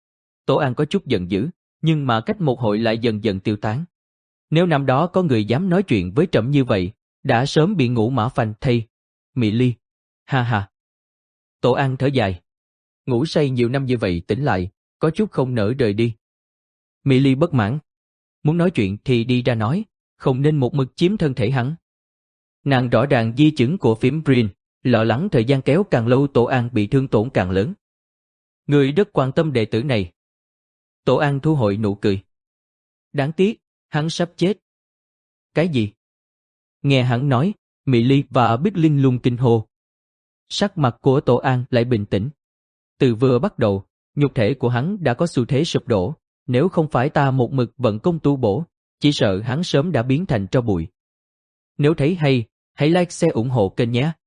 S1: Tổ An có chút giận dữ, nhưng mà cách một hồi lại dần dần tiêu tán. Nếu năm đó có người dám nói chuyện với trẫm như vậy, đã sớm bị ngũ mã phanh thây. Mỹ Ly, ha ha. Tổ An thở dài. Ngủ say nhiều năm như vậy tỉnh lại, có chút không nỡ rời đi. Mỹ Ly bất mãn. Muốn nói chuyện thì đi ra nói, không nên một mực chiếm thân thể hắn. Nàng rõ ràng di chứng của phím Brin, lo lắng thời gian kéo càng lâu Tổ An bị thương tổn càng lớn. Người rất quan tâm đệ tử này. Tổ An thu hồi nụ cười. Đáng tiếc, hắn sắp chết. Cái gì? Nghe hắn nói, Mỹ Ly và biết Linh Lung kinh hô. Sắc mặt của Tổ An lại bình tĩnh. Từ vừa bắt đầu, nhục thể của hắn đã có xu thế sụp đổ, nếu không phải ta một mực vận công tu bổ, chỉ sợ hắn sớm đã biến thành tro bụi. Nếu thấy hay, hãy like share ủng hộ kênh nhé.